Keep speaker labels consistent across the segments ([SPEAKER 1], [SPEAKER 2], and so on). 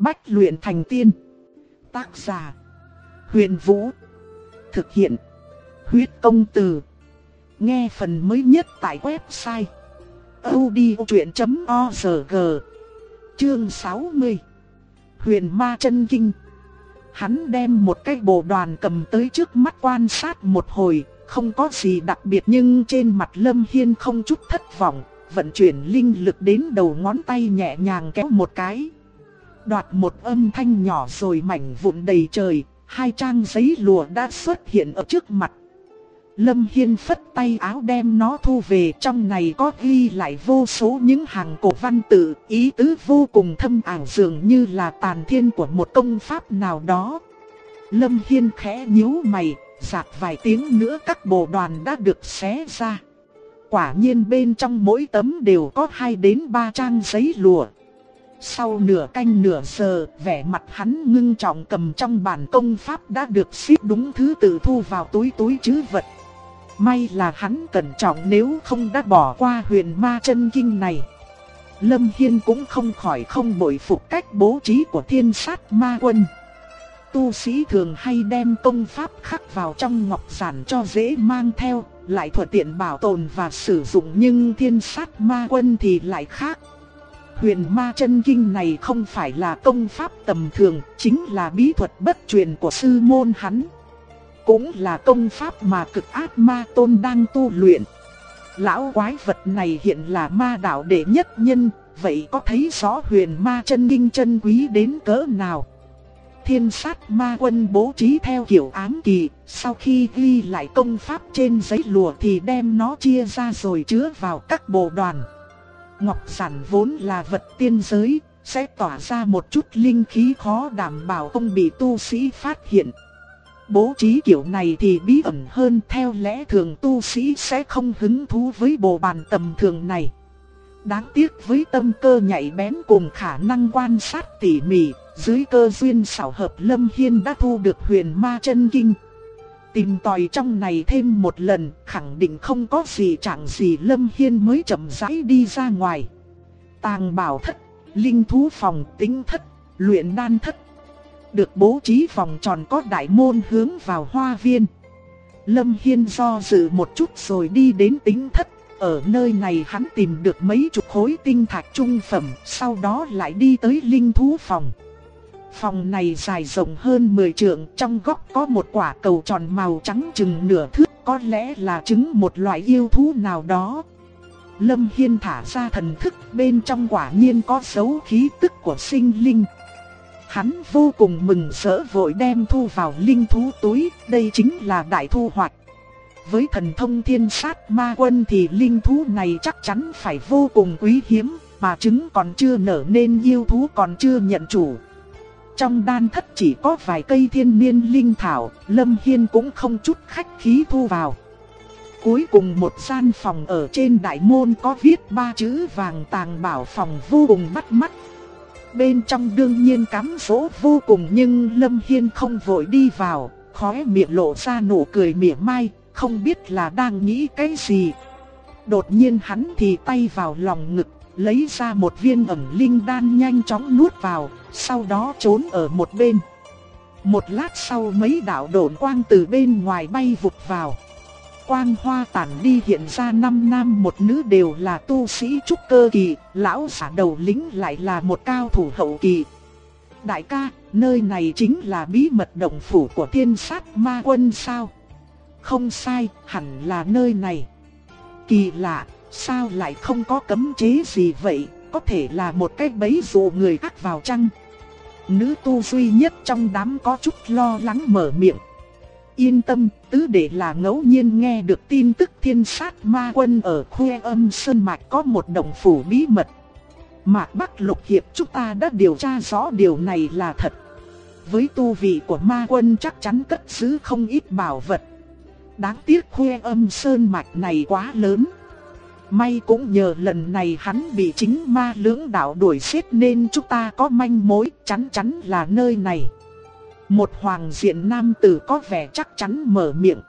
[SPEAKER 1] Bách luyện thành tiên. Tác giả: Huyền Vũ. Thực hiện: Huyết Công Từ. Nghe phần mới nhất tại website audiochuyện.org. Chương 60. Huyền Ma Chân Kinh. Hắn đem một cái bồ đoàn cầm tới trước mắt quan sát một hồi, không có gì đặc biệt nhưng trên mặt Lâm Hiên không chút thất vọng, vận chuyển linh lực đến đầu ngón tay nhẹ nhàng kéo một cái. Đoạt một âm thanh nhỏ rồi mảnh vụn đầy trời, 2 trang giấy lụa đã xuất hiện ở trước mặt. Lâm Hiên phất tay áo đem nó thu về, trong này có ghi lại vô số những hàng cổ văn tự, ý tứ vô cùng thâm ảo dường như là tàn thiên của một công pháp nào đó. Lâm Hiên khẽ nhíu mày, rạc vài tiếng nữa các bồ đoàn đã được xé ra. Quả nhiên bên trong mỗi tấm đều có 2 đến 3 trang giấy lụa. Sau nửa canh nửa giờ, vẻ mặt hắn ngưng trọng cầm trong bản công pháp đã được xếp đúng thứ tự thu vào túi trữ vật. May là hắn cẩn trọng, nếu không đã bỏ qua Huyền Ma Chân Kinh này. Lâm Hiên cũng không khỏi không bội phục cách bố trí của Thiên Sát Ma Quân. Tu sĩ thường hay đem công pháp khắc vào trong ngọc giản cho dễ mang theo, lại thuận tiện bảo tồn và sử dụng, nhưng Thiên Sát Ma Quân thì lại khác. Huyền Ma Chân Kinh này không phải là công pháp tầm thường, chính là bí thuật bất truyền của sư môn hắn. Cũng là công pháp mà Cực Ác Ma Tôn đang tu luyện. Lão quái vật này hiện là ma đạo đệ nhất nhân, vậy có thấy rõ Huyền Ma Chân Kinh chân quý đến cỡ nào. Thiên Sát Ma Quân bố trí theo kiểu ám kỳ, sau khi ghi lại công pháp trên giấy lụa thì đem nó chia ra rồi chứa vào các bồ đoàn. Ngọc giản vốn là vật tiên giới, sẽ tỏa ra một chút linh khí khó đảm bảo không bị tu sĩ phát hiện. Bố trí kiểu này thì bí ẩn hơn, theo lẽ thường tu sĩ sẽ không hứng thú với bồ bàn tầm thường này. Đáng tiếc với tâm cơ nhạy bén cùng khả năng quan sát tỉ mỉ, dưới cơ duyên xảo hợp Lâm Hiên đã thu được Huyền Ma Chân Kinh. Tìm tòi trong này thêm một lần, khẳng định không có gì chẳng gì, Lâm Hiên mới chậm rãi đi ra ngoài. Tàng bảo thất, linh thú phòng, tính thất, luyện đan thất được bố trí vòng tròn có đại môn hướng vào hoa viên. Lâm Hiên do dự một chút rồi đi đến tính thất. Ở nơi này hắn tìm được mấy chục khối tinh thạch trung phẩm, sau đó lại đi tới linh thú phòng. Phòng này dài rộng hơn 10 trượng, trong góc có một quả cầu tròn màu trắng chừng nửa thước, có lẽ là trứng một loại yêu thú nào đó. Lâm Hiên thả ra thần thức, bên trong quả nhiên có dấu khí tức của sinh linh. Hắn vô cùng mừng rỡ vội đem thu vào linh thú túi, đây chính là đại thu hoạch. Với thần thông Thiên Sát Ma Quân thì linh thú này chắc chắn phải vô cùng quý hiếm, mà trứng còn chưa nở nên yêu thú còn chưa nhận chủ. Trong đan thất chỉ có vài cây thiên niên linh thảo, Lâm Hiên cũng không chút khách khí thu vào. Cuối cùng một gian phòng ở trên đại môn có viết 3 chữ vàng Tàng Bảo Phòng vô cùng bắt mắt. Bên trong đương nhiên cắm dỗ vô cùng, nhưng Lâm Hiên không vội đi vào, khóe miệng lộ ra nụ cười mỉa mai, không biết là đang nghĩ cái gì. Đột nhiên hắn thì tay vào lòng ngực, lấy ra một viên ẩn linh đan nhanh chóng nuốt vào, sau đó trốn ở một bên. Một lát sau mấy đạo độn quang từ bên ngoài bay vụt vào. Quang hoa tản đi, hiện ra 5 nam một nữ đều là tu sĩ trúc cơ kỳ, lão giả đầu lĩnh lại là một cao thủ hậu kỳ. Đại ca, nơi này chính là bí mật động phủ của Thiên Sát Ma Quân sao? Không sai, hẳn là nơi này. Kỳ lạ, sao lại không có cấm chế gì vậy, có thể là một cái bẫy dụ người khác vào chăng? Nữ tu duy nhất trong đám có chút lo lắng mở miệng. Yên tâm, tứ đệ là ngẫu nhiên nghe được tin tức Thiên Sát Ma Quân ở Khuê Âm Sơn Mạch có một động phủ bí mật. Mạc Bắc Lục Hiệp chúng ta đã điều tra rõ điều này là thật. Với tu vị của Ma Quân chắc chắn cất giữ không ít bảo vật. Đáng tiếc Khuê Âm Sơn Mạch này quá lớn. May cũng nhờ lần này hắn bị chính ma lưỡng đạo đuổi giết nên chúng ta có manh mối, chắn là nơi này. Một hoàng diện nam tử có vẻ chắc chắn mở miệng.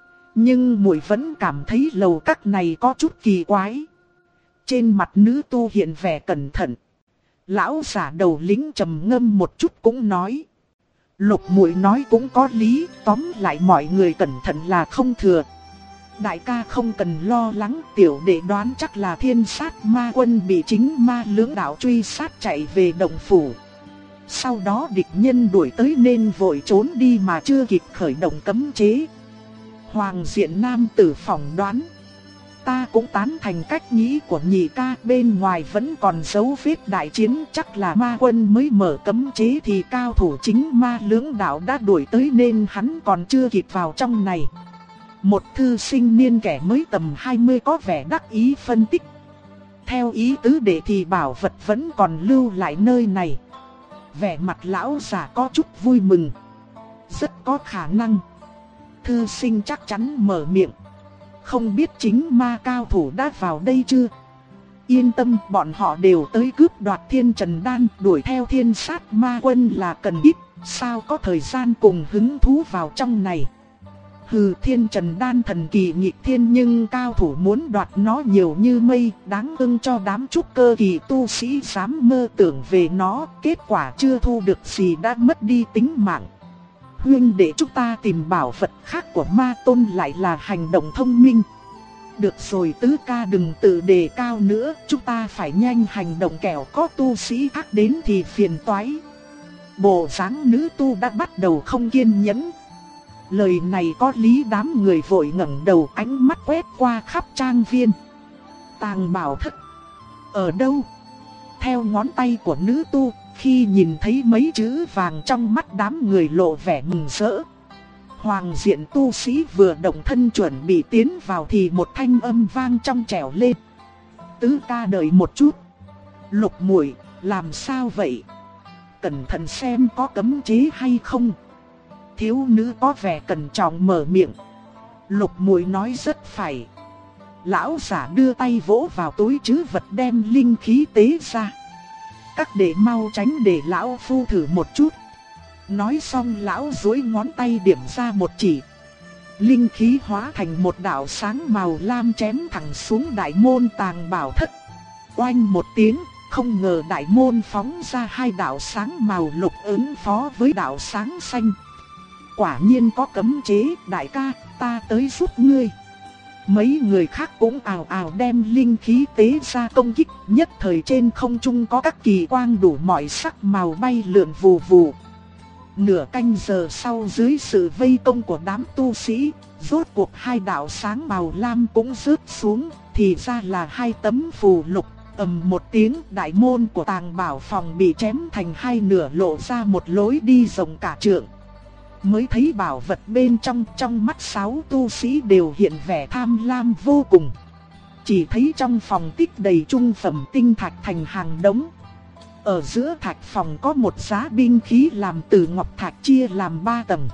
[SPEAKER 1] Nhưng muội vẫn cảm thấy lầu các này có chút kỳ quái. Trên mặt nữ tu hiện vẻ cẩn thận. Lão giả đầu lính trầm ngâm một chút cũng nói. Lục muội nói cũng có lý, tóm lại mọi người cẩn thận là không thừa. Đại ca không cần lo lắng, tiểu đệ đoán chắc là thiên sát ma quân bị chính ma lưỡng đạo truy sát chạy về động phủ. Sau đó địch nhân đuổi tới nên vội trốn đi mà chưa kịp khởi động cấm chế. Hoàng diện nam tử phỏng đoán. Ta cũng tán thành cách nghĩ của nhị ca, bên ngoài vẫn còn dấu vết đại chiến, chắc là ma quân mới mở cấm chế thì cao thủ chính ma lưỡng đạo đã đuổi tới nên hắn còn chưa kịp vào trong này. Một thư sinh niên kẻ mới tầm 20 có vẻ đắc ý phân tích. Theo ý tứ đệ thì bảo vật vẫn còn lưu lại nơi này. Vẻ mặt lão già có chút vui mừng. Rất có khả năng. Thư sinh chắc chắn mở miệng. Không biết chính ma cao thủ đã vào đây chưa? Yên tâm, bọn họ đều tới cướp đoạt thiên trần đan, đuổi theo thiên sát ma quân là cần ít, sao có thời gian cùng hứng thú vào trong này. Hừ, thiên trần đan thần kỳ nghịch thiên nhưng cao thủ muốn đoạt nó nhiều như mây, đáng ưng cho đám trúc cơ kỳ tu sĩ dám mơ tưởng về nó, kết quả chưa thu được gì đã mất đi tính mạng. Huynh để chúng ta tìm bảo vật khác của ma tôn lại là hành động thông minh. Được rồi tứ ca đừng tự đề cao nữa, chúng ta phải nhanh hành động kẻo có tu sĩ khác đến thì phiền toái. Bộ dáng nữ tu đã bắt đầu không kiên nhẫn. Lời này có lý, đám người vội ngẩng đầu ánh mắt quét qua khắp trang viên. Tàng bảo thất. Ở đâu? Theo ngón tay của nữ tu, khi nhìn thấy mấy chữ vàng trong mắt đám người lộ vẻ mừng rỡ. Hoàng diện tu sĩ vừa động thân chuẩn bị tiến vào thì một thanh âm vang trong trẻo lên. Tứ ca đợi một chút. Lục muội, làm sao vậy? Cẩn thận xem có cấm chế hay không. Thiếu nữ có vẻ cẩn trọng mở miệng. Lục muội nói rất phải. Lão giả đưa tay vỗ vào túi trữ vật đem linh khí tế ra. Các đệ mau tránh để lão phu thử một chút. Nói xong lão duỗi ngón tay điểm ra một chỉ. Linh khí hóa thành một đạo sáng màu lam chém thẳng xuống đại môn tàng bảo thất. Oanh một tiếng, không ngờ đại môn phóng ra hai đạo sáng màu lục ứng phó với đạo sáng xanh. Quả nhiên có cấm chế, đại ca, ta tới giúp ngươi. Mấy người khác cũng ào ào đem linh khí tế ra công kích, nhất thời trên không trung có các kỳ quang đủ mọi sắc màu bay lượn vù vù. Nửa canh giờ sau dưới sự vây công của đám tu sĩ, rốt cuộc hai đạo sáng màu lam cũng rớt xuống, thì ra là hai tấm phù lục. Ầm một tiếng, đại môn của tàng bảo phòng bị chém thành hai nửa, lộ ra một lối đi rộng cả trượng. Mới thấy bảo vật bên trong mắt 6 tu sĩ đều hiện vẻ tham lam vô cùng. Chỉ thấy trong phòng tích đầy trung phẩm tinh thạch thành hàng đống. Ở giữa thạch phòng có một giá binh khí làm từ ngọc thạch chia làm 3 tầng.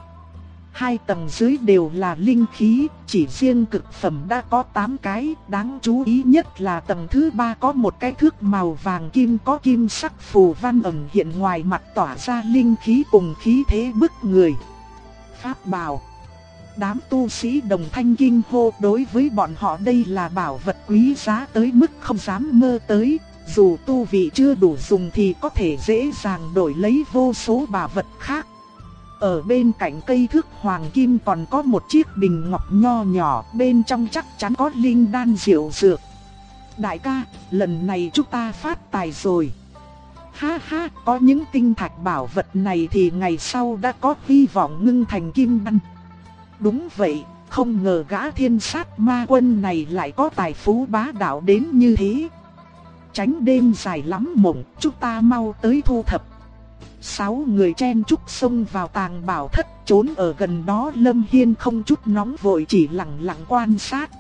[SPEAKER 1] 2 tầng dưới đều là linh khí, chỉ riêng cực phẩm đã có 8 cái, đáng chú ý nhất là tầng thứ 3 có một cái thước màu vàng kim có kim sắc phù văn ẩn hiện ngoài mặt tỏa ra linh khí cùng khí thế bức người. Pháp bảo. Đám tu sĩ đồng thanh kinh hô, đối với bọn họ đây là bảo vật quý giá tới mức không dám mơ tới, dù tu vị chưa đủ dùng thì có thể dễ dàng đổi lấy vô số bảo vật khác. Ở bên cạnh cây thước hoàng kim còn có một chiếc bình ngọc nho nhỏ, bên trong chắc chắn có linh đan diệu dược. Đại ca, lần này chúng ta phát tài rồi. Ha ha, có những tinh thạch bảo vật này thì ngày sau đã có hy vọng ngưng thành kim đan. Đúng vậy, không ngờ gã thiên sát ma quân này lại có tài phú bá đạo đến như thế. Tránh đêm dài lắm mộng, chúng ta mau tới thu thập. 6 người chen chúc xông vào tàng bảo thất, trốn ở gần đó Lâm Hiên không chút nóng vội chỉ lặng lặng quan sát.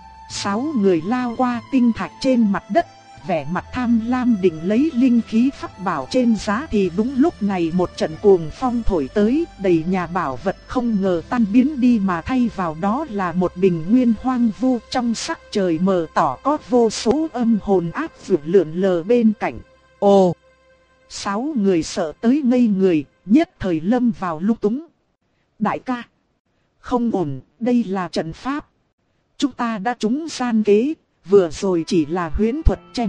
[SPEAKER 1] 6 người lao qua tinh thạch trên mặt đất, vẻ mặt tham lam định lấy linh khí pháp bảo trên giá thì đúng lúc này một trận cuồng phong thổi tới, đầy nhà bảo vật không ngờ tan biến đi mà thay vào đó là một bình nguyên hoang vu, trong sắc trời mờ tỏ có vô số âm hồn ác dược lượn lờ bên cạnh. Ồ! 6 người sợ tới ngây người, nhất thời lâm vào lúng túng. Đại ca! Không ổn, đây là trận pháp. Chúng ta đã trúng gian kế, vừa rồi chỉ là huyễn thuật che mắt,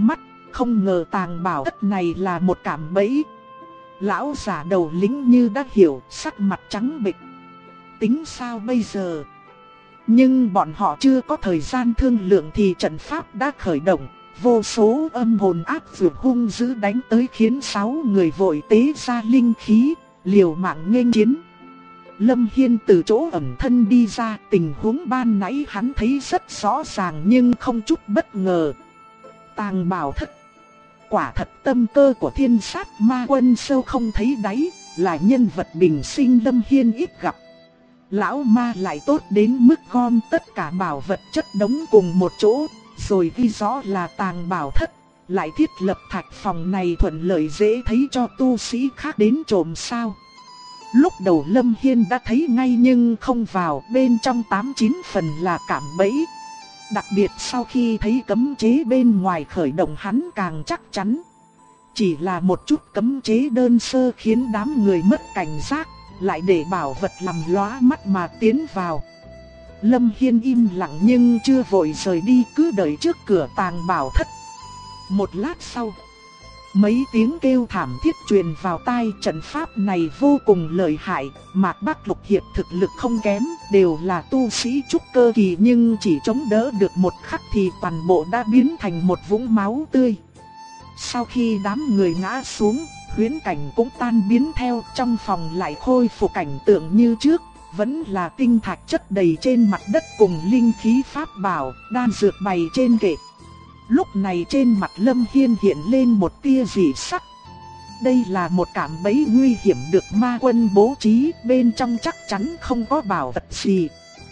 [SPEAKER 1] không ngờ tàng bảo thất này là một cạm bẫy. Lão giả đầu lĩnh như đã hiểu, sắc mặt trắng bệch. Tính sao bây giờ? Nhưng bọn họ chưa có thời gian thương lượng thì trận pháp đã khởi động. Vô số âm hồn ác dược hung dữ đánh tới khiến 6 người vội tế ra linh khí, liều mạng nghênh chiến. Lâm Hiên từ chỗ ẩn thân đi ra, tình huống ban nãy hắn thấy rất rõ ràng nhưng không chút bất ngờ. Tàng bảo thất, quả thật tâm cơ của thiên sát ma quân sâu không thấy đáy, là nhân vật bình sinh Lâm Hiên ít gặp. Lão ma lại tốt đến mức gom tất cả bảo vật chất đống cùng một chỗ, rồi ghi rõ là tàng bảo thất, lại thiết lập thạch phòng này thuận lợi dễ thấy cho tu sĩ khác đến trộm sao. Lúc đầu Lâm Hiên đã thấy ngay nhưng không vào, bên trong 89 phần là cạm bẫy. Đặc biệt sau khi thấy cấm chế bên ngoài khởi động hắn càng chắc chắn. Chỉ là một chút cấm chế đơn sơ khiến đám người mất cảnh giác, lại để bảo vật làm lóa mắt mà tiến vào. Lâm Hiên im lặng nhưng chưa vội rời đi, cứ đợi trước cửa tàng bảo thất. Một lát sau, mấy tiếng kêu thảm thiết truyền vào tai. Trận pháp này vô cùng lợi hại, Mạc Bắc Lục Hiệp thực lực không kém, đều là tu sĩ trúc cơ kỳ, nhưng chỉ chống đỡ được một khắc thì toàn bộ đã biến thành một vũng máu tươi. Sau khi đám người ngã xuống, huyễn cảnh cũng tan biến theo, trong phòng lại khôi phục cảnh tượng như trước, vẫn là tinh thạch chất đầy trên mặt đất cùng linh khí pháp bảo, đan dược bày trên kệ. Lúc này trên mặt Lâm Hiên hiện lên một tia dị sắc. Đây là một cạm bẫy nguy hiểm được ma quân bố trí, bên trong chắc chắn không có bảo vật gì.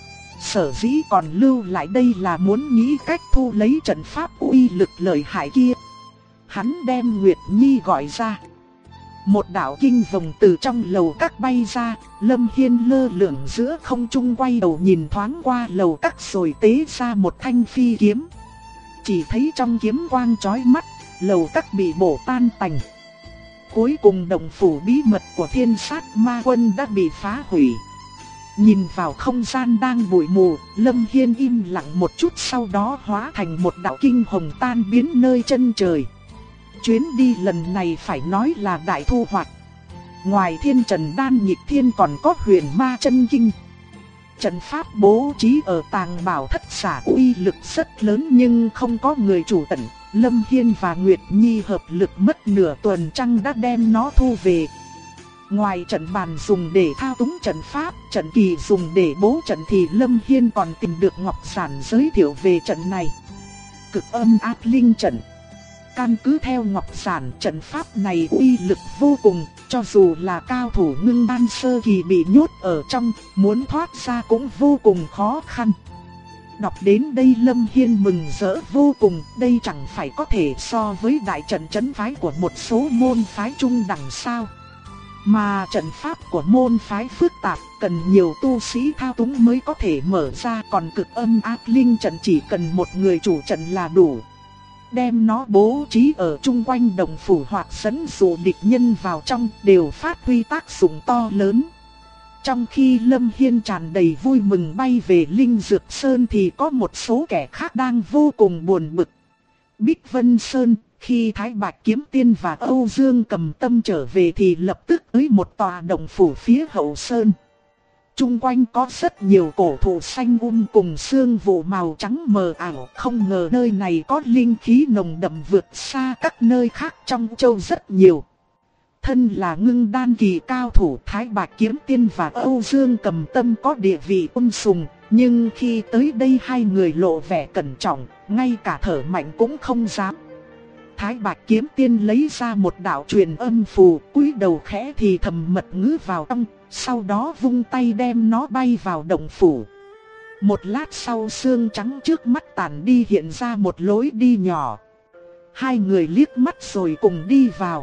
[SPEAKER 1] Sở dĩ còn lưu lại đây là muốn nghĩ cách thu lấy trận pháp uy lực lợi hại kia. Hắn đem Nguyệt Nhi gọi ra. Một đạo kinh vòng từ trong lầu các bay ra, Lâm Hiên lơ lửng giữa không trung quay đầu nhìn thoáng qua lầu các rồi tế ra một thanh phi kiếm. Chỉ thấy trong kiếm quang chói mắt, lầu các bị bổ tan tành. Cuối cùng động phủ bí mật của thiên sát ma quân đã bị phá hủy. Nhìn vào không gian đang bụi mù, Lâm Hiên im lặng một chút, sau đó hóa thành một đạo kinh hồng tan biến nơi chân trời. Chuyến đi lần này phải nói là đại thu hoạch. Ngoài Thiên Trần Đan Nhịp Thiên còn có Huyền Ma Chân Kinh. Trận pháp bố trí ở tàng bảo thất giả uy lực rất lớn nhưng không có người chủ tận. Lâm Hiên và Nguyệt Nhi hợp lực mất nửa tuần trăng đã đem nó thu về. Ngoài trận bàn dùng để thao túng trận pháp, trận kỳ dùng để bố trận thì Lâm Hiên còn tìm được Ngọc Giản giới thiệu về trận này. Cực âm ác linh trận. Căn cứ theo Ngọc Giản, trận pháp này uy lực vô cùng, cho dù là cao thủ ngưng đan sơ kỳ bị nhốt ở trong, muốn thoát ra cũng vô cùng khó khăn. Đọc đến đây Lâm Hiên mừng rỡ vô cùng, đây chẳng phải có thể so với đại trận trấn phái của một số môn phái trung đẳng sao. Mà trận pháp của môn phái phức tạp, cần nhiều tu sĩ thao túng mới có thể mở ra, còn cực âm ác linh trận chỉ cần một người chủ trận là đủ. Đem nó bố trí ở chung quanh động phủ hoặc dẫn dụ địch nhân vào trong đều phát huy tác dụng to lớn. Trong khi Lâm Hiên tràn đầy vui mừng bay về Linh Dược Sơn thì có một số kẻ khác đang vô cùng buồn bực. Bích Vân Sơn, khi Thái Bạch Kiếm Tiên và Âu Dương Cầm Tâm trở về thì lập tức tới một tòa động phủ phía hậu sơn. Trung quanh có rất nhiều cổ thụ xanh cùng sương vụ màu trắng mờ ảo, không ngờ nơi này có linh khí nồng đậm vượt xa các nơi khác trong châu rất nhiều. Thân là ngưng đan kỳ cao thủ, Thái Bạch Kiếm Tiên và Âu Dương Cầm Tâm có địa vị tôn sùng, nhưng khi tới đây hai người lộ vẻ cẩn trọng, ngay cả thở mạnh cũng không dám. Thái Bạch Kiếm Tiên lấy ra một đạo truyền âm phù, cúi đầu khẽ thì thầm mật ngữ vào trong, sau đó vung tay đem nó bay vào động phủ. Một lát sau xương trắng trước mắt tản đi, hiện ra một lối đi nhỏ. Hai người liếc mắt rồi cùng đi vào.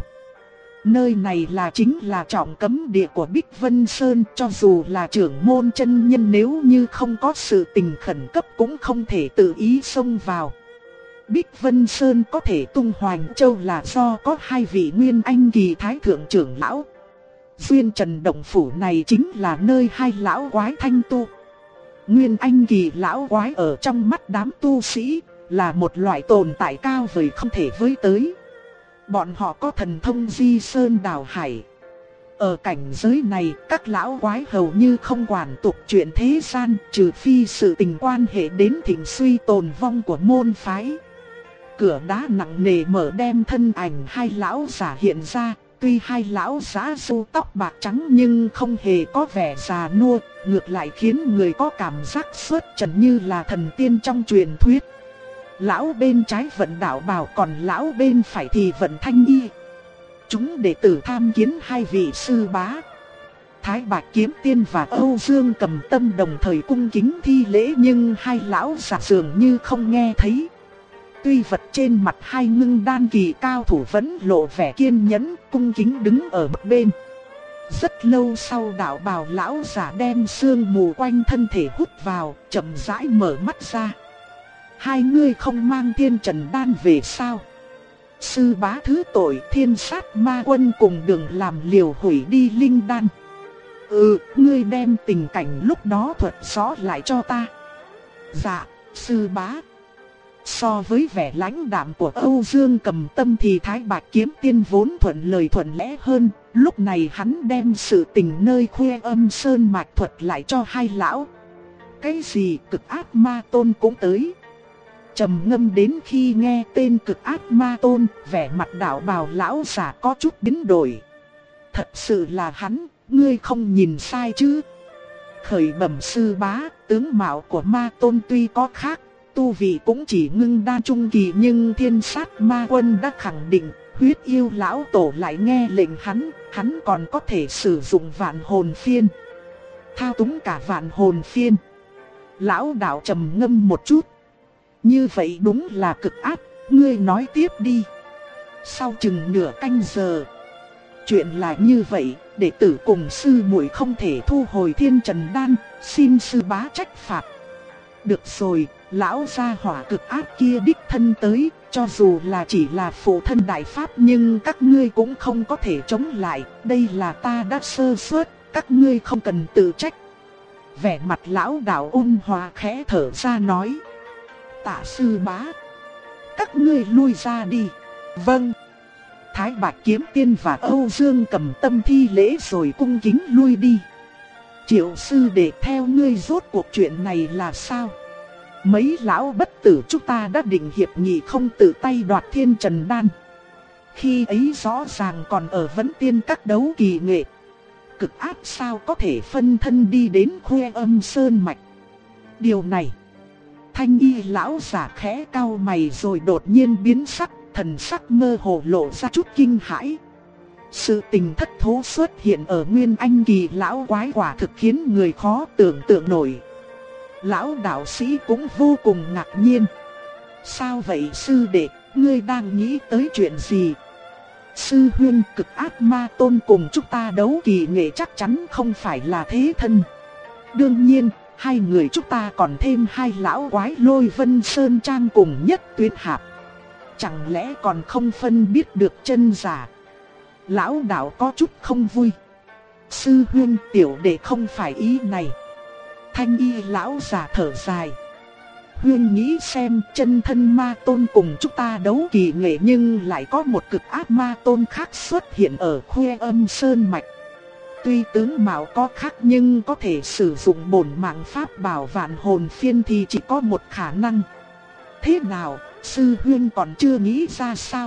[SPEAKER 1] Nơi này chính là trọng cấm địa của Bích Vân Sơn, cho dù là trưởng môn chân nhân nếu như không có sự tình khẩn cấp cũng không thể tự ý xông vào. Bích Vân Sơn có thể tung hoành châu là do có hai vị Nguyên Anh kỳ thái thượng trưởng lão. Duyên Trần động phủ này chính là nơi hai lão quái thanh tu. Nguyên Anh kỳ lão quái ở trong mắt đám tu sĩ, là một loại tồn tại cao vời không thể với tới. Bọn họ có thần thông di sơn đào hải. Ở cảnh giới này, các lão quái hầu như không quản tục chuyện thế gian, trừ phi sự tình quan hệ đến thịnh suy tồn vong của môn phái. Cửa đá nặng nề mở đem thân ảnh hai lão giả hiện ra. Tuy hai lão giả râu tóc bạc trắng nhưng không hề có vẻ già nua, ngược lại khiến người có cảm giác xuất trần như là thần tiên trong truyền thuyết. Lão bên trái vận đạo bào, còn lão bên phải thì vận thanh y. Chúng đệ tử tham kiến hai vị sư bá. Thái Bạch Kiếm Tiên và Âu Dương Cầm Tâm đồng thời cung kính thi lễ, nhưng hai lão giả dường như không nghe thấy. Tuy vật trên mặt hai ngưng đan kỳ cao thủ vẫn lộ vẻ kiên nhẫn, cung kính đứng ở một bên. Rất lâu sau, đạo bào lão giả đem sương mù quanh thân thể hút vào, chậm rãi mở mắt ra. Hai ngươi không mang thiên trần đan về sao? Sư bá thứ tội, Thiên Sát Ma Quân cùng Đường làm liều hủy đi linh đan. Ngươi đem tình cảnh lúc đó thuật rõ lại cho ta. Dạ, sư bá. So với vẻ lãnh đạm của Âu Dương Cầm Tâm thì Thái Bạch Kiếm Tiên vốn thuận lời thuận lẽ hơn. Lúc này hắn đem sự tình nơi Khuê Âm Sơn mạch thuật lại cho hai lão. Cái gì Cực Ác Ma Tôn cũng tới. Trầm ngâm đến khi nghe tên Cực Ác Ma Tôn, vẻ mặt đạo bào lão giả có chút biến đổi. Thật sự là hắn, ngươi không nhìn sai chứ? Khởi bẩm sư bá, tướng mạo của Ma Tôn tuy có khác, tu vị cũng chỉ ngưng đan trung kỳ, nhưng Thiên Sát Ma Quân đã khẳng định, huyết yêu lão tổ lại nghe lệnh hắn còn có thể sử dụng vạn hồn phiên. Thao túng cả vạn hồn phiên. Lão đạo trầm ngâm một chút. Như vậy đúng là cực ác, ngươi nói tiếp đi. Sau chừng nửa canh giờ. Chuyện là như vậy, đệ tử cùng sư muội không thể thu hồi thiên trần đan, xin sư bá trách phạt. Được rồi, lão gia hỏa cực ác kia đích thân tới, cho dù là chỉ là phụ thân đại pháp nhưng các ngươi cũng không có thể chống lại, đây là ta đã sơ suất, các ngươi không cần tự trách. Vẻ mặt lão đạo ôn hòa khẽ thở ra nói. Tạ sư bá, các ngươi lui ra đi. Vâng. Thái Bạch Kiếm Tiên và Âu Dương Cầm Tâm thi lễ rồi cung kính lui đi. Triệu sư đệ, theo ngươi rốt cuộc chuyện này là sao? Mấy lão bất tử chúng ta đã định hiệp nghị không tự tay đoạt thiên trần đan. Khi ấy rõ ràng còn ở Vấn Tiên các đấu kỳ nghệ. Cực ác sao có thể phân thân đi đến Khuê Âm Sơn mạch? Điều này, thanh y lão giả khẽ cau mày rồi đột nhiên biến sắc, thần sắc mơ hồ lộ ra chút kinh hãi. Sự tình thất thố xuất hiện ở Nguyên Anh kỳ lão quái quả thực khiến người khó tưởng tượng nổi. Lão đạo sĩ cũng vô cùng ngạc nhiên. Sao vậy sư đệ, ngươi đang nghĩ tới chuyện gì? Sư huynh, Cực Ác Ma Tôn cùng chúng ta đấu kỳ nghệ chắc chắn không phải là thế thân. Đương nhiên, hai người chúng ta còn thêm hai lão quái Lôi Vân Sơn Trang cùng Nhất Tuyết Hạp. Chẳng lẽ còn không phân biết được chân giả? Lão đạo có chút không vui. Sư huynh, tiểu đệ không phải ý này. Thanh y lão già thở dài. Huynh nghĩ xem, chân thân ma tôn cùng chúng ta đấu kỳ nghệ nhưng lại có một cực ác ma tôn khác xuất hiện ở Khuê Âm Sơn mạch. Tuy tướng mạo có khác nhưng có thể sử dụng bổn mạng pháp bảo vạn hồn phiên thì chỉ có một khả năng. Thế nào, sư huynh còn chưa nghĩ ra sao?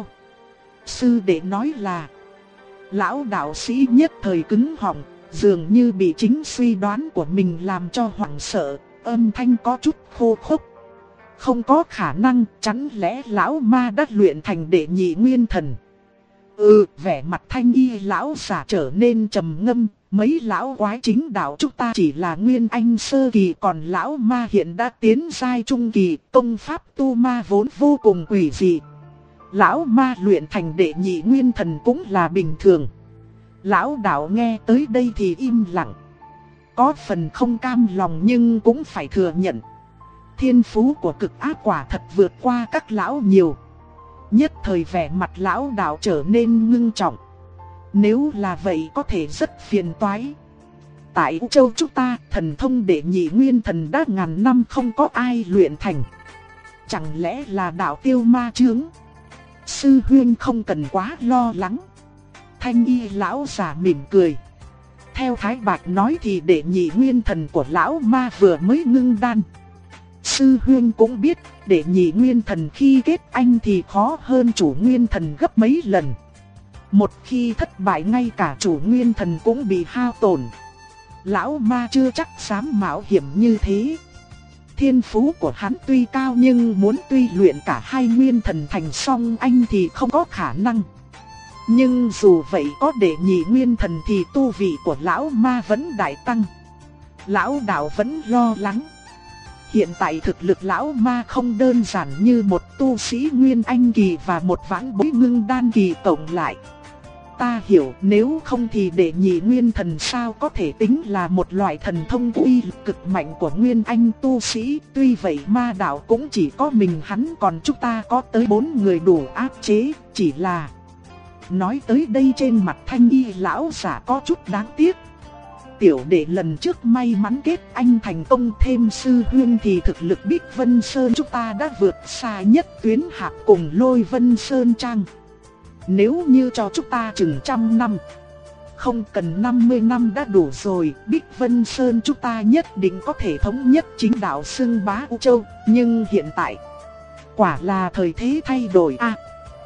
[SPEAKER 1] Sư đệ nói là. Lão đạo sĩ nhất thời cứng họng, dường như bị chính suy đoán của mình làm cho hoảng sợ, âm thanh có chút khô khốc. Không có khả năng, chẳng lẽ lão ma đã luyện thành đệ nhị nguyên thần? Vẻ mặt thanh y lão giả trở nên trầm ngâm. Mấy lão quái chính đạo chúng ta chỉ là nguyên anh sơ kỳ, còn lão ma hiện đã tiến giai trung kỳ, công pháp tu ma vốn vô cùng quỷ dị. Lão ma luyện thành đệ nhị nguyên thần cũng là bình thường. Lão đạo nghe tới đây thì im lặng. Có phần không cam lòng nhưng cũng phải thừa nhận. Thiên phú của cực ác quả thật vượt qua các lão nhiều. Nhất thời vẻ mặt lão đạo trở nên ngưng trọng. Nếu là vậy có thể rất phiền toái. Tại U Châu chúng ta, thần thông đệ nhị nguyên thần đã ngàn năm không có ai luyện thành. chẳng lẽ là đạo tiêu ma chướng? Sư huynh không cần quá lo lắng. Thanh y lão giả mỉm cười. Theo Thái Bạch nói thì đệ nhị nguyên thần của lão ma vừa mới ngưng đan. Sư huynh cũng biết, đệ nhị nguyên thần khi kết anh thì khó hơn chủ nguyên thần gấp mấy lần. Một khi thất bại ngay cả chủ nguyên thần cũng bị hao tổn. Lão ma chưa chắc dám mạo hiểm như thế. Thiên phú của hắn tuy cao nhưng muốn tuy luyện cả hai nguyên thần thành song anh thì không có khả năng. Nhưng dù vậy có đệ nhị nguyên thần thì tu vị của lão ma vẫn đại tăng. Lão đạo vẫn lo lắng. Hiện tại thực lực lão ma không đơn giản như một tu sĩ nguyên anh kỳ và một vãn bối ngưng đan kỳ cộng lại. Ta hiểu, nếu không thì đệ nhị nguyên thần sao có thể tính là một loại thần thông uy lực cực mạnh của nguyên anh tu sĩ. Tuy vậy ma đạo cũng chỉ có mình hắn, còn chúng ta có tới 4 người đủ áp chế. Chỉ là... Nói tới đây trên mặt thanh y lão giả có chút đáng tiếc. Tiểu đệ lần trước may mắn kết anh thành công, thêm sư huynh thì thực lực Bích Vân Sơn chúng ta đã vượt xa nhất Tuyến Hạp cùng Lôi Vân Sơn Trang. Nếu như cho chúng ta chừng 100 năm, không cần 50 năm đã đủ rồi, Bích Vân Sơn chúng ta nhất định có thể thống nhất chính đạo xưng bá U Châu. Nhưng hiện tại, quả là thời thế thay đổi a.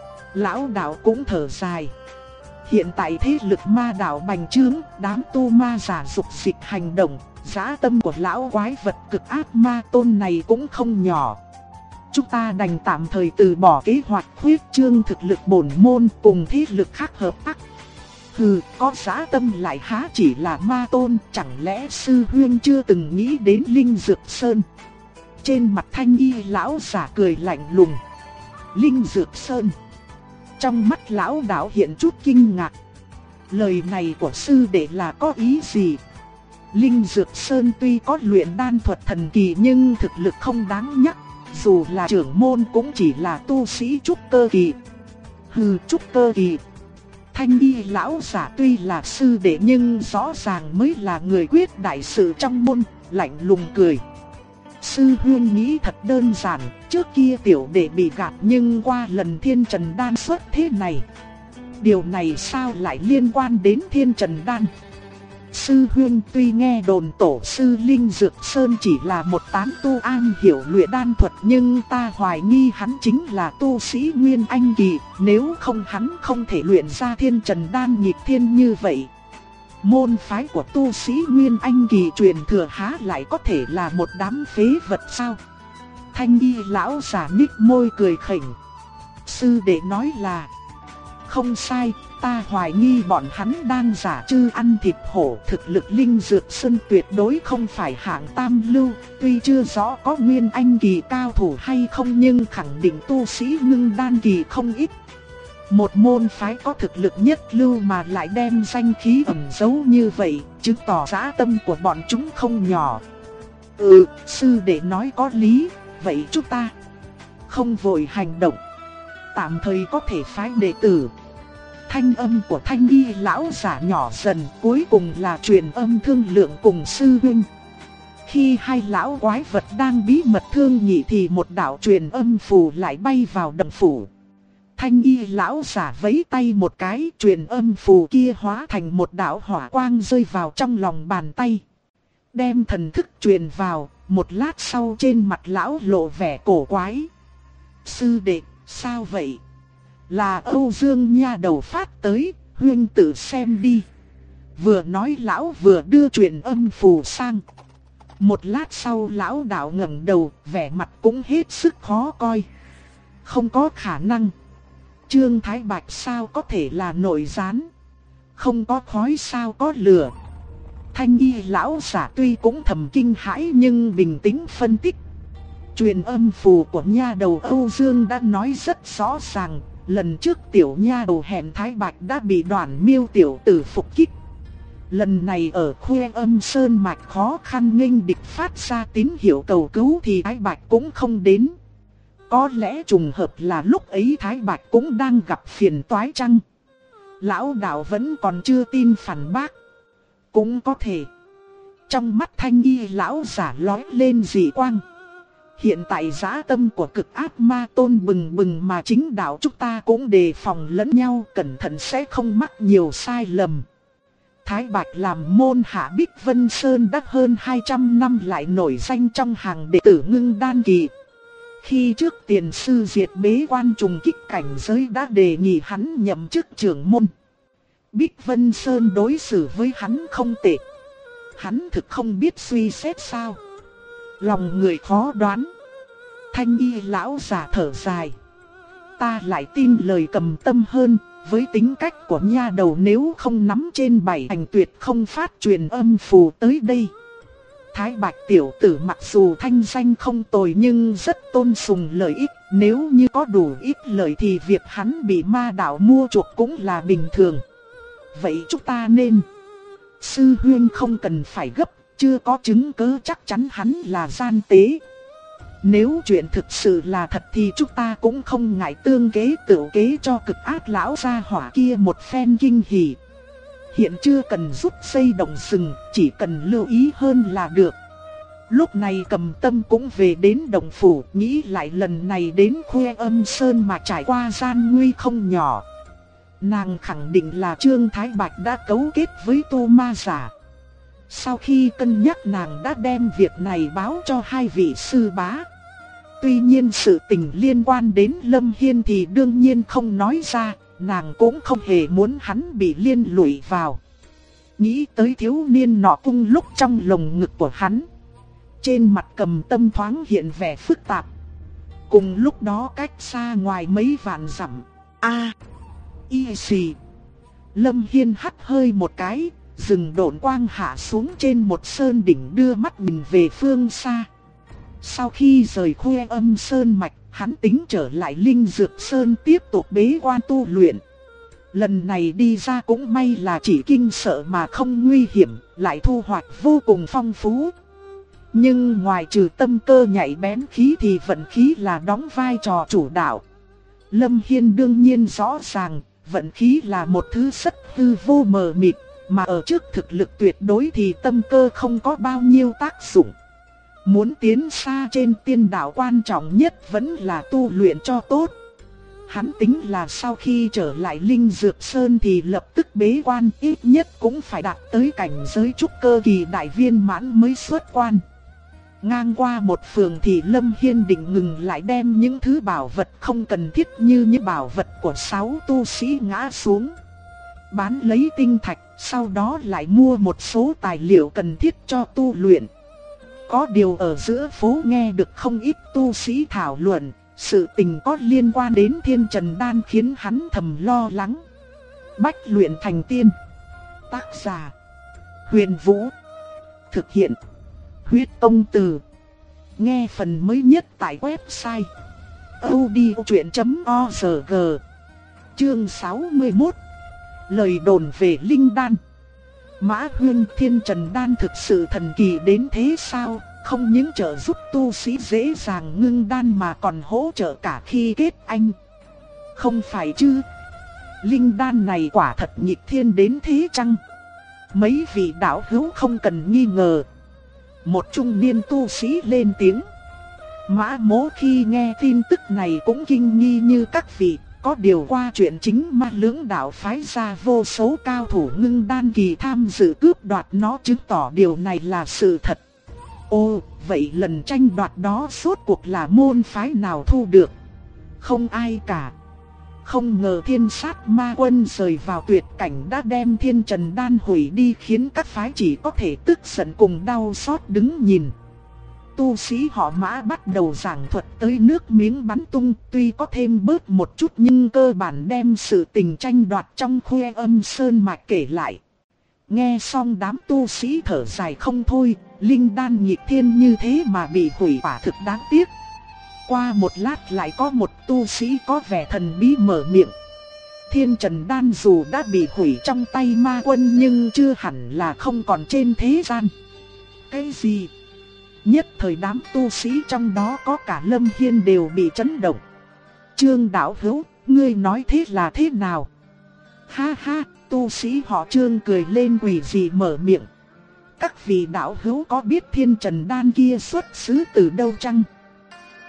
[SPEAKER 1] Lão đạo cũng thở dài. Hiện tại thế lực ma đạo bành trướng, đám tu ma giả dục dịch hành động, dã tâm của lão quái vật cực ác ma tôn này cũng không nhỏ. Chúng ta đành tạm thời từ bỏ kế hoạch khuyết trương thực lực bổn môn cùng thế lực khác hợp tác. Hừ, có dã tâm lại há chỉ là ma tôn, chẳng lẽ sư huynh chưa từng nghĩ đến Linh Dược Sơn? Trên mặt thanh y lão giả cười lạnh lùng. Linh Dược Sơn. Trong mắt lão đạo hiện chút kinh ngạc. Lời này của sư đệ là có ý gì? Linh Dược Sơn tuy có luyện đan thuật thần kỳ nhưng thực lực không đáng nhắc. Dù là trưởng môn cũng chỉ là tu sĩ trúc cơ kỳ. Hừ, trúc cơ kỳ. Thanh y lão giả tuy là sư đệ nhưng rõ ràng mới là người quyết đại sự trong môn, lạnh lùng cười. Sư huynh nghĩ thật đơn giản, trước kia tiểu đệ bị gạt nhưng qua lần thiên trần đan xuất thế này. Điều này sao lại liên quan đến thiên trần đan? Sư huynh tuy nghe đồn tổ sư Linh Dược Sơn chỉ là một tán tu an hiểu luyện đan thuật, nhưng ta hoài nghi hắn chính là tu sĩ Nguyên Anh kỳ, nếu không hắn không thể luyện ra thiên trần đan nghịch thiên như vậy. Môn phái của tu sĩ Nguyên Anh kỳ truyền thừa há lại có thể là một đám phế vật sao? Thanh y lão giả nhích môi cười khỉnh. Sư đệ nói là không sai, ta hoài nghi bọn hắn đang giả trư ăn thịt hổ. Thực lực Linh Dược Sơn tuyệt đối không phải hạng tam lưu. Tuy chưa rõ có Nguyên Anh kỳ cao thủ hay không nhưng khẳng định tu sĩ ngưng đan kỳ không ít. Một môn phái có thực lực nhất lưu mà lại đem danh khí ẩn giấu như vậy, chứng tỏ dã tâm của bọn chúng không nhỏ. Sư đệ nói có lý, vậy chúng ta không vội hành động, tạm thời có thể phái đệ tử. Thanh âm của thanh y lão giả nhỏ dần, cuối cùng là truyền âm thương lượng cùng sư huynh. Khi hai lão quái vật đang bí mật thương nghị thì một đạo truyền âm phù lại bay vào động phủ. Thanh y lão giả vẫy tay một cái, truyền âm phù kia hóa thành một đạo hỏa quang rơi vào trong lòng bàn tay. Đem thần thức truyền vào, một lát sau trên mặt lão lộ vẻ cổ quái. Sư đệ, sao vậy? Là Âu Dương nha đầu phát tới, huynh tự xem đi. Vừa nói lão vừa đưa truyền âm phù sang. Một lát sau lão đạo ngẩng đầu, vẻ mặt cũng hết sức khó coi. Không có khả năng. Trương Thái Bạch sao có thể là nội gián? Không có khói sao có lửa? Thanh y lão giả tuy cũng thầm kinh hãi nhưng bình tĩnh phân tích. Truyền âm phù của nha đầu Âu Dương đã nói rất rõ ràng. Lần trước tiểu nha đầu hẹn Thái Bạch đã bị Đoàn Miêu tiểu tử phục kích. Lần này ở Khuê Âm Sơn mạch khó khăn nghênh địch phát ra tín hiệu cầu cứu thì Thái Bạch cũng không đến. Có lẽ trùng hợp là lúc ấy Thái Bạch cũng đang gặp phiền toái chăng? Lão đạo vẫn còn chưa tin phản bác. Cũng có thể. Trong mắt thanh y lão giả lóe lên dị quang. Hiện tại dã tâm của cực ác ma tôn bừng bừng mà chính đạo chúng ta cũng đề phòng lẫn nhau, cẩn thận sẽ không mắc nhiều sai lầm. Thái Bạch làm môn hạ Bích Vân Sơn đã hơn 200 năm lại nổi danh trong hàng đệ tử Ngưng Đan kỳ. Khi trước tiền sư diệt bế quan trùng kích cảnh giới đã đề nghị hắn nhậm chức trưởng môn. Bích Vân Sơn đối xử với hắn không tệ. Hắn thực không biết suy xét sao. Lòng người khó đoán. Thanh y lão già thở dài. Ta lại tin lời Cầm Tâm hơn. Với tính cách của nha đầu nếu không nắm trên bảy hành tuyệt không phát truyền âm phù tới đây. Thái Bạch tiểu tử mặc dù thanh danh không tồi nhưng rất tôn sùng lợi ích. Nếu như có đủ ít lợi thì việc hắn bị ma đạo mua chuộc cũng là bình thường. Vậy chúng ta nên... Sư huynh không cần phải gấp, chưa có chứng cứ chắc chắn hắn là gian tế. Nếu chuyện thực sự là thật thì chúng ta cũng không ngại tương kế tự kế cho cực ác lão gia hỏa kia một phen kinh hỉ. Hiện chưa cần rút dây động rừng, chỉ cần lưu ý hơn là được. Lúc này Cầm Tâm cũng về đến Đồng Phủ, nghĩ lại lần này đến Khuê Âm Sơn mà trải qua gian nguy không nhỏ. Nàng khẳng định là Trương Thái Bạch đã cấu kết với Tô Ma Giả. Sau khi cân nhắc nàng đã đem việc này báo cho hai vị sư bá. Tuy nhiên sự tình liên quan đến Lâm Hiên thì đương nhiên không nói ra, nàng cũng không hề muốn hắn bị liên lụy vào. Nghĩ tới thiếu niên nọ cung lúc trong lồng ngực của hắn. Trên mặt Cầm Tâm thoáng hiện vẻ phức tạp. Cùng lúc đó cách xa ngoài mấy vạn dặm. Y xì. Lâm Hiên hắt hơi một cái, dừng độn quang hạ xuống trên một sơn đỉnh đưa mắt nhìn về phương xa. Sau khi rời Khuê Âm Sơn mạch, hắn tính trở lại Linh Dược Sơn tiếp tục bế quan tu luyện. Lần này đi ra cũng may là chỉ kinh sợ mà không nguy hiểm, lại thu hoạch vô cùng phong phú. Nhưng ngoài trừ tâm cơ nhạy bén khí thì vận khí là đóng vai trò chủ đạo. Lâm Hiên đương nhiên rõ ràng, vận khí là một thứ rất hư vô mờ mịt, mà ở trước thực lực tuyệt đối thì tâm cơ không có bao nhiêu tác dụng. Muốn tiến xa trên tiên đạo quan trọng nhất vẫn là tu luyện cho tốt. Hắn tính là sau khi trở lại Linh Dược Sơn thì lập tức bế quan, ít nhất cũng phải đạt tới cảnh giới trúc cơ kỳ đại viên mãn mới xuất quan. Ngang qua một phường thì Lâm Hiên định ngừng lại đem những thứ bảo vật không cần thiết như những bảo vật của 6 tu sĩ ngã xuống. Bán lấy tinh thạch, sau đó lại mua một số tài liệu cần thiết cho tu luyện. Có điều ở giữa phố nghe được không ít tu sĩ thảo luận, sự tình có liên quan đến Thiên Trần Đan khiến hắn thầm lo lắng. Bách luyện thành tiên. Tác giả: Huyền Vũ. Thực hiện: Huyết Tông Từ. Nghe phần mới nhất tại website audiochuyện.org. Chương 61. Lời đồn về Linh Đan. Mã Huyên, Thiên Trần Đan thực sự thần kỳ đến thế sao? Không những trợ giúp tu sĩ dễ dàng ngưng đan mà còn hỗ trợ cả khi kết anh. Không phải chứ? Linh đan này quả thật nghịch thiên đến thế chăng? Mấy vị đạo hữu không cần nghi ngờ. Một trung niên tu sĩ lên tiếng. Mã Mỗ khi nghe tin tức này cũng kinh nghi như các vị. Có điều qua chuyện chính Ma Lưỡng đạo phái ra vô số cao thủ ngưng đan kỳ tham dự cướp đoạt nó, chứng tỏ điều này là sự thật. Ồ, vậy lần tranh đoạt đó suốt cuộc là môn phái nào thu được? Không ai cả. Không ngờ Thiên Sát Ma Quân rời vào tuyệt cảnh đã đem Thiên Trần Đan hủy đi, khiến các phái chỉ có thể tức giận cùng đau xót đứng nhìn. Tu sĩ họ Mã bắt đầu giảng thuật tới nước miếng bắn tung, tuy có thêm bớt một chút nhưng cơ bản đem sự tình tranh đoạt trong Khuê Âm Sơn mạch kể lại. Nghe xong đám tu sĩ thở dài không thôi, linh đan nghịch thiên như thế mà bị hủy quả thực đáng tiếc. Qua một lát lại có một tu sĩ có vẻ thần bí mở miệng. Thiên Trần Đan dù đã bị hủy trong tay Ma Quân nhưng chưa hẳn là không còn trên thế gian. Cái gì? Nhất thời đám tu sĩ trong đó có cả Lâm Hiên đều bị chấn động. Trương đạo hữu, ngươi nói thế là thế nào? Ha ha, tu sĩ họ Trương cười lên quỷ dị mở miệng. Các vị đạo hữu có biết Thiên Trần Đan kia xuất xứ từ đâu chăng?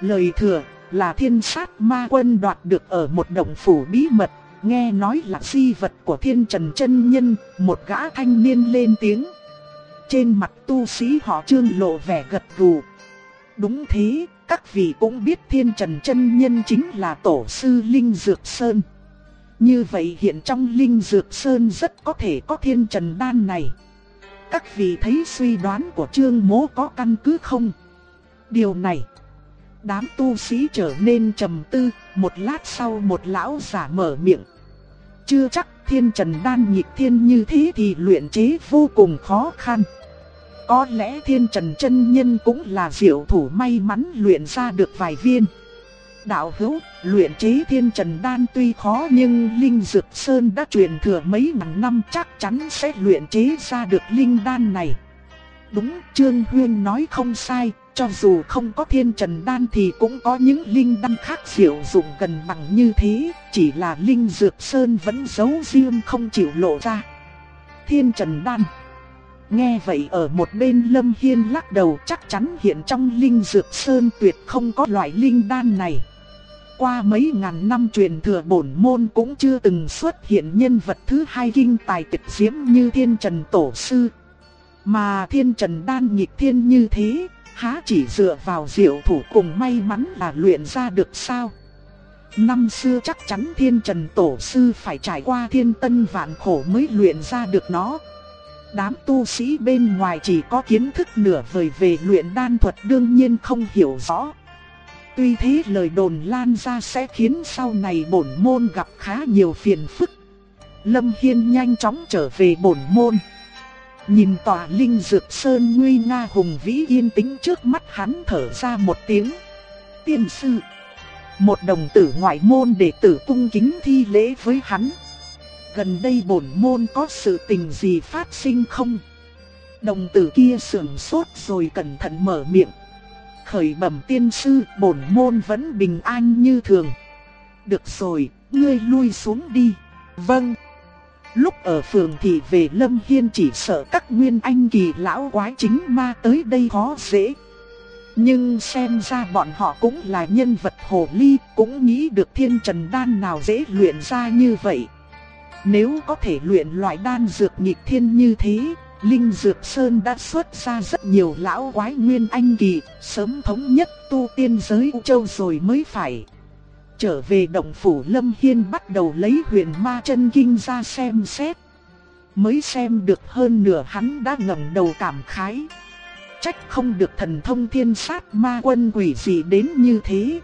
[SPEAKER 1] Lời thừa là thiên sát ma quân đoạt được ở một động phủ bí mật, nghe nói là di vật của Thiên Trần chân nhân. Một gã thanh niên lên tiếng. Trên mặt tu sĩ họ Trương lộ vẻ gật gù. Đúng thế, các vị cũng biết Thiên Trần chân nhân chính là tổ sư Linh Dược Sơn. Như vậy hiện trong Linh Dược Sơn rất có thể có Thiên Trần đan này. Các vị thấy suy đoán của Trương Mỗ có căn cứ không? Điều này, đám tu sĩ trở nên trầm tư. Một lát sau một lão giả mở miệng. Chưa chắc Thiên Trần đan nhịp thiên như thế thì luyện chế vô cùng khó khăn. Có lẽ Thiên Trần chân nhân cũng là diệu thủ may mắn luyện ra được vài viên. Đạo hữu, luyện chế Thiên Trần đan tuy khó nhưng Linh Dược Sơn đã truyền thừa mấy ngàn năm, chắc chắn sẽ luyện chế ra được linh đan này. Đúng, Trương Huyên nói không sai, cho dù không có Thiên Trần đan thì cũng có những linh đan khác diệu dụng gần bằng như thế, chỉ là Linh Dược Sơn vẫn giấu riêng không chịu lộ ra. Thiên Trần đan. Nghe vậy ở một bên Lâm Hiên lắc đầu, chắc chắn hiện trong Linh Dược Sơn tuyệt không có loại linh đan này. Qua mấy ngàn năm truyền thừa bổn môn cũng chưa từng xuất hiện nhân vật thứ hai kinh tài tuyệt diễm như Thiên Trần Tổ Sư. Mà Thiên Trần đan nghịch thiên như thế, há chỉ dựa vào diệu thủ cùng may mắn là luyện ra được sao? Năm xưa chắc chắn Thiên Trần Tổ Sư phải trải qua thiên tân vạn khổ mới luyện ra được nó. Đám tu sĩ bên ngoài chỉ có kiến thức nửa vời về luyện đan thuật đương nhiên không hiểu rõ. Tuy thế lời đồn lan ra sẽ khiến sau này bổn môn gặp khá nhiều phiền phức. Lâm Hiên nhanh chóng trở về bổn môn. Nhìn tòa Linh Dược Sơn nguy nga hùng vĩ yên tĩnh trước mắt, hắn thở ra một tiếng. Tiên sư. Một đồng tử ngoại môn đệ tử cung kính thi lễ với hắn. Gần đây bổn môn có sự tình gì phát sinh không? Đồng tử kia sững sốt rồi cẩn thận mở miệng. Khởi bẩm tiên sư, bổn môn vẫn bình an như thường. Được rồi, ngươi lui xuống đi. Vâng. Lúc ở phường thị về Lâm Hiên chỉ sợ các nguyên anh kỳ lão quái chính ma tới đây khó dễ. Nhưng xem ra bọn họ cũng là nhân vật hồ ly, cũng nghĩ được Thiên Trần đan nào dễ luyện ra như vậy. Nếu có thể luyện loại đan dược nghịch thiên như thế, Linh Dược Sơn đã xuất ra rất nhiều lão quái nguyên anh kỳ, sớm thống nhất tu tiên giới U Châu rồi mới phải. Trở về động phủ, Lâm Hiên bắt đầu lấy Huyền Ma Chân Kinh ra xem xét. Mới xem được hơn nửa hắn đã ngẩng đầu cảm khái. Trách không được thần thông thiên sát ma quân quỷ gì đến như thế.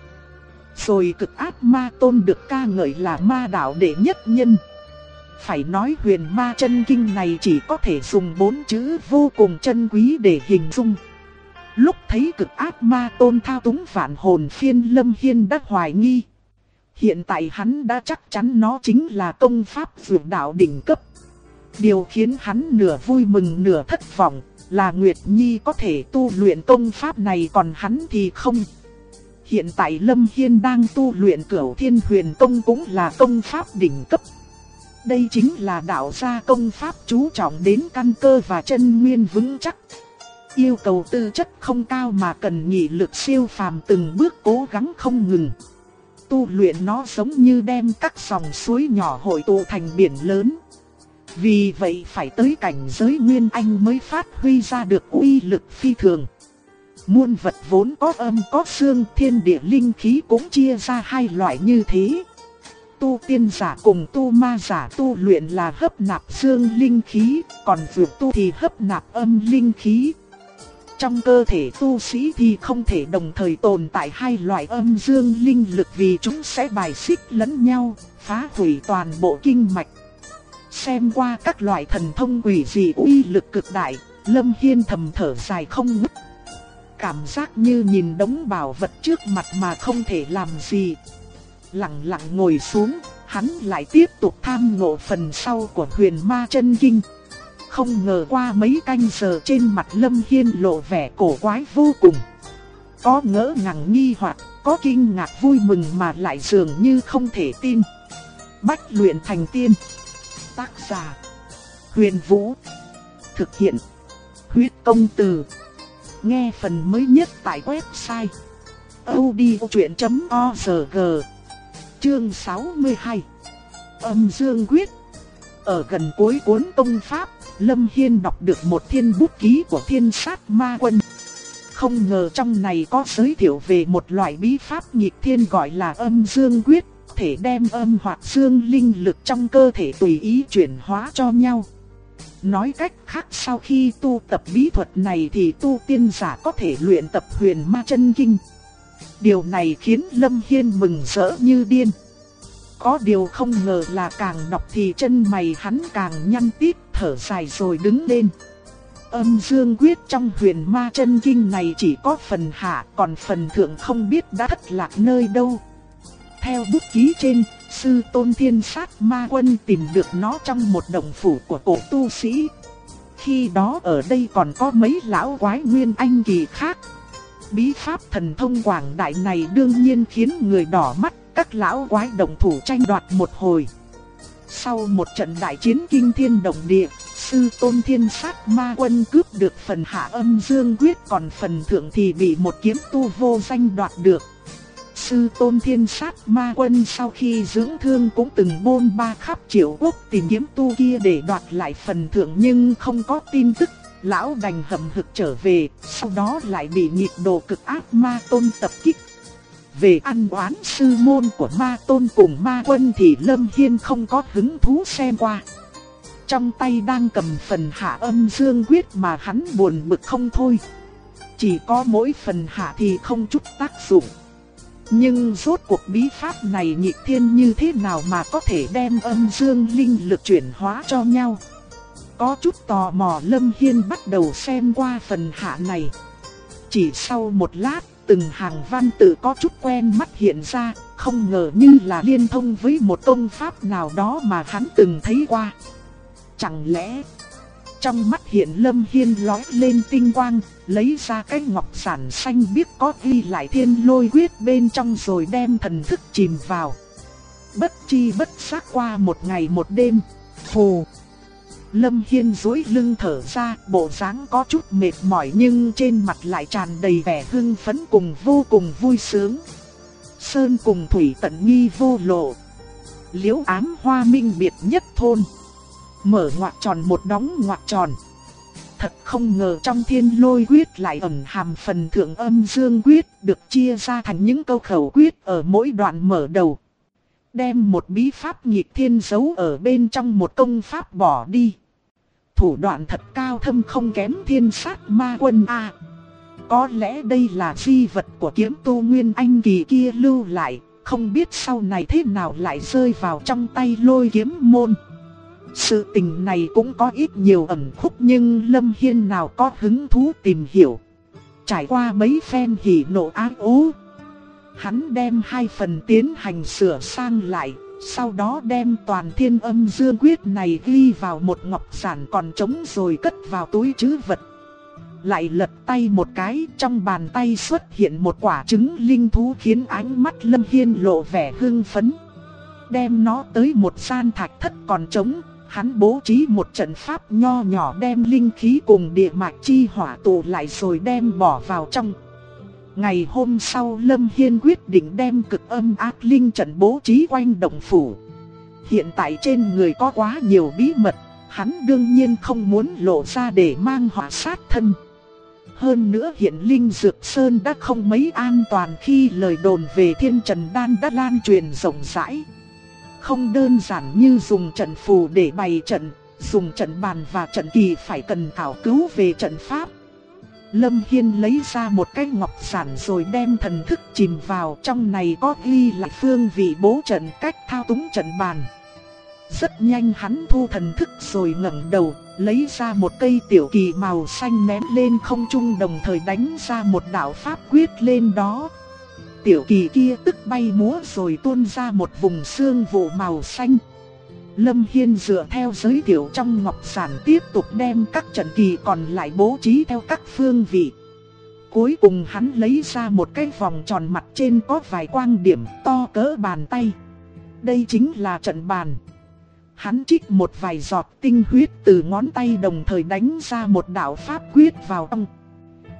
[SPEAKER 1] Rồi Cực Ác Ma Tôn được ca ngợi là ma đạo đệ nhất nhân. Phải nói Huyền Ma Chân Kinh này chỉ có thể dùng 4 chữ vô cùng chân quý để hình dung. Lúc thấy Cực Ác Ma Tôn thao túng vạn hồn phiên, Lâm Hiên đã hoài nghi. Hiện tại hắn đã chắc chắn nó chính là công pháp vượt đạo đỉnh cấp. Điều khiến hắn nửa vui mừng nửa thất vọng là Nguyệt Nhi có thể tu luyện công pháp này còn hắn thì không. Hiện tại Lâm Hiên đang tu luyện Cửu Thiên Huyền Công cũng là công pháp đỉnh cấp. Đây chính là đạo gia công pháp chú trọng đến căn cơ và chân nguyên vững chắc. Yêu cầu tư chất không cao mà cần nghị lực siêu phàm, từng bước cố gắng không ngừng. Tu luyện nó giống như đem các dòng suối nhỏ hội tụ thành biển lớn. Vì vậy phải tới cảnh giới Nguyên Anh mới phát huy ra được uy lực phi thường. Muôn vật vốn có âm có dương, thiên địa linh khí cũng chia ra hai loại như thế. Tu tiên giả cùng tu ma giả tu luyện là hấp nạp dương linh khí, còn vượt tu thì hấp nạp âm linh khí. Trong cơ thể tu sĩ thì không thể đồng thời tồn tại hai loại âm dương linh lực vì chúng sẽ bài xích lẫn nhau, phá hủy toàn bộ kinh mạch. Xem qua các loại thần thông quỷ dị uy lực cực đại, Lâm Hiên thầm thở dài không ngớt. Cảm giác như nhìn đống bảo vật trước mặt mà không thể làm gì. Lặng lặng ngồi xuống, hắn lại tiếp tục tham ngộ phần sau của Huyền Ma Chân Kinh. Không ngờ qua mấy canh giờ trên mặt Lâm Hiên lộ vẻ cổ quái vô cùng. Có ngỡ ngàng nghi hoặc, có kinh ngạc vui mừng mà lại dường như không thể tin. Bách luyện thành tiên. Tác giả: Huyền Vũ. Thực hiện: Huyết Công Từ. Nghe phần mới nhất tại website audiochuyện.org. Chương 62. Âm Dương Quyết. Ở gần cuối cuốn công pháp, Lâm Hiên đọc được một thiên bút ký của Thiên Sát Ma Quân. Không ngờ trong này có giới thiệu về một loại bí pháp nghịch thiên gọi là Âm Dương Quyết, thể đem âm hoặc dương linh lực trong cơ thể tùy ý chuyển hóa cho nhau. Nói cách khác, sau khi tu tập bí thuật này thì tu tiên giả có thể luyện tập Huyền Ma Chân Kinh. Điều này khiến Lâm Hiên mừng rỡ như điên. Có điều không ngờ là càng đọc thì chân mày hắn càng nhăn tít, thở dài rồi đứng lên. Âm Dương Quyết trong Huyền Ma Chân Kinh này chỉ có phần hạ, còn phần thượng không biết đã thất lạc nơi đâu. Theo bút ký trên, sư tôn Thiên Sát Ma Quân tìm được nó trong một động phủ của cổ tu sĩ. Khi đó ở đây còn có mấy lão quái nguyên anh kỳ khác. Bí pháp thần thông quảng đại này đương nhiên khiến người đỏ mắt, các lão quái động thủ tranh đoạt một hồi. Sau một trận đại chiến kinh thiên động địa, sư tôn Thiên Sát Ma Quân cướp được phần hạ Âm Dương Quyết, còn phần thượng thì bị một kiếm tu vô danh đoạt được. Sư tôn Thiên Sát Ma Quân sau khi dưỡng thương cũng từng bôn ba khắp Triệu Quốc tìm kiếm tu kia để đoạt lại phần thượng, nhưng không có tin tức. Lão đành hậm hực trở về, sau đó lại bị nghịch đồ cực ác Ma Tôn tập kích. Về ăn oán sư môn của Ma Tôn cùng Ma Quân thì Lâm Hiên không có hứng thú xem qua. Trong tay đang cầm phần hạ Âm Dương Quyết mà hắn buồn bực không thôi. Chỉ có mỗi phần hạ thì không chút tác dụng. Nhưng rốt cuộc bí pháp này nghịch thiên như thế nào mà có thể đem âm dương linh lực chuyển hóa cho nhau? Có chút tò mò, Lâm Hiên bắt đầu xem qua phần hạ này. Chỉ sau một lát, từng hàng văn tự có chút quen mắt hiện ra, không ngờ như là liên thông với một công pháp nào đó mà hắn từng thấy qua. Chẳng lẽ... Trong mắt hiện Lâm Hiên lóe lên tinh quang, lấy ra cái ngọc giản xanh biếc có ghi lại Thiên Lôi Quyết bên trong rồi đem thần thức chìm vào. Bất chi bất giác qua một ngày một đêm. Phù. Lâm Hiên duỗi lưng thở ra, bộ dáng có chút mệt mỏi nhưng trên mặt lại tràn đầy vẻ hưng phấn cùng vô cùng vui sướng. Sơn cùng thủy tận nghi vô lộ, liễu ám hoa minh biệt nhất thôn. Mở ngoặc tròn một đóng ngoặc tròn. Thật không ngờ trong Thiên Lôi Quyết lại ẩn hàm phần thượng Âm Dương Quyết, được chia ra thành những câu khẩu quyết ở mỗi đoạn mở đầu. Đem một bí pháp nghịch thiên giấu ở bên trong một công pháp bỏ đi. Thủ đoạn thật cao thâm không kém Thiên Sát Ma Quân a. Có lẽ đây là di vật của kiếm tu Nguyên Anh kỳ kia lưu lại, không biết sau này thế nào lại rơi vào trong tay Lôi Kiếm môn. Sự tình này cũng có ít nhiều ẩn khúc nhưng Lâm Hiên nào có hứng thú tìm hiểu. Trải qua mấy phen hỉ nộ ái ố, hắn đem hai phần tiến hành sửa sang lại, sau đó đem toàn Thiên Âm Dương Quyết này ghi vào một ngọc giản còn trống rồi cất vào túi trữ vật. Lại lật tay một cái, trong bàn tay xuất hiện một quả trứng linh thú khiến ánh mắt Lâm Hiên lộ vẻ hưng phấn. Đem nó tới một gian thạch thất còn trống, hắn bố trí một trận pháp nho nhỏ đem linh khí cùng địa mạch chi hỏa tụ lại rồi đem bỏ vào trong. Ngày hôm sau Lâm Hiên quyết định đem cực âm ác linh trận bố trí quanh động phủ. Hiện tại trên người có quá nhiều bí mật, hắn đương nhiên không muốn lộ ra để mang họa sát thân. Hơn nữa hiện Linh Dược Sơn đã không mấy an toàn khi lời đồn về Thiên Trần Đan đã lan truyền rộng rãi. Không đơn giản như dùng trận phù để bày trận, dùng trận bàn và trận kỳ phải cần khảo cứu về trận pháp. Lâm Hiên lấy ra một cái ngọc giản rồi đem thần thức chìm vào, trong này có ghi lại phương vị bố trận, cách thao túng trận bàn. Rất nhanh hắn thu thần thức rồi ngẩng đầu, lấy ra một cây tiểu kỳ màu xanh ném lên không trung, đồng thời đánh ra một đạo pháp quyết lên đó. Tiểu kỳ kia tức bay múa rồi tuôn ra một vùng sương vụ màu xanh. Lâm Hiên dựa theo giới thiệu trong ngọc giản tiếp tục đem các trận kỳ còn lại bố trí theo các phương vị. Cuối cùng hắn lấy ra một cái vòng tròn mặt trên có vài quang điểm to cỡ bàn tay. Đây chính là trận bàn. Hắn trích một vài giọt tinh huyết từ ngón tay đồng thời đánh ra một đạo pháp quyết vào trong.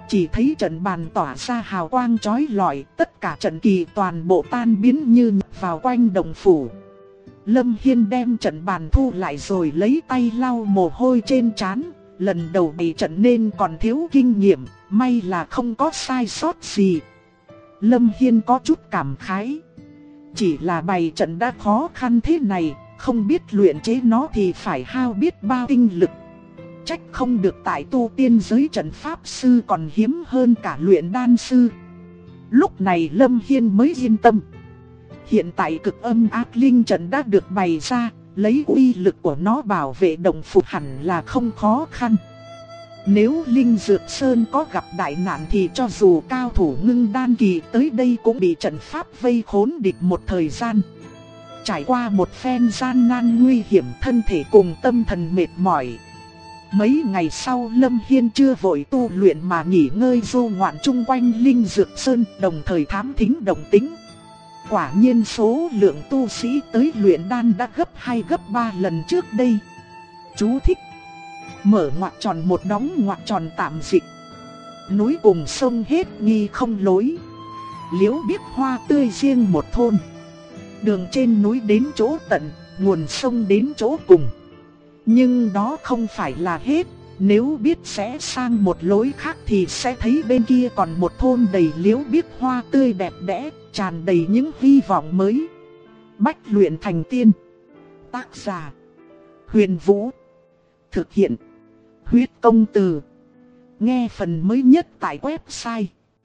[SPEAKER 1] Chỉ thấy trận bàn tỏa ra hào quang chói lọi, tất cả trận kỳ toàn bộ tan biến như nhập vào quanh động phủ. Lâm Hiên đem trận bàn thu lại rồi lấy tay lau mồ hôi trên trán. Lần đầu bày trận nên còn thiếu kinh nghiệm, may là không có sai sót gì. Lâm Hiên có chút cảm khái. Chỉ là bày trận đã khó khăn thế này, không biết luyện chế nó thì phải hao biết bao tinh lực. Trách không được tại tu tiên giới trận pháp sư còn hiếm hơn cả luyện đan sư. Lúc này Lâm Hiên mới yên tâm. Hiện tại cực âm ác linh trận đã được bày ra, lấy uy lực của nó bảo vệ động phủ hẳn là không khó khăn. Nếu Linh Dược Sơn có gặp đại nạn thì cho dù cao thủ ngưng đan kỳ tới đây cũng bị trận pháp vây khốn địch một thời gian. Trải qua một phen gian nan nguy hiểm, thân thể cùng tâm thần mệt mỏi. Mấy ngày sau Lâm Hiên chưa vội tu luyện mà nghỉ ngơi du ngoạn chung quanh Linh Dược Sơn, đồng thời thám thính động tĩnh. Quả nhiên số lượng tu sĩ tới luyện đan đã gấp 2 gấp 3 lần trước đây. Chú thích: mở ngoặc tròn một đóng ngoặc tròn tạm dịch. Núi cùng sông hết nghi không lối, liễu biết hoa tươi riêng một thôn. Đường trên núi đến chỗ tận, nguồn sông đến chỗ cùng. Nhưng đó không phải là hết, nếu biết sẽ sang một lối khác thì sẽ thấy bên kia còn một thôn đầy liễu biết hoa tươi đẹp đẽ, tràn đầy những hy vọng mới. Bách luyện thành tiên. Tác giả: Huyền Vũ. Thực hiện: Huyết Công Từ. Nghe phần mới nhất tại website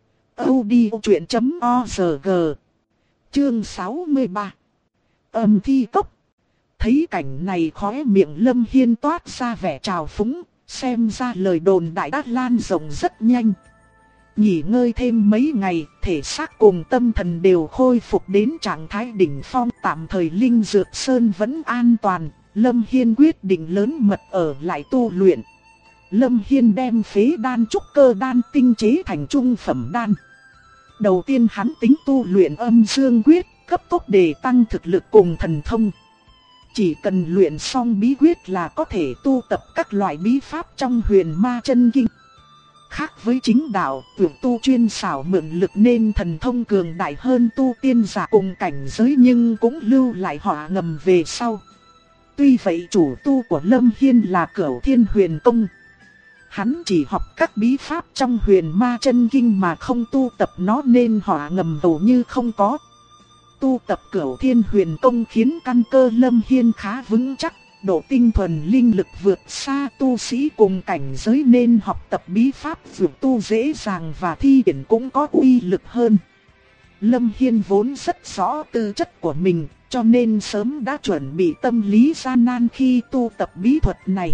[SPEAKER 1] audiochuyện.org. Chương 63. Âm thi cốc. Thấy cảnh này khóe miệng Lâm Hiên toát ra vẻ trào phúng, xem ra lời đồn đại đã lan rộng rất nhanh. Nghỉ ngơi thêm mấy ngày, thể xác cùng tâm thần đều khôi phục đến trạng thái đỉnh phong. Tạm thời Linh Dược Sơn vẫn an toàn, Lâm Hiên quyết định lớn mật ở lại tu luyện. Lâm Hiên đem phế đan trúc cơ đan tinh chế thành trung phẩm đan. Đầu tiên hắn tính tu luyện âm dương quyết, cấp tốc để tăng thực lực cùng thần thông. Chỉ cần luyện xong bí quyết là có thể tu tập các loại bí pháp trong Huyền Ma Chân Kinh. Khác với chính đạo, tuyển tu chuyên xảo mượn lực nên thần thông cường đại hơn tu tiên giả cùng cảnh giới, nhưng cũng lưu lại họa ngầm về sau. Tuy vậy chủ tu của Lâm Hiên là Cửu Thiên Huyền Công. Hắn chỉ học các bí pháp trong Huyền Ma Chân Kinh mà không tu tập nó nên họa ngầm hầu như không có. Tu tập Cửu Thiên Huyền Công khiến căn cơ Lâm Hiên khá vững chắc, độ tinh thuần linh lực vượt xa tu sĩ cùng cảnh giới nên học tập bí pháp vượt tu dễ dàng và thi triển cũng có uy lực hơn. Lâm Hiên vốn rất rõ tư chất của mình, cho nên sớm đã chuẩn bị tâm lý gian nan khi tu tập bí thuật này.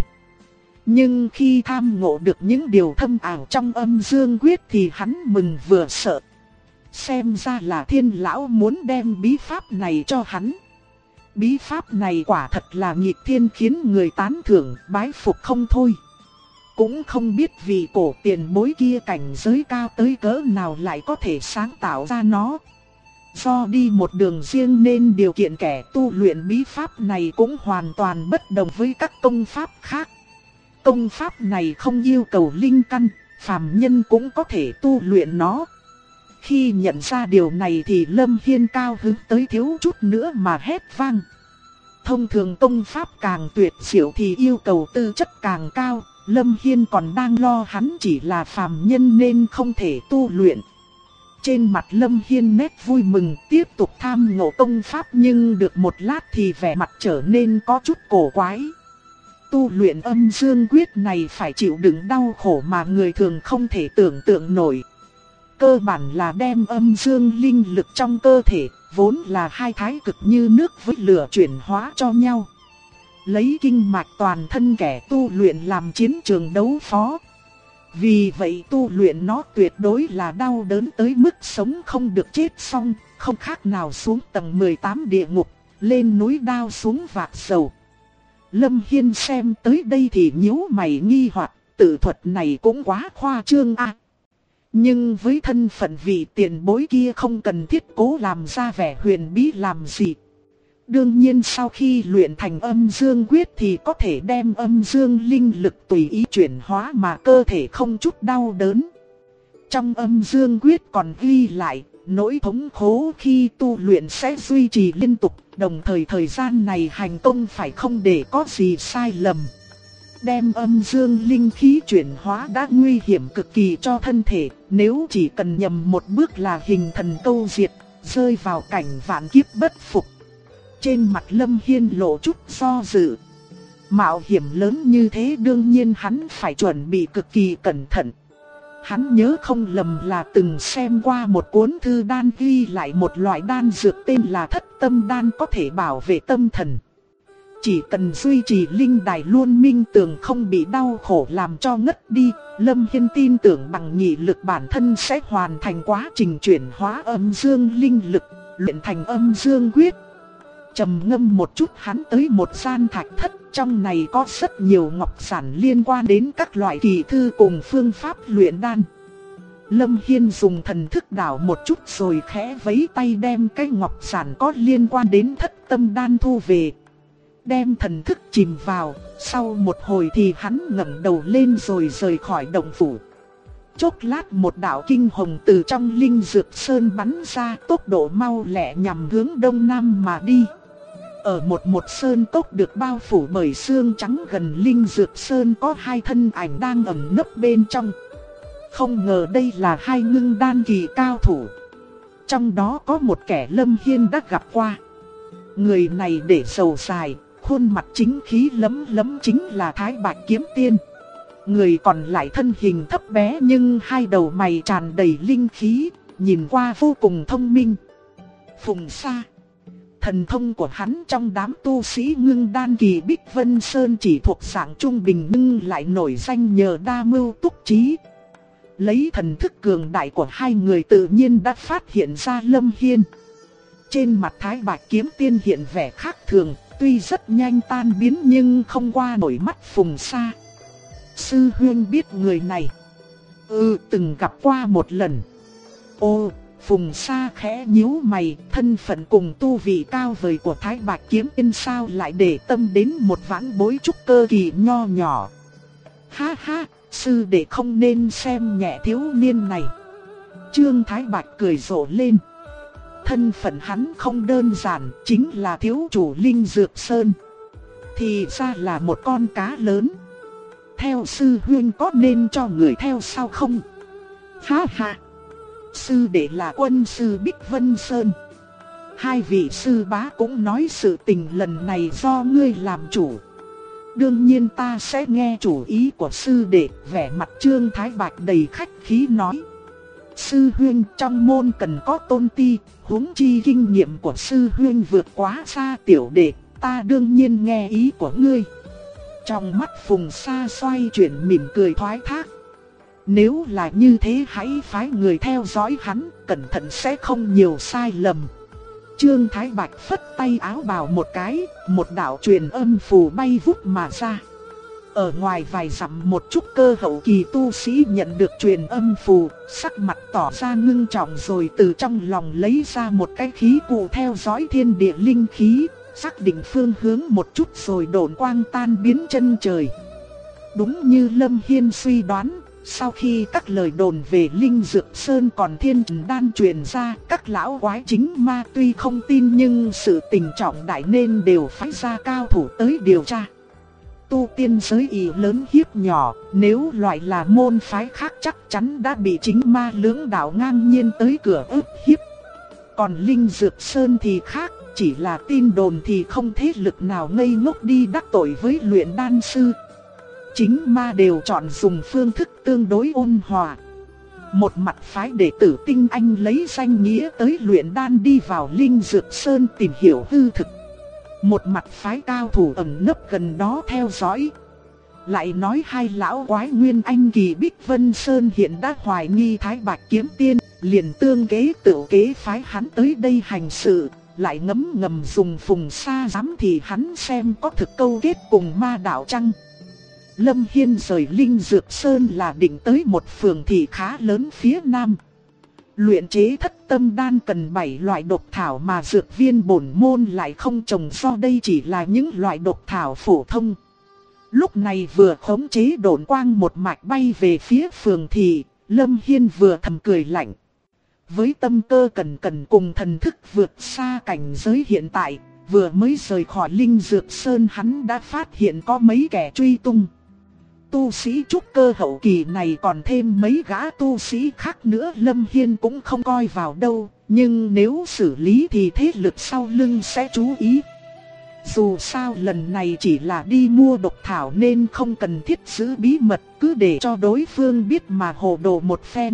[SPEAKER 1] Nhưng khi tham ngộ được những điều thâm ảo trong âm dương quyết thì hắn mừng vừa sợ. Xem ra là Thiên lão muốn đem bí pháp này cho hắn. Bí pháp này quả thật là nghịch thiên, khiến người tán thưởng bái phục không thôi. Cũng không biết vị cổ tiền bối kia cảnh giới cao tới cỡ nào lại có thể sáng tạo ra nó. Do đi một đường riêng nên điều kiện kẻ tu luyện bí pháp này cũng hoàn toàn bất đồng với các công pháp khác. Công pháp này không yêu cầu linh căn, phàm nhân cũng có thể tu luyện nó. Khi nhận ra điều này thì Lâm Hiên cao hứng tới thiếu chút nữa mà hét vang. Thông thường công pháp càng tuyệt diệu thì yêu cầu tư chất càng cao, Lâm Hiên còn đang lo hắn chỉ là phàm nhân nên không thể tu luyện. Trên mặt Lâm Hiên nét vui mừng tiếp tục tham ngộ công pháp, nhưng được một lát thì vẻ mặt trở nên có chút cổ quái. Tu luyện âm dương quyết này phải chịu đựng đau khổ mà người thường không thể tưởng tượng nổi. Cơ bản là đem âm dương linh lực trong cơ thể, vốn là hai thái cực như nước với lửa chuyển hóa cho nhau. Lấy kinh mạch toàn thân kẻ tu luyện làm chiến trường đấu phó. Vì vậy tu luyện nó tuyệt đối là đau đớn tới mức sống không được chết xong, không khác nào xuống tầng 18 địa ngục, lên núi đao xuống vạc dầu. Lâm Hiên xem tới đây thì nhíu mày nghi hoặc, tự thuật này cũng quá khoa trương à. Nhưng với thân phận vị tiền bối kia không cần thiết cố làm ra vẻ huyền bí làm gì. Đương nhiên sau khi luyện thành âm dương quyết thì có thể đem âm dương linh lực tùy ý chuyển hóa mà cơ thể không chút đau đớn. Trong âm dương quyết còn ghi lại, nỗi thống khổ khi tu luyện sẽ duy trì liên tục, đồng thời thời gian này hành công phải không để có gì sai lầm. Đem âm dương linh khí chuyển hóa đã nguy hiểm cực kỳ cho thân thể, nếu chỉ cần nhầm một bước là hình thần câu diệt, rơi vào cảnh vạn kiếp bất phục. Trên mặt Lâm Hiên lộ chút do dự. Mạo hiểm lớn như thế đương nhiên hắn phải chuẩn bị cực kỳ cẩn thận. Hắn nhớ không lầm là từng xem qua một cuốn thư đan ghi lại một loại đan dược tên là Thất Tâm Đan có thể bảo vệ tâm thần. Chỉ cần duy trì linh đài luôn minh tường không bị đau khổ làm cho ngất đi, Lâm Hiên tin tưởng bằng nghị lực bản thân sẽ hoàn thành quá trình chuyển hóa âm dương linh lực, luyện thành âm dương quyết. Trầm ngâm một chút hắn tới một gian thạch thất, trong này có rất nhiều ngọc giản liên quan đến các loại kỳ thư cùng phương pháp luyện đan. Lâm Hiên dùng thần thức đảo một chút rồi khẽ vẫy tay đem cái ngọc giản có liên quan đến Thất Tâm Đan thu về. Đem thần thức chìm vào, sau một hồi thì hắn ngẩng đầu lên rồi rời khỏi động phủ. Chốc lát một đạo kinh hồng từ trong linh dược sơn bắn ra, tốc độ mau lẹ nhằm hướng đông nam mà đi. Ở một sơn cốc được bao phủ bởi sương trắng gần linh dược sơn có hai thân ảnh đang ẩn nấp bên trong. Không ngờ đây là hai ngưng đan kỳ cao thủ. Trong đó có một kẻ Lâm Hiên đã gặp qua. Người này để râu dài, khuôn mặt chính khí lấm lấm chính là Thái Bạch Kiếm Tiên. Người còn lại thân hình thấp bé nhưng hai đầu mày tràn đầy linh khí, nhìn qua vô cùng thông minh. Phùng Sa. Thần thông của hắn trong đám tu sĩ ngưng đan kỳ Bích Vân Sơn chỉ thuộc dạng trung bình nhưng lại nổi danh nhờ đa mưu túc trí. Lấy thần thức cường đại của hai người tự nhiên đã phát hiện ra Lâm Hiên. Trên mặt Thái Bạch Kiếm Tiên hiện vẻ khác thường, tuy rất nhanh tan biến nhưng không qua nổi mắt Phùng Sa. Sư huynh biết người này. Từng gặp qua một lần. Ồ, Phùng Sa khẽ nhíu mày, thân phận cùng tu vị cao vời của Thái Bạch Kiếm Tiên sao lại để tâm đến một vãn bối trúc cơ kỳ nho nhỏ. Ha ha, sư đệ không nên xem nhẹ thiếu niên này. Trương Thái Bạch cười rộ lên. Thân phận hắn không đơn giản, chính là thiếu chủ Linh Dược Sơn. Thì ra là một con cá lớn. Theo sư huynh có nên cho người theo sao không? Ha ha. Sư đệ là quân sư Bích Vân Sơn. Hai vị sư bá cũng nói sự tình lần này do ngươi làm chủ. Đương nhiên ta sẽ nghe chủ ý của sư đệ. Vẻ mặt Trương Thái Bạch đầy khách khí nói. Sư huynh trong môn cần có tôn ti, huống chi kinh nghiệm của sư huynh vượt quá xa tiểu đệ, ta đương nhiên nghe ý của ngươi. Trong mắt Phùng Sa xoay chuyển mỉm cười thoái thác. Nếu là như thế hãy phái người theo dõi hắn, cẩn thận sẽ không nhiều sai lầm. Trương Thái Bạch phất tay áo bào một cái, một đạo truyền âm phù bay vút mà ra. Ở ngoài vài dặm một chút cơ hậu kỳ tu sĩ nhận được truyền âm phù, sắc mặt tỏ ra ngưng trọng rồi từ trong lòng lấy ra một cái khí cụ theo dõi thiên địa linh khí, xác định phương hướng một chút rồi độn quang tan biến chân trời. Đúng như Lâm Hiên suy đoán, sau khi các lời đồn về Linh Dược Sơn còn thiên đan truyền ra, các lão quái chính ma tuy không tin nhưng sự tình trọng đại nên đều phái ra cao thủ tới điều tra. Tu tiên giới ý lớn hiếp nhỏ, nếu loại là môn phái khác chắc chắn đã bị chính ma lưỡng đạo ngang nhiên tới cửa ức hiếp. Còn Linh Dược Sơn thì khác, chỉ là tin đồn thì không thế lực nào ngây ngốc đi đắc tội với luyện đan sư. Chính ma đều chọn dùng phương thức tương đối ôn hòa. Một mặt phái đệ tử tinh anh lấy danh nghĩa tới luyện đan đi vào Linh Dược Sơn tìm hiểu hư thực. Một mặt phái cao thủ ẩn nấp gần đó theo dõi. Lại nói hai lão quái nguyên anh kỳ Bích Vân Sơn hiện đã hoài nghi Thái Bạch Kiếm Tiên, liền tương kế tự kế phái hắn tới đây hành sự. Lại ngấm ngầm dùng Phùng Sa giám thì hắn xem có thực câu kết cùng ma đạo chăng. Lâm Hiên rời Linh Dược Sơn là định tới một phường thị khá lớn phía nam. Luyện chế Thất Tâm Đan cần 7 loại độc thảo mà dược viên bổn môn lại không trồng, do đây chỉ là những loại độc thảo phổ thông. Lúc này vừa khống chế độn quang một mạch bay về phía phường thị, Lâm Hiên vừa thầm cười lạnh. Với tâm cơ cẩn cẩn cùng thần thức vượt xa cảnh giới hiện tại, vừa mới rời khỏi Linh Dược Sơn hắn đã phát hiện có mấy kẻ truy tung. Tu sĩ trúc cơ hậu kỳ này còn thêm mấy gã tu sĩ khác nữa Lâm Hiên cũng không coi vào đâu, nhưng nếu xử lý thì thế lực sau lưng sẽ chú ý. Dù sao lần này chỉ là đi mua độc thảo nên không cần thiết giữ bí mật, cứ để cho đối phương biết mà hồ đồ một phen.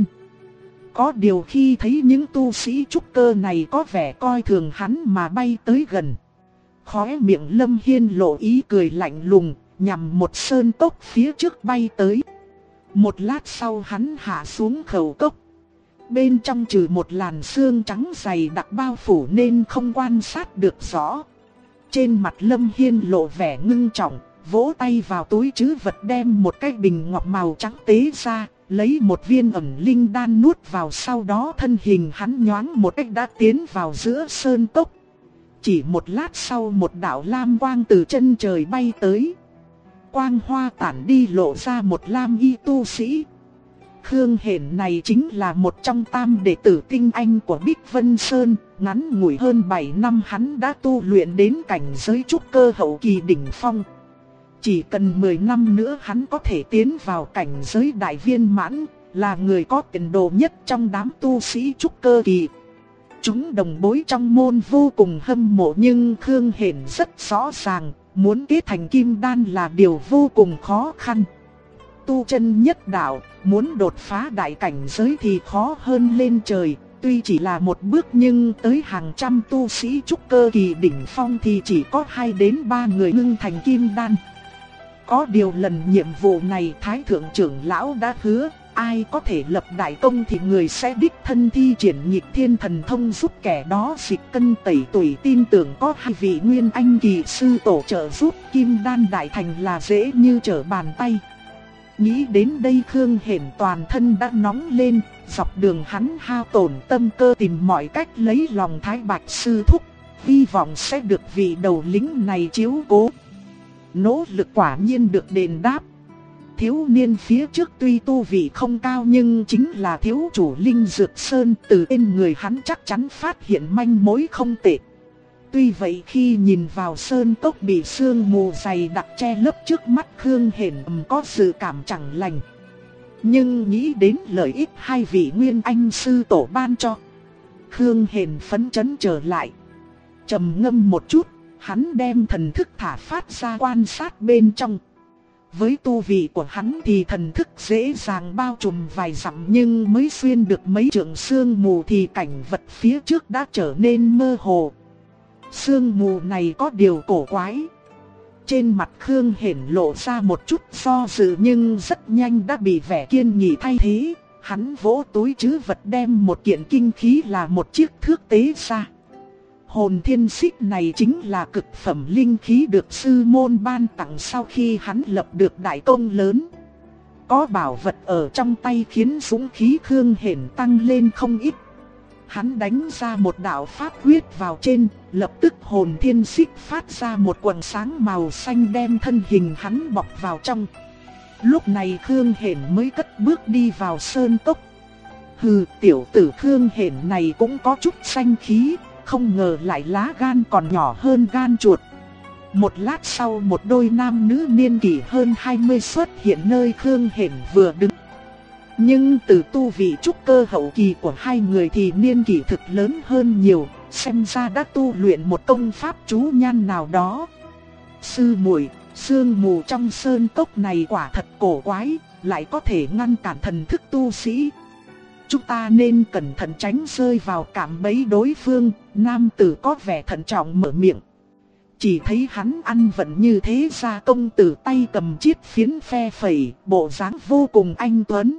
[SPEAKER 1] Có điều khi thấy những tu sĩ trúc cơ này có vẻ coi thường hắn mà bay tới gần, khóe miệng Lâm Hiên lộ ý cười lạnh lùng, nhằm một sơn cốc phía trước bay tới. Một lát sau hắn hạ xuống khẩu cốc. Bên trong trừ một làn sương trắng dày đặc bao phủ nên không quan sát được rõ. Trên mặt Lâm Hiên lộ vẻ ngưng trọng, vỗ tay vào túi trữ vật đem một cái bình ngọc màu trắng tế ra, lấy một viên ẩn linh đan nuốt vào, sau đó thân hình hắn nhoáng một cách đã tiến vào giữa sơn cốc. Chỉ một lát sau một đạo lam quang từ chân trời bay tới. Quang hoa tản đi lộ ra một lam y tu sĩ. Khương Hển này chính là một trong tam đệ tử tinh anh của Bích Vân Sơn, ngắn ngủi hơn 7 năm hắn đã tu luyện đến cảnh giới trúc cơ hậu kỳ đỉnh phong. Chỉ cần 10 năm nữa hắn có thể tiến vào cảnh giới đại viên mãn, là người có tiền đồ nhất trong đám tu sĩ trúc cơ kỳ. Chúng đồng bối trong môn vô cùng hâm mộ, nhưng Khương Hển rất rõ ràng, muốn kết thành kim đan là điều vô cùng khó khăn. Tu chân nhất đạo, muốn đột phá đại cảnh giới thì khó hơn lên trời, tuy chỉ là một bước nhưng tới hàng trăm tu sĩ trúc cơ kỳ đỉnh phong thì chỉ có 2 đến 3 người ngưng thành kim đan. Có điều lần nhiệm vụ này Thái Thượng trưởng lão đã hứa, ai có thể lập đại công thì người sẽ đích thân thi triển nghịch thiên thần thông giúp kẻ đó dịch cân tẩy tủy. Tin tưởng có 2 vị nguyên anh kỳ sư tổ trợ giúp, kim đan đại thành là dễ như trở bàn tay. Nghĩ đến đây Khương Hển toàn thân đã nóng lên, dọc đường hắn hao tổn tâm cơ tìm mọi cách lấy lòng Thái Bạch sư thúc, hy vọng sẽ được vị đầu lĩnh này chiếu cố. Nỗ lực quả nhiên được đền đáp. Thiếu niên phía trước tuy tu vị không cao nhưng chính là thiếu chủ Linh Dược Sơn, từ bên người hắn chắc chắn phát hiện manh mối không tệ. Tuy vậy khi nhìn vào sơn cốc bị sương mù dày đặc che lấp trước mắt, Khương Hển có sự cảm chẳng lành. Nhưng nghĩ đến lợi ích 2 vị nguyên anh sư tổ ban cho, Khương Hển phấn chấn trở lại. Trầm ngâm một chút, hắn đem thần thức thả phát ra quan sát bên trong. Với tu vị của hắn thì thần thức dễ dàng bao trùm vài dặm, nhưng mới xuyên được mấy trượng sương mù thì cảnh vật phía trước đã trở nên mơ hồ. Sương mù này có điều cổ quái. Trên mặt Khương Hển lộ ra một chút do dự nhưng rất nhanh đã bị vẻ kiên nghị thay thế. Hắn vỗ túi trữ vật đem một kiện kinh khí là một chiếc thước tế ra. Hồn thiên xích này chính là cực phẩm linh khí được sư môn ban tặng sau khi hắn lập được đại công lớn. Có bảo vật ở trong tay khiến dũng khí Khương Hển tăng lên không ít. Hắn đánh ra một đạo pháp quyết vào trên, lập tức hồn thiên xích phát ra một quầng sáng màu xanh đem thân hình hắn bọc vào trong. Lúc này Khương Hển mới cất bước đi vào sơn cốc. Hừ, tiểu tử Khương Hển này cũng có chút xanh khí, không ngờ lại lá gan còn nhỏ hơn gan chuột. Một lát sau một đôi nam nữ niên kỷ hơn 20 xuất hiện nơi Khương Hển vừa đứng. Nhưng từ tu vị trúc cơ hậu kỳ của 2 người thì niên kỷ thực lớn hơn nhiều, xem ra đã tu luyện một công pháp chú nhan nào đó. Sư muội, sương mù trong sơn cốc này quả thật cổ quái, lại có thể ngăn cản thần thức tu sĩ. Chúng ta nên cẩn thận tránh rơi vào cạm bẫy đối phương. Nam tử có vẻ thận trọng mở miệng. Chỉ thấy hắn ăn vận như thế ra, công tử tay cầm chiếc phiến phe phẩy, bộ dáng vô cùng anh tuấn.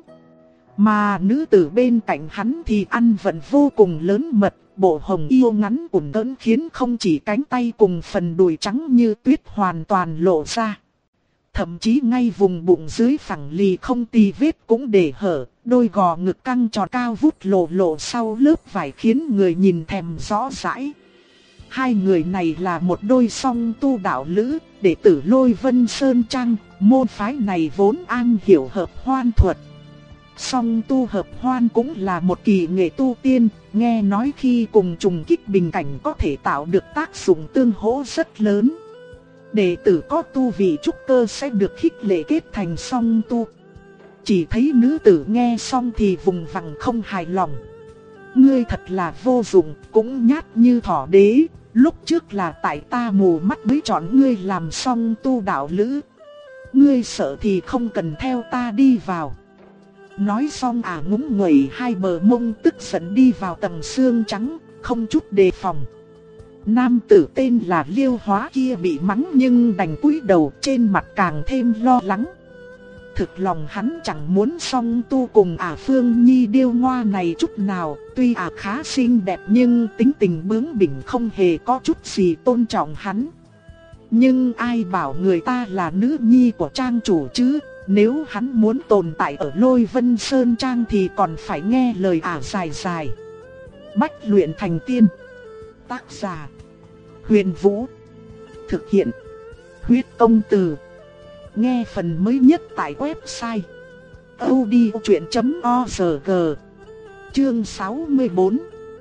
[SPEAKER 1] Mà nữ tử bên cạnh hắn thì ăn vận vô cùng lớn mật, bộ hồng yêu ngắn cùn tỡn khiến không chỉ cánh tay cùng phần đùi trắng như tuyết hoàn toàn lộ ra. Thậm chí ngay vùng bụng dưới phẳng lì không tì vết cũng để hở, đôi gò ngực căng tròn cao vút lộ sau lớp vải khiến người nhìn thèm rõ rãi. 2 người này là một đôi song tu đạo lữ, đệ tử Lôi Vân Sơn Trang, môn phái này vốn am hiểu hợp hoan thuật. Song tu hợp hoan cũng là một kỳ nghệ tu tiên, nghe nói khi cùng trùng kích bình cảnh có thể tạo được tác dụng tương hỗ rất lớn. Đệ tử có tu vị trúc cơ sẽ được khích lệ kết thành song tu. Chỉ thấy nữ tử nghe xong thì vùng vằng không hài lòng. Ngươi thật là vô dụng, cũng nhát như thỏ đế, lúc trước là tại ta mù mắt mới chọn ngươi làm song tu đạo lữ. Ngươi sợ thì không cần theo ta đi vào. Nói xong ngúng nguẩy hai bờ mông tức giận đi vào tầng xương trắng, không chút đề phòng. Nam tử tên là Liêu Hóa kia bị mắng nhưng đành cúi đầu, trên mặt càng thêm lo lắng. Thực lòng hắn chẳng muốn song tu cùng Phương Nhi điêu ngoa này chút nào, tuy khá xinh đẹp nhưng tính tình bướng bỉnh không hề có chút gì tôn trọng hắn. Nhưng ai bảo người ta là nữ nhi của trang chủ chứ, nếu hắn muốn tồn tại ở Lôi Vân Sơn Trang thì còn phải nghe lời dài dài. Bách luyện thành tiên. Tác giả Huyền Vũ. Thực hiện Huyết Công Từ. Nghe phần mới nhất tại website audiochuyện.org. Chương 64.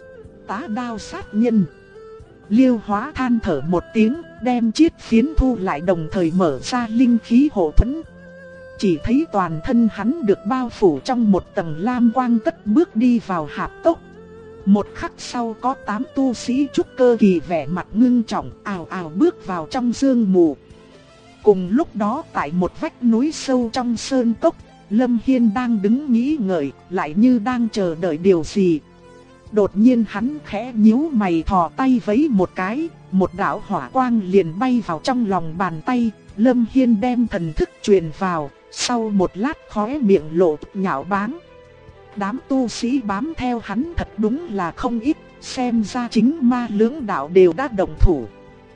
[SPEAKER 1] Tá đao sát nhân. Liêu Hóa than thở một tiếng, đem chiếc phiến thu lại đồng thời mở ra linh khí hộ thuẫn. Chỉ thấy toàn thân hắn được bao phủ trong một tầng lam quang, cất bước đi vào hạp cốc. Một khắc sau có 8 tu sĩ trúc cơ kỳ vẻ mặt ngưng trọng ào ào bước vào trong sương mù. Cùng lúc đó tại một vách núi sâu trong sơn cốc, Lâm Hiên đang đứng nghĩ ngợi, lại như đang chờ đợi điều gì. Đột nhiên hắn khẽ nhíu mày, thò tay vẫy một cái, một đạo hỏa quang liền bay vào trong lòng bàn tay. Lâm Hiên đem thần thức truyền vào, sau một lát khóe miệng lộ nhạo báng. Đám tu sĩ bám theo hắn thật đúng là không ít, xem ra chính ma lưỡng đạo đều đã động thủ.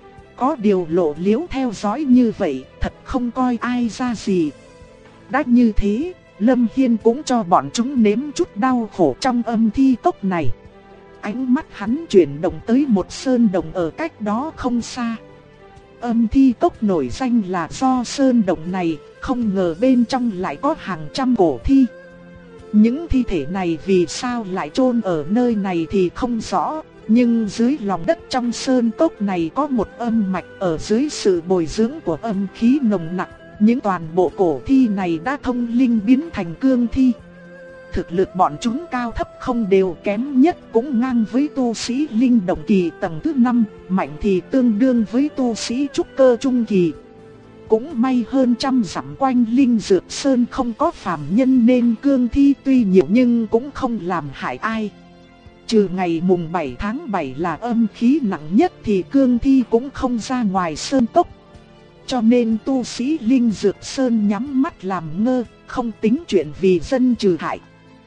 [SPEAKER 1] Có điều Lộ Liễu theo dõi như vậy, thật không coi ai ra gì. Đã như thế, Lâm Hiên cũng cho bọn chúng nếm chút đau khổ trong âm thi cốc này. Ánh mắt hắn chuyển động tới một sơn động ở cách đó không xa. Âm thi cốc nổi danh là do sơn động này, không ngờ bên trong lại có hàng trăm cổ thi. Những thi thể này vì sao lại chôn ở nơi này thì không rõ, nhưng dưới lòng đất trong sơn cốc này có một âm mạch, ở dưới sự bồi dưỡng của âm khí nồng nặc, những toàn bộ cổ thi này đã thông linh biến thành cương thi. Thực lực bọn chúng cao thấp không đều, kém nhất cũng ngang với tu sĩ linh động kỳ tầng thứ 5, mạnh thì tương đương với tu sĩ trúc cơ trung kỳ. Cũng may hơn trăm dặm quanh linh dược sơn không có phàm nhân nên cương thi tuy nhiều nhưng cũng không làm hại ai. Trừ ngày mùng 7 tháng 7 là âm khí nặng nhất thì cương thi cũng không ra ngoài sơn cốc. Cho nên tu sĩ linh dược sơn nhắm mắt làm ngơ, không tính chuyện vì dân trừ hại.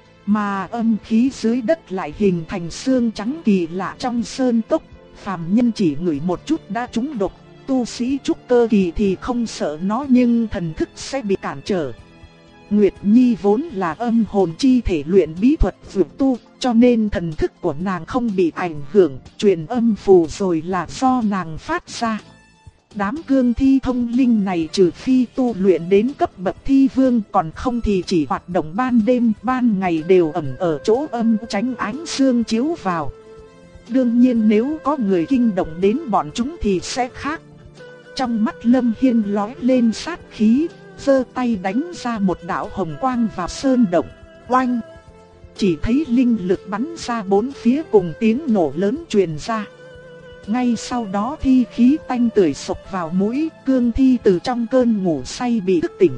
[SPEAKER 1] Mà âm khí dưới đất lại hình thành xương trắng kỳ lạ trong sơn cốc, phàm nhân chỉ ngửi một chút đã trúng độc. Tu sĩ trúc cơ kỳ thì không sợ nó nhưng thần thức sẽ bị cản trở. Nguyệt Nhi vốn là âm hồn chi thể luyện bí thuật vượt tu, cho nên thần thức của nàng không bị ảnh hưởng, truyền âm phù rồi là do nàng phát ra. Đám cương thi thông linh này trừ phi tu luyện đến cấp bậc thi vương, còn không thì chỉ hoạt động ban đêm, ban ngày đều ẩn ở chỗ âm tránh ánh sương chiếu vào. Đương nhiên nếu có người kinh động đến bọn chúng thì sẽ khác. Trong mắt Lâm Hiên lóe lên sát khí, giơ tay đánh ra một đạo hồng quang vào sơn động. Oanh! Chỉ thấy linh lực bắn ra bốn phía cùng tiếng nổ lớn truyền ra. Ngay sau đó thi khí tanh tưởi sộc vào mũi, cương thi từ trong cơn ngủ say bị thức tỉnh.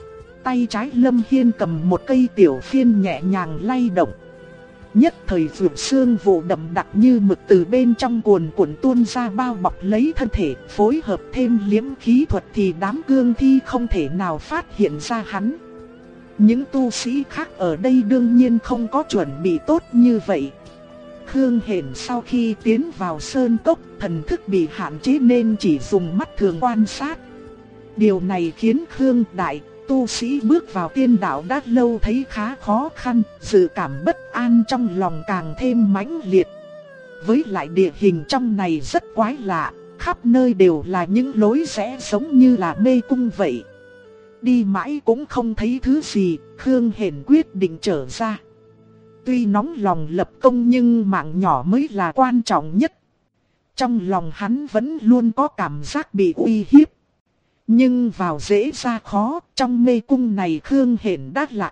[SPEAKER 1] Tay trái Lâm Hiên cầm một cây tiểu phiên nhẹ nhàng lay động. Nhất thời vượt xương vụ đậm đặc như mực từ bên trong cuồn cuộn tuôn ra bao bọc lấy thân thể, phối hợp thêm liễm khí thuật thì đám cương thi không thể nào phát hiện ra hắn. Những tu sĩ khác ở đây đương nhiên không có chuẩn bị tốt như vậy. Khương Hển sau khi tiến vào sơn cốc, thần thức bị hạn chế nên chỉ dùng mắt thường quan sát. Điều này khiến Khương Đại tu sĩ bước vào tiên đạo đã lâu thấy khá khó khăn, dự cảm bất an trong lòng càng thêm mãnh liệt. Với lại địa hình trong này rất quái lạ, khắp nơi đều là những lối rẽ giống như là mê cung vậy. đi mãi cũng không thấy thứ gì, Khương Hển quyết định trở ra. Tuy nóng lòng lập công nhưng mạng nhỏ mới là quan trọng nhất. Trong lòng hắn vẫn luôn có cảm giác bị uy hiếp. Nhưng vào dễ ra khó, trong mê cung này Khương Hển đã lạc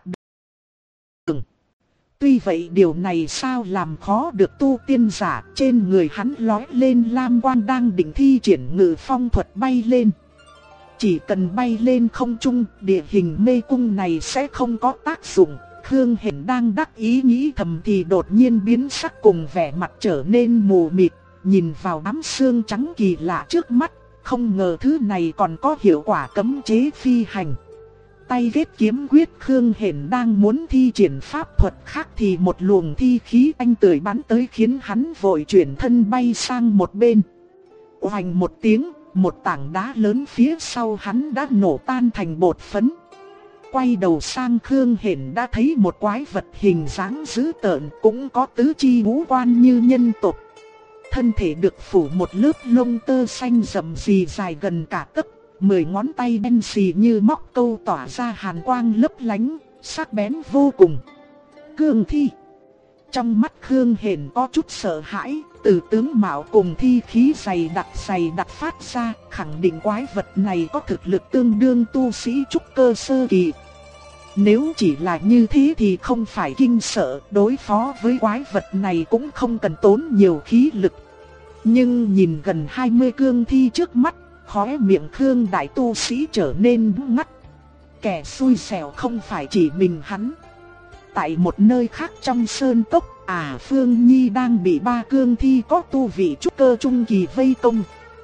[SPEAKER 1] đường. Tuy vậy điều này sao làm khó được tu tiên giả, trên người hắn lói lên lam quang đang định thi triển ngự phong thuật bay lên. Chỉ cần bay lên không trung, địa hình mê cung này sẽ không có tác dụng. Khương Hển đang đắc ý nghĩ thầm thì đột nhiên biến sắc cùng vẻ mặt trở nên mù mịt, nhìn vào đám xương trắng kỳ lạ trước mắt, không ngờ thứ này còn có hiệu quả cấm chế phi hành. Tay ghét kiếm quyết, Khương Hển đang muốn thi triển pháp thuật khác thì một luồng thi khí anh tươi bắn tới khiến hắn vội chuyển thân bay sang một bên. Oành một tiếng, một tảng đá lớn phía sau hắn đã nổ tan thành bột phấn. Quay đầu sang Khương Hển đã thấy một quái vật hình dáng dữ tợn, cũng có tứ chi ngũ quan như nhân tộc. Thân thể được phủ một lớp lông tơ xanh rậm rì dài gần cả tấc, 10 ngón tay đen xì như móc câu tỏa ra hàn quang lấp lánh, sắc bén vô cùng. Cương thi. Trong mắt Khương Hển có chút sợ hãi, từ tướng mạo cùng thi khí dày đặc phát ra, khẳng định quái vật này có thực lực tương đương tu sĩ trúc cơ sơ kỳ. Nếu chỉ là như thế thì không phải kinh sợ, đối phó với quái vật này cũng không cần tốn nhiều khí lực. Nhưng nhìn gần 20 cương thi trước mắt, khóe miệng Khương đại tu sĩ trở nên ngắt. Kẻ xui xẻo không phải chỉ mình hắn. Tại một nơi khác trong sơn cốc, Phương Nhi đang bị 3 cương thi có tu vị trúc cơ trung kỳ vây công.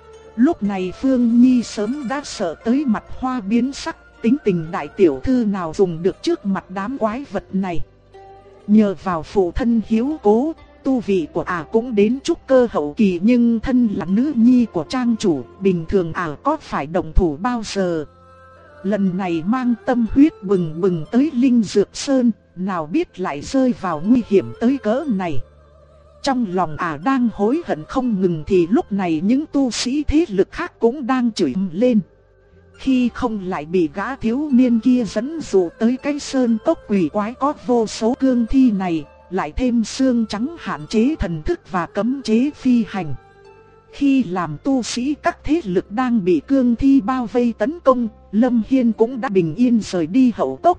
[SPEAKER 1] Lúc này Phương Nhi sớm đã sợ tới mặt hoa biến sắc, tính tình đại tiểu thư nào dùng được trước mặt đám quái vật này. Nhờ vào phụ thân hiếu cố, tu vị của cũng đến trúc cơ hậu kỳ, nhưng thân là nữ nhi của trang chủ, bình thường có phải động thủ bao giờ. Lần này mang tâm huyết bừng bừng tới Linh Dược Sơn, nào biết lại rơi vào nguy hiểm tới cỡ này. Trong lòng đang hối hận không ngừng thì lúc này những tu sĩ thế lực khác cũng đang chửi lên. Khi không lại bị gã thiếu niên kia dẫn dụ tới cái sơn cốc quỷ quái có vô số cương thi này, lại thêm xương trắng hạn chế thần thức và cấm chế phi hành. Khi làm tu sĩ các thế lực đang bị cương thi bao vây tấn công, Lâm Hiên cũng đã bình yên rời đi hậu cốc.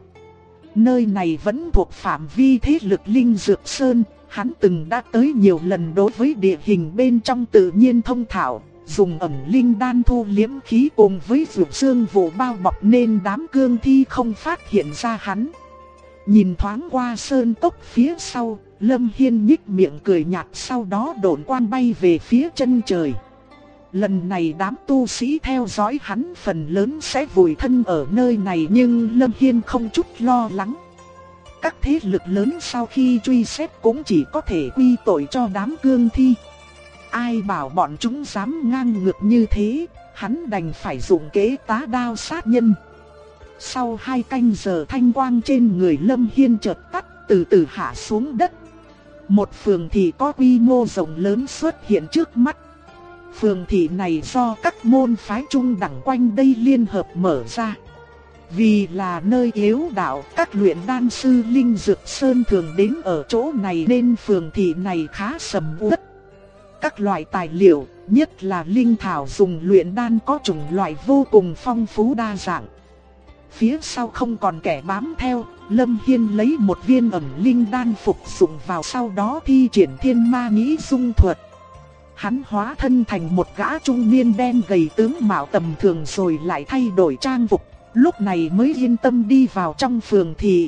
[SPEAKER 1] Nơi này vẫn thuộc phạm vi thế lực Linh Dược Sơn, hắn từng đã tới nhiều lần. Đối với địa hình bên trong tự nhiên thông thạo, dùng ẩn linh đan thu liếm khí cùng với vượt xương vụ bao bọc nên đám cương thi không phát hiện ra hắn. Nhìn thoáng qua sơn cốc phía sau, Lâm Hiên nhích miệng cười nhạt, sau đó độn quang bay về phía chân trời. Lần này đám tu sĩ theo dõi hắn phần lớn sẽ vùi thân ở nơi này, nhưng Lâm Hiên không chút lo lắng. Các thế lực lớn sau khi truy xét cũng chỉ có thể quy tội cho đám cương thi. Ai bảo bọn chúng dám ngang ngược như thế, hắn đành phải dùng kế tá đao sát nhân. Sau 2 canh giờ, thanh quang trên người Lâm Hiên chợt tắt, từ từ hạ xuống đất. Một phường thị có quy mô rộng lớn xuất hiện trước mắt. Phường thị này do các môn phái trung đẳng quanh đây liên hợp mở ra. Vì là nơi yếu đạo, các luyện đan sư Linh Dược Sơn thường đến ở chỗ này nên phường thị này khá sầm uất. Các loại tài liệu, nhất là linh thảo dùng luyện đan có chủng loại vô cùng phong phú đa dạng. Phía sau không còn kẻ bám theo, Lâm Hiên lấy một viên ẩn linh đan phục dụng vào, sau đó thi triển thiên ma nghĩ dung thuật. Hắn hóa thân thành một gã trung niên đen gầy tướng mạo tầm thường rồi lại thay đổi trang phục, lúc này mới yên tâm đi vào trong phường thị.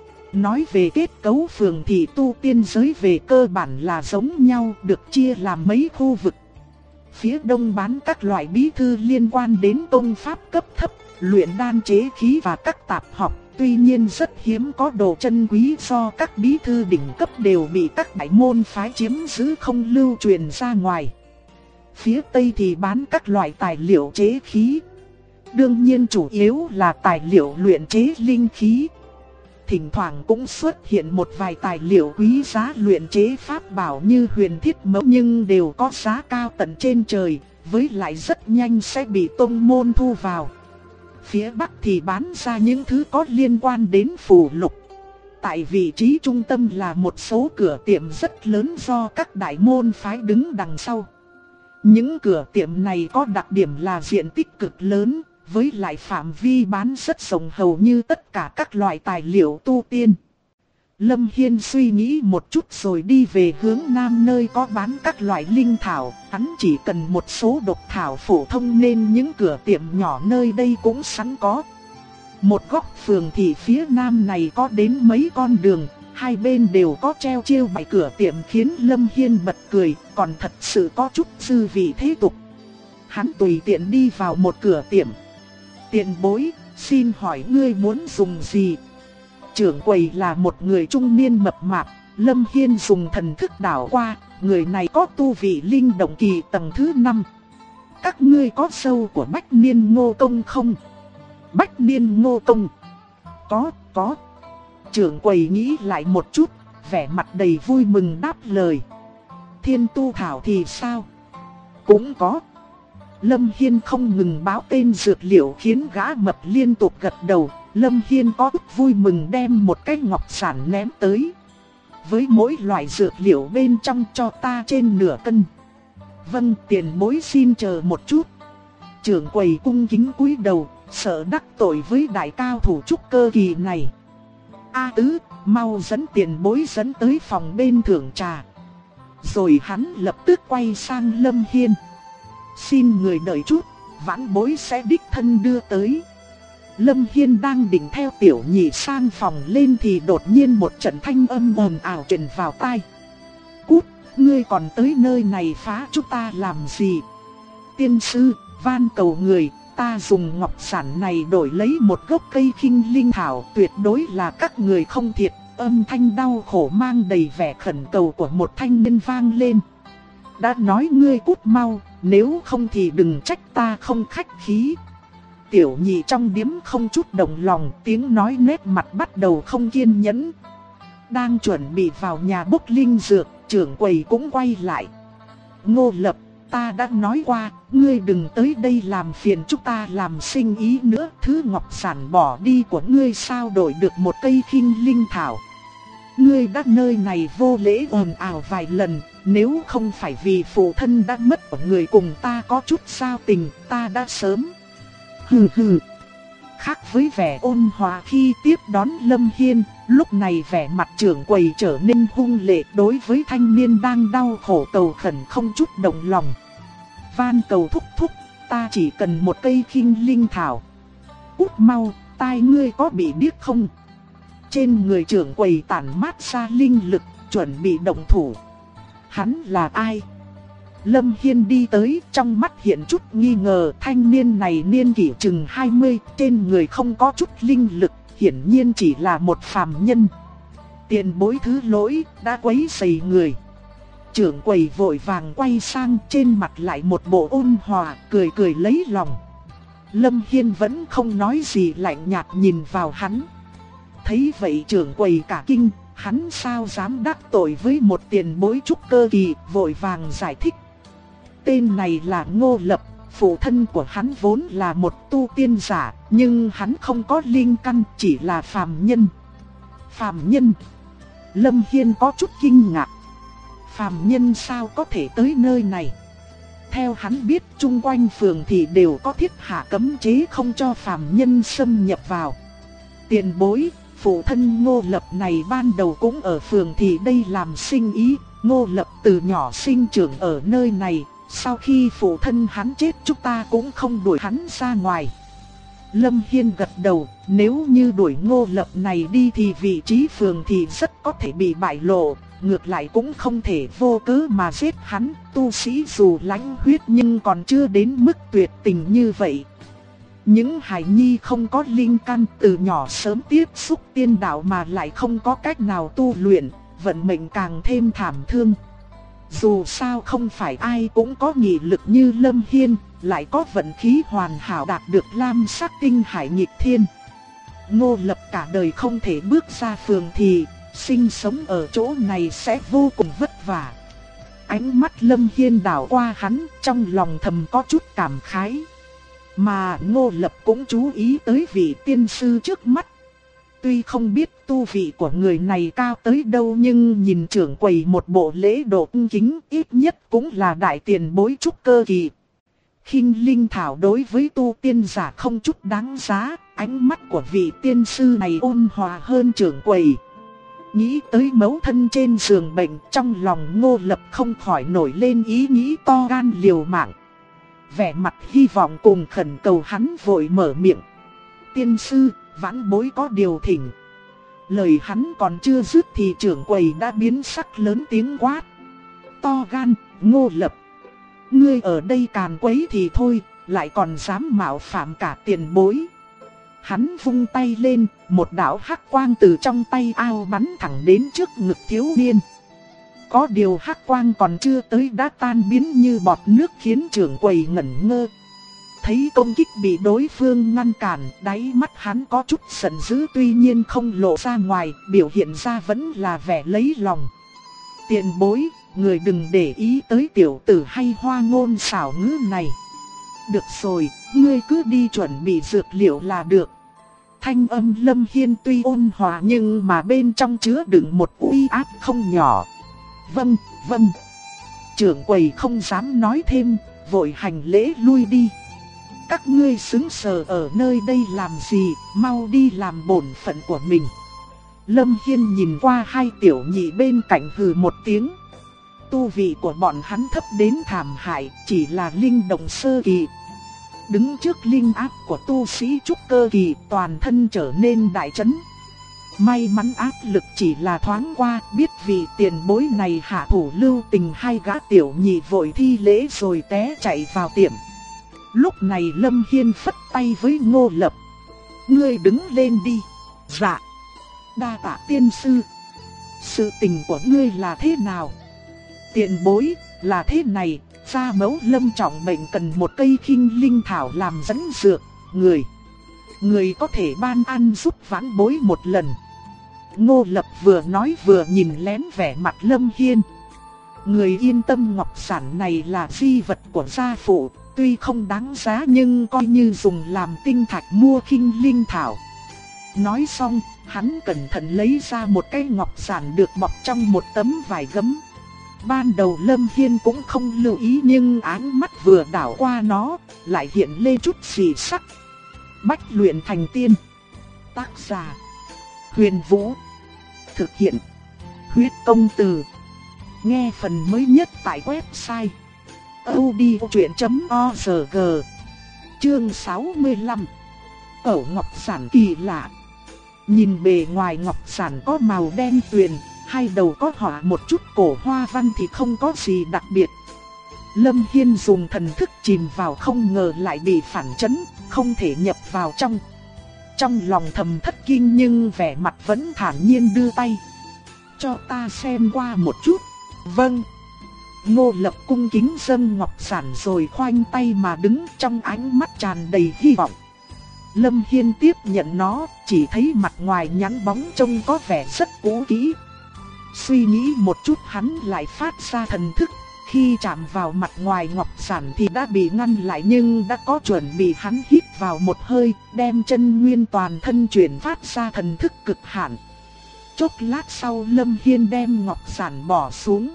[SPEAKER 1] Nói về kết cấu phường thị, tu tiên giới về cơ bản là giống nhau, được chia làm mấy khu vực. Phía đông bán các loại bí thư liên quan đến công pháp cấp thấp, luyện đan chế khí và các tạp học. Tuy nhiên rất hiếm có đồ chân quý do các bí thư đỉnh cấp đều bị các đại môn phái chiếm giữ không lưu truyền ra ngoài. Phía tây thì bán các loại tài liệu chế khí. Đương nhiên chủ yếu là tài liệu luyện chế linh khí. Thỉnh thoảng cũng xuất hiện một vài tài liệu quý giá luyện chế pháp bảo như huyền thiết mẫu, nhưng đều có giá cao tận trên trời, với lại rất nhanh sẽ bị tông môn thu vào. phía bắc thì bán ra những thứ có liên quan đến phù lục. Tại vị trí trung tâm là một số cửa tiệm rất lớn do các đại môn phái đứng đằng sau. Những cửa tiệm này có đặc điểm là diện tích cực lớn, với lại phạm vi bán rất rộng, hầu như tất cả các loại tài liệu tu tiên. Lâm Hiên suy nghĩ một chút rồi đi về hướng nam nơi có bán các loại linh thảo. Hắn chỉ cần một số độc thảo phổ thông nên những cửa tiệm nhỏ nơi đây cũng sẵn có. Một góc phường thị phía nam này có đến mấy con đường, hai bên đều có treo chiêu bày cửa tiệm khiến Lâm Hiên bật cười, còn thật sự có chút dư vị thế tục. Hắn tùy tiện đi vào một cửa tiệm. Tiền bối, xin hỏi ngươi muốn dùng gì? Trưởng quầy là một người trung niên mập mạp. Lâm Hiên dùng thần thức đảo qua, người này có tu vị linh động kỳ tầng thứ 5. Các ngươi có sâu của Bách Niên Ngô Công không? Bách Niên Ngô Công? Có. Trưởng quầy nghĩ lại một chút, vẻ mặt đầy vui mừng đáp lời. Thiên tu thảo thì sao? Cũng có. Lâm Hiên không ngừng báo tên dược liệu khiến gã mập liên tục gật đầu. Lâm Hiên có ức vui mừng đem một cái ngọc sản ném tới. Với mỗi loại dược liệu bên trong cho ta trên nửa cân. Vâng, tiền bối xin chờ một chút. Trưởng quầy cung kính cúi đầu, sợ đắc tội với đại cao thủ trúc cơ kỳ này. A Tứ, mau dẫn tiền bối dẫn tới phòng bên thưởng trà. Rồi hắn lập tức quay sang Lâm Hiên. Xin người đợi chút, vãn bối sẽ đích thân đưa tới. Lâm Hiên đang định theo tiểu nhị sang phòng lên thì đột nhiên một trận thanh âm ồn ào truyền vào tai. Cút, ngươi còn tới nơi này phá chúng ta làm gì? Tiên sư, van cầu người, ta dùng ngọc sản này đổi lấy một gốc cây khinh linh thảo, tuyệt đối là các người không thiệt. Âm thanh đau khổ mang đầy vẻ khẩn cầu của một thanh niên vang lên. Đã nói ngươi cút mau, nếu không thì đừng trách ta không khách khí. Tiểu nhị trong điếm không chút động lòng, tiếng nói nét mặt bắt đầu không kiên nhẫn. Đang chuẩn bị vào nhà bốc linh dược, trưởng quầy cũng quay lại. Ngô Lập, ta đã nói qua, ngươi đừng tới đây làm phiền chúng ta làm sinh ý nữa. Thứ ngọc sản bỏ đi của ngươi sao đổi được một cây khinh linh thảo? Ngươi đã nơi này vô lễ ồn ào vài lần, nếu không phải vì phụ thân đã mất của người cùng ta có chút giao tình, ta đã sớm. Hừ. Khác với vẻ ôn hòa khi tiếp đón Lâm Hiên, lúc này vẻ mặt trưởng quầy trở nên hung lệ đối với thanh niên đang đau khổ cầu khẩn không chút động lòng. Van cầu thúc thúc, ta chỉ cần một cây khinh linh thảo. Út mau, tai ngươi có bị điếc không? Trên người trưởng quầy tản mát ra linh lực, chuẩn bị động thủ. Hắn là ai? Lâm Hiên đi tới, trong mắt hiện chút nghi ngờ. Thanh niên này niên kỷ chừng 20, trên người không có chút linh lực, hiển nhiên chỉ là một phàm nhân. Tiền bối thứ lỗi, đã quấy rầy người. Trưởng quầy vội vàng quay sang, trên mặt lại một bộ ôn hòa, cười cười lấy lòng. Lâm Hiên vẫn không nói gì, lạnh nhạt nhìn vào hắn. Thấy vậy trưởng quầy cả kinh, hắn sao dám đắc tội với một tiền bối trúc cơ kỳ, vội vàng giải thích. Tên này là Ngô Lập, phụ thân của hắn vốn là một tu tiên giả, nhưng hắn không có linh căn, chỉ là phàm nhân. Phàm nhân? Lâm Hiên có chút kinh ngạc. Phàm nhân sao có thể tới nơi này? Theo hắn biết, chung quanh phường thì đều có thiết hạ cấm chế không cho phàm nhân xâm nhập vào. Tiền bối, phụ thân Ngô Lập này ban đầu cũng ở phường thì đây làm sinh ý. Ngô Lập từ nhỏ sinh trưởng ở nơi này, sau khi phụ thân hắn chết chúng ta cũng không đuổi hắn ra ngoài. Lâm Hiên gật đầu, nếu như đuổi Ngô Lập này đi thì vị trí phường thì rất có thể bị bại lộ. Ngược lại cũng không thể vô cớ mà giết hắn, tu sĩ dù lãnh huyết nhưng còn chưa đến mức tuyệt tình như vậy. Những hài nhi không có linh căn từ nhỏ sớm tiếp xúc tiên đạo mà lại không có cách nào tu luyện, vận mệnh càng thêm thảm thương. Dù sao không phải ai cũng có nghị lực như Lâm Hiên, lại có vận khí hoàn hảo đạt được lam sắc tinh hải nghịch thiên. Ngô Lập cả đời không thể bước ra phường thì sinh sống ở chỗ này sẽ vô cùng vất vả. Ánh mắt Lâm Hiên đảo qua hắn, trong lòng thầm có chút cảm khái. Mà Ngô Lập cũng chú ý tới vị tiên sư trước mắt. Tuy không biết tu vị của người này cao tới đâu nhưng nhìn trưởng quầy một bộ lễ độ cung kính, ít nhất cũng là đại tiền bối trúc cơ kỳ. Khinh linh thảo đối với tu tiên giả không chút đáng giá, ánh mắt của vị tiên sư này ôn hòa hơn trưởng quầy. Nghĩ tới mẫu thân trên giường bệnh, trong lòng Ngô Lập không khỏi nổi lên ý nghĩ to gan liều mạng. Vẻ mặt hy vọng cùng khẩn cầu, hắn vội mở miệng. Tiên sư, vãn bối có điều thỉnh. Lời hắn còn chưa dứt thì trưởng quầy đã biến sắc lớn tiếng quát. To gan, Ngô Lập. Ngươi ở đây càn quấy thì thôi, lại còn dám mạo phạm cả tiền bối. Hắn vung tay lên, một đạo hắc quang từ trong tay ao bắn thẳng đến trước ngực thiếu niên. Có điều hắc quang còn chưa tới đã tan biến như bọt nước khiến trưởng quầy ngẩn ngơ. Thấy công kích bị đối phương ngăn cản, đáy mắt hắn có chút giận dữ tuy nhiên không lộ ra ngoài, biểu hiện ra vẫn là vẻ lấy lòng. Tiền bối, người đừng để ý tới tiểu tử hay hoa ngôn xảo ngữ này. Được rồi, ngươi cứ đi chuẩn bị dược liệu là được. Thanh âm Lâm Hiên tuy ôn hòa nhưng mà bên trong chứa đựng một uy áp không nhỏ. Vâng, vâng. Trưởng quầy không dám nói thêm, vội hành lễ lui đi. Các ngươi xứng sờ ở nơi đây làm gì, mau đi làm bổn phận của mình. Lâm Hiên nhìn qua hai tiểu nhị bên cạnh hừ một tiếng. Tu vị của bọn hắn thấp đến thảm hại, chỉ là linh động sơ kỳ. Đứng trước linh áp của tu sĩ trúc cơ kỳ, toàn thân trở nên đại chấn. May mắn áp lực chỉ là thoáng qua, biết vì tiền bối này hạ thủ lưu tình, hai gã tiểu nhị vội thi lễ rồi té chạy vào tiệm. Lúc này Lâm Hiên phất tay với Ngô Lập. Ngươi đứng lên đi. Dạ. Đa tạ tiên sư. Sự tình của ngươi là thế nào? Tiền bối, là thế này. Gia mẫu Lâm trọng bệnh cần một cây khinh linh thảo làm dẫn dược. Người có thể ban ăn giúp vãn bối một lần. Ngô Lập vừa nói vừa nhìn lén vẻ mặt Lâm Hiên. Người yên tâm, ngọc sản này là di vật của gia phụ, tuy không đáng giá nhưng coi như dùng làm tinh thạch mua khinh linh thảo. Nói xong, hắn cẩn thận lấy ra một cái ngọc sản được bọc trong một tấm vải gấm. Ban đầu Lâm Hiên cũng không lưu ý nhưng áng mắt vừa đảo qua nó, lại hiện lên chút dị sắc. Bách luyện thành tiên. Tác giả: Huyền Vũ. Thực hiện: Huyết Công Từ. Nghe phần mới nhất tại website audiochuyện.org. Chương 65. Cẩu ngọc sản kỳ lạ. Nhìn bề ngoài ngọc sản có màu đen tuyền, hai đầu có họa một chút cổ hoa văn thì không có gì đặc biệt. Lâm Hiên dùng thần thức chìm vào không ngờ lại bị phản chấn, không thể nhập vào trong. Trong lòng thầm thất kinh nhưng vẻ mặt vẫn thản nhiên đưa tay. Cho ta xem qua một chút. Vâng. Ngô Lập cung kính dâng ngọc sản rồi khoanh tay mà đứng, trong ánh mắt tràn đầy hy vọng. Lâm Hiên tiếp nhận nó, chỉ thấy mặt ngoài nhẵn bóng trông có vẻ rất cũ kỹ. Suy nghĩ một chút hắn lại phát ra thần thức, khi chạm vào mặt ngoài ngọc sản thì đã bị ngăn lại nhưng đã có chuẩn bị. Hắn hít vào một hơi, đem chân nguyên toàn thân chuyển phát ra thần thức cực hạn. Chốc lát sau Lâm Hiên đem ngọc sản bỏ xuống.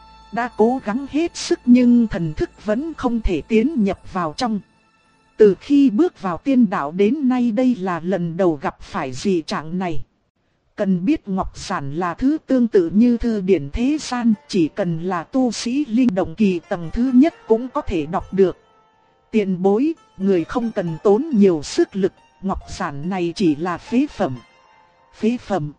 [SPEAKER 1] Đã cố gắng hết sức nhưng thần thức vẫn không thể tiến nhập vào trong. Từ khi bước vào tiên đạo đến nay đây là lần đầu gặp phải dị trạng này. Cần biết ngọc sản là thứ tương tự như thư điển thế gian, chỉ cần là tu sĩ linh động kỳ tầng thứ nhất cũng có thể đọc được. Tiền bối, người không cần tốn nhiều sức lực, ngọc sản này chỉ là phế phẩm. Phế phẩm.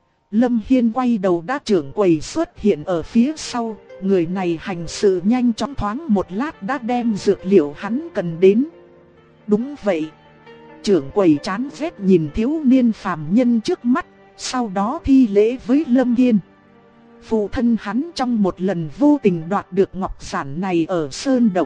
[SPEAKER 1] Lâm Hiên quay đầu đã trưởng quầy xuất hiện ở phía sau, người này hành sự nhanh chóng, thoáng một lát đã đem dược liệu hắn cần đến. Đúng vậy. Trưởng quầy chán ghét nhìn thiếu niên phàm nhân trước mắt, sau đó thi lễ với Lâm Hiên. Phụ thân hắn trong một lần vô tình đoạt được ngọc sản này ở Sơn Động.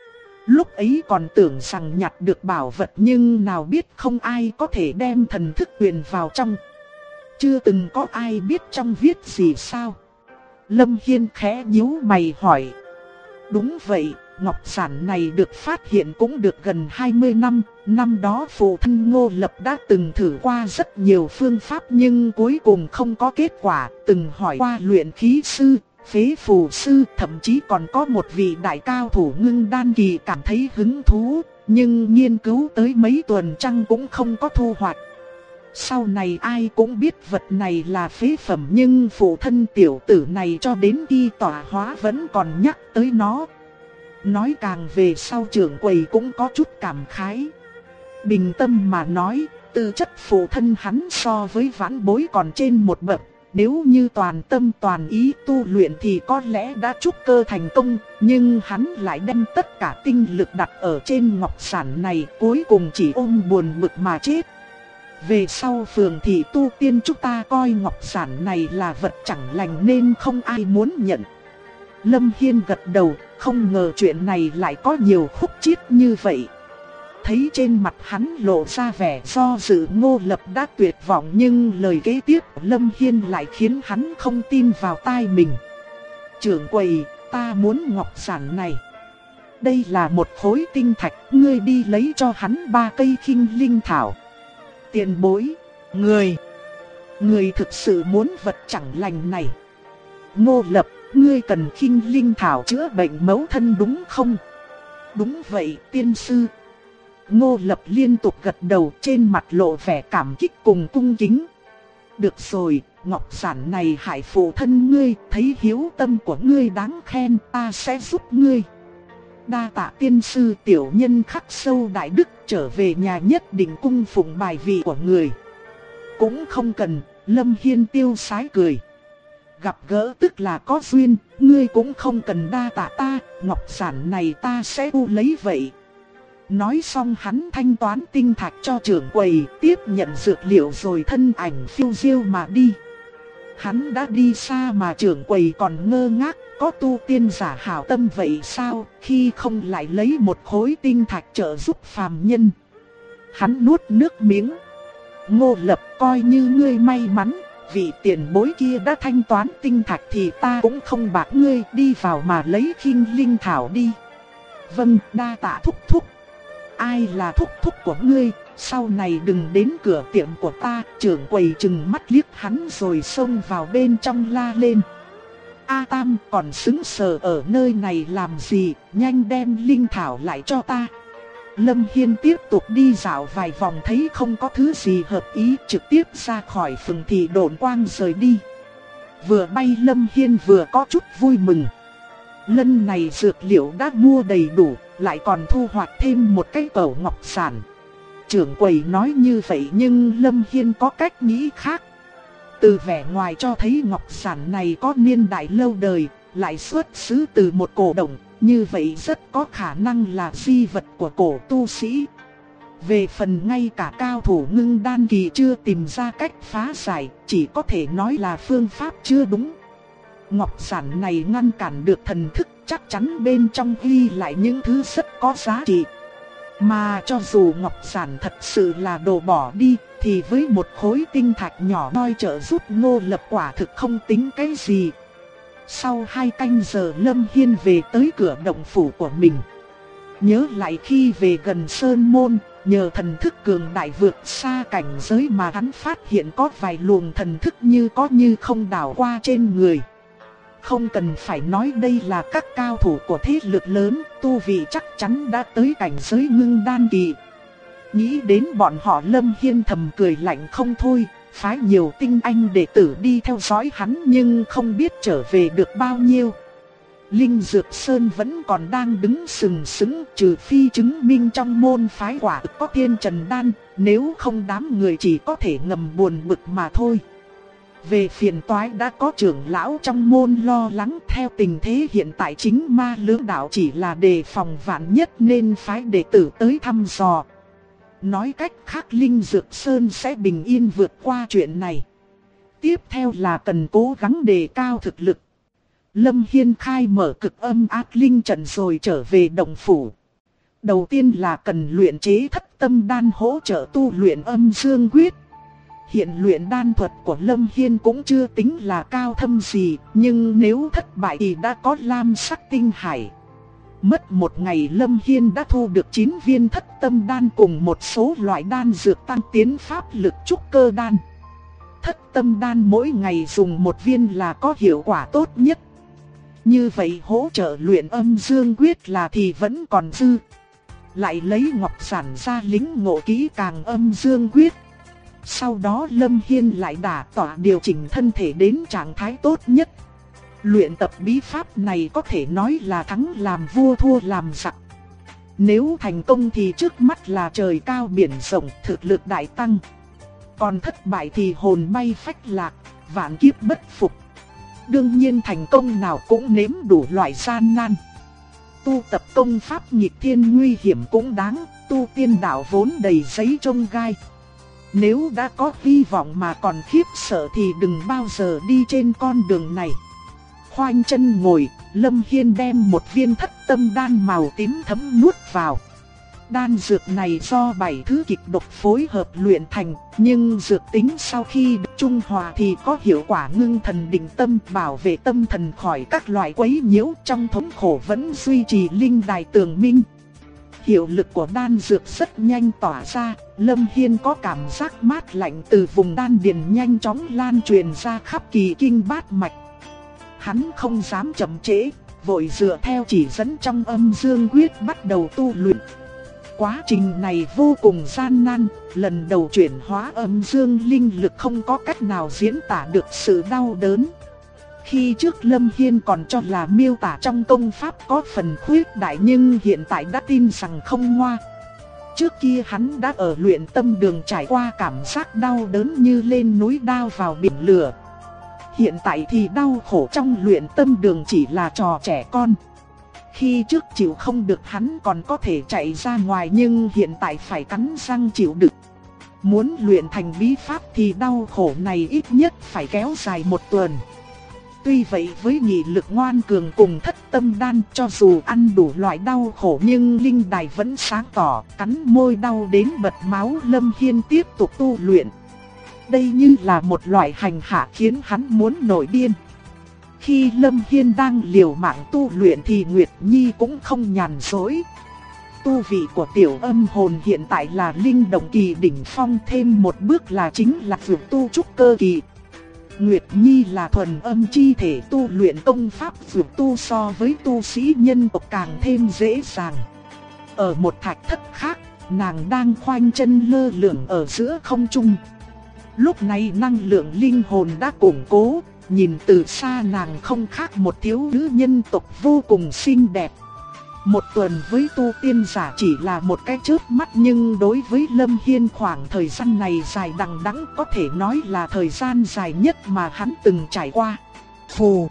[SPEAKER 1] Lúc ấy còn tưởng rằng nhặt được bảo vật nhưng nào biết không ai có thể đem thần thức truyền vào trong. Chưa từng có ai biết trong viết gì sao? Lâm Hiên khẽ nhíu mày hỏi. Đúng vậy, ngọc giản này được phát hiện cũng được gần 20 năm. Năm đó phụ thân Ngô Lập đã từng thử qua rất nhiều phương pháp nhưng cuối cùng không có kết quả. Từng hỏi qua luyện khí sư, phế phù sư, thậm chí còn có một vị đại cao thủ ngưng đan kỳ cảm thấy hứng thú. Nhưng nghiên cứu tới mấy tuần trăng cũng không có thu hoạch. Sau này ai cũng biết vật này là phế phẩm nhưng phụ thân tiểu tử này cho đến khi tỏa hóa vẫn còn nhắc tới nó. Nói càng về sau trưởng quầy cũng có chút cảm khái. Bình tâm mà nói, tư chất phụ thân hắn so với vãn bối còn trên một bậc. Nếu như toàn tâm toàn ý tu luyện thì có lẽ đã trúc cơ thành công. Nhưng hắn lại đem tất cả tinh lực đặt ở trên ngọc giản này, cuối cùng chỉ ôm buồn bực mà chết. Về sau phường thị tu tiên chúng ta coi ngọc giản này là vật chẳng lành nên không ai muốn nhận. Lâm Hiên gật đầu, không ngờ chuyện này lại có nhiều khúc chiết như vậy. Thấy trên mặt hắn lộ ra vẻ do dự, Ngô Lập đã tuyệt vọng nhưng lời kế tiếp của Lâm Hiên lại khiến hắn không tin vào tai mình. Trưởng quầy, ta muốn ngọc giản này. Đây là một khối tinh thạch, ngươi đi lấy cho hắn 3 cây khinh linh thảo. Tiền bối, người thực sự muốn vật chẳng lành này. Ngô Lập, ngươi cần khinh linh thảo chữa bệnh mẫu thân đúng không? Đúng vậy, tiên sư. Ngô Lập liên tục gật đầu, trên mặt lộ vẻ cảm kích cùng cung kính. Được rồi, ngọc giản này hại phụ thân ngươi, thấy hiếu tâm của ngươi đáng khen, ta sẽ giúp ngươi. Đa tạ tiên sư, tiểu nhân khắc sâu đại đức, trở về nhà nhất định cung phụng bài vị của người. Cũng không cần, Lâm Hiên tiêu sái cười. Gặp gỡ tức là có duyên, ngươi cũng không cần đa tạ ta, ngọc giản này ta sẽ thu lấy vậy. Nói xong hắn thanh toán tinh thạch cho trưởng quầy, tiếp nhận dược liệu rồi thân ảnh phiêu diêu mà đi. Hắn đã đi xa mà trưởng quầy còn ngơ ngác, có tu tiên giả hảo tâm vậy sao, khi không lại lấy một khối tinh thạch trợ giúp phàm nhân. Hắn nuốt nước miếng. Ngô Lập, coi như ngươi may mắn, vị tiền bối kia đã thanh toán tinh thạch thì ta cũng không bạc ngươi, đi vào mà lấy khinh linh thảo đi. Vâng, đa tạ thúc thúc. Ai là thúc thúc của ngươi, sau này đừng đến cửa tiệm của ta. Trưởng quầy trừng mắt liếc hắn rồi xông vào bên trong la lên. A Tam, còn xứng sờ ở nơi này làm gì, nhanh đem linh thảo lại cho ta. Lâm Hiên tiếp tục đi dạo vài vòng thấy không có thứ gì hợp ý, trực tiếp ra khỏi phường thị độn quang rời đi. Vừa bay Lâm Hiên vừa có chút vui mừng. Lần này dược liệu đã mua đầy đủ, lại còn thu hoạch thêm một cái cẩu ngọc giản. Trưởng quầy nói như vậy nhưng Lâm Hiên có cách nghĩ khác. Từ vẻ ngoài cho thấy ngọc giản này có niên đại lâu đời, lại xuất xứ từ một cổ đồng, như vậy rất có khả năng là di vật của cổ tu sĩ. Về phần ngay cả cao thủ ngưng đan kỳ chưa tìm ra cách phá giải, chỉ có thể nói là phương pháp chưa đúng. Ngọc giản này ngăn cản được thần thức, chắc chắn bên trong ghi lại những thứ rất có giá trị. Mà cho dù ngọc giản thật sự là đồ bỏ đi, thì với một khối tinh thạch nhỏ nhoi trợ giúp Ngô Lập quả thực không tính cái gì. Sau 2 canh giờ Lâm Hiên về tới cửa động phủ của mình. Nhớ lại khi về gần Sơn Môn, nhờ thần thức cường đại vượt xa cảnh giới mà hắn phát hiện có vài luồng thần thức như có như không đảo qua trên người. Không cần phải nói đây là các cao thủ của thế lực lớn, tu vị chắc chắn đã tới cảnh giới ngưng đan kỳ. Nghĩ đến bọn họ Lâm Hiên thầm cười lạnh không thôi, phái nhiều tinh anh đệ tử đi theo dõi hắn nhưng không biết trở về được bao nhiêu. Linh Dược Sơn vẫn còn đang đứng sừng sững, trừ phi chứng minh trong môn phái quả có thiên trần đan, nếu không đám người chỉ có thể ngầm buồn bực mà thôi. Về phiền toái đã có trưởng lão trong môn lo lắng, theo tình thế hiện tại chính ma lưỡng đạo chỉ là đề phòng vạn nhất nên phái đệ tử tới thăm dò. Nói cách khác Linh Dược Sơn sẽ bình yên vượt qua chuyện này. Tiếp theo là cần cố gắng đề cao thực lực. Lâm Hiên khai mở cực âm ác linh trận rồi trở về động phủ. Đầu tiên là cần luyện chế thất tâm đan hỗ trợ tu luyện âm dương quyết. Hiện luyện đan thuật của Lâm Hiên cũng chưa tính là cao thâm gì, nhưng nếu thất bại thì đã có lam sắc tinh hải. Mất một ngày Lâm Hiên đã thu được 9 viên thất tâm đan cùng một số loại đan dược tăng tiến pháp lực trúc cơ đan. Thất tâm đan mỗi ngày dùng một viên là có hiệu quả tốt nhất. Như vậy hỗ trợ luyện âm dương quyết là thì vẫn còn dư. Lại lấy ngọc giản ra lính ngộ kỹ càng âm dương quyết. Sau đó Lâm Hiên lại đả tỏa điều chỉnh thân thể đến trạng thái tốt nhất. Luyện tập bí pháp này có thể nói là thắng làm vua thua làm giặc. Nếu thành công thì trước mắt là trời cao biển rộng, thực lực đại tăng. Còn thất bại thì hồn bay phách lạc, vạn kiếp bất phục. Đương nhiên thành công nào cũng nếm đủ loại gian nan. Tu tập công pháp nghịch thiên nguy hiểm cũng đáng, tu tiên đạo vốn đầy giấy chông gai. Nếu đã có hy vọng mà còn khiếp sợ thì đừng bao giờ đi trên con đường này. Khoanh chân ngồi, Lâm Hiên đem một viên thất tâm đan màu tím thấm nuốt vào. Đan dược này do 7 thứ kịch độc phối hợp luyện thành, nhưng dược tính sau khi được trung hòa thì có hiệu quả ngưng thần định tâm, bảo vệ tâm thần khỏi các loại quấy nhiễu, trong thống khổ vẫn duy trì linh đài tường minh. Hiệu lực của đan dược rất nhanh tỏa ra, Lâm Hiên có cảm giác mát lạnh từ vùng đan điền nhanh chóng lan truyền ra khắp kỳ kinh bát mạch. Hắn không dám chậm trễ, vội dựa theo chỉ dẫn trong âm dương quyết bắt đầu tu luyện. Quá trình này vô cùng gian nan, lần đầu chuyển hóa âm dương linh lực không có cách nào diễn tả được sự đau đớn. Khi trước Lâm Hiên còn cho là miêu tả trong công pháp có phần khuyết đại, nhưng hiện tại đã tin rằng không ngoa. Trước kia hắn đã ở luyện tâm đường trải qua cảm giác đau đớn như lên núi đao vào biển lửa. Hiện tại thì đau khổ trong luyện tâm đường chỉ là trò trẻ con. Khi trước chịu không được hắn còn có thể chạy ra ngoài, nhưng hiện tại phải cắn răng chịu đựng. Muốn luyện thành bí pháp thì đau khổ này ít nhất phải kéo dài 1 tuần. Tuy vậy với nghị lực ngoan cường cùng thất tâm đan, cho dù ăn đủ loại đau khổ nhưng linh đài vẫn sáng tỏ, cắn môi đau đến bật máu. Lâm Hiên tiếp tục tu luyện. Đây như là một loại hành hạ khiến hắn muốn nổi điên. Khi Lâm Hiên đang liều mạng tu luyện thì Nguyệt Nhi cũng không nhàn rỗi. Tu vị của tiểu âm hồn hiện tại là linh động kỳ đỉnh phong, thêm một bước là chính là vượt tu trúc cơ kỳ. Nguyệt Nhi là thuần âm chi thể, tu luyện công pháp vượt tu so với tu sĩ nhân tộc càng thêm dễ dàng. Ở một thạch thất khác, nàng đang khoanh chân lơ lửng ở giữa không trung. Lúc này năng lượng linh hồn đã củng cố, nhìn từ xa nàng không khác một thiếu nữ nhân tộc vô cùng xinh đẹp. 1 tuần với tu tiên giả chỉ là một cái chớp mắt, nhưng đối với Lâm Hiên khoảng thời gian này dài đằng đẵng, có thể nói là thời gian dài nhất mà hắn từng trải qua. Phù!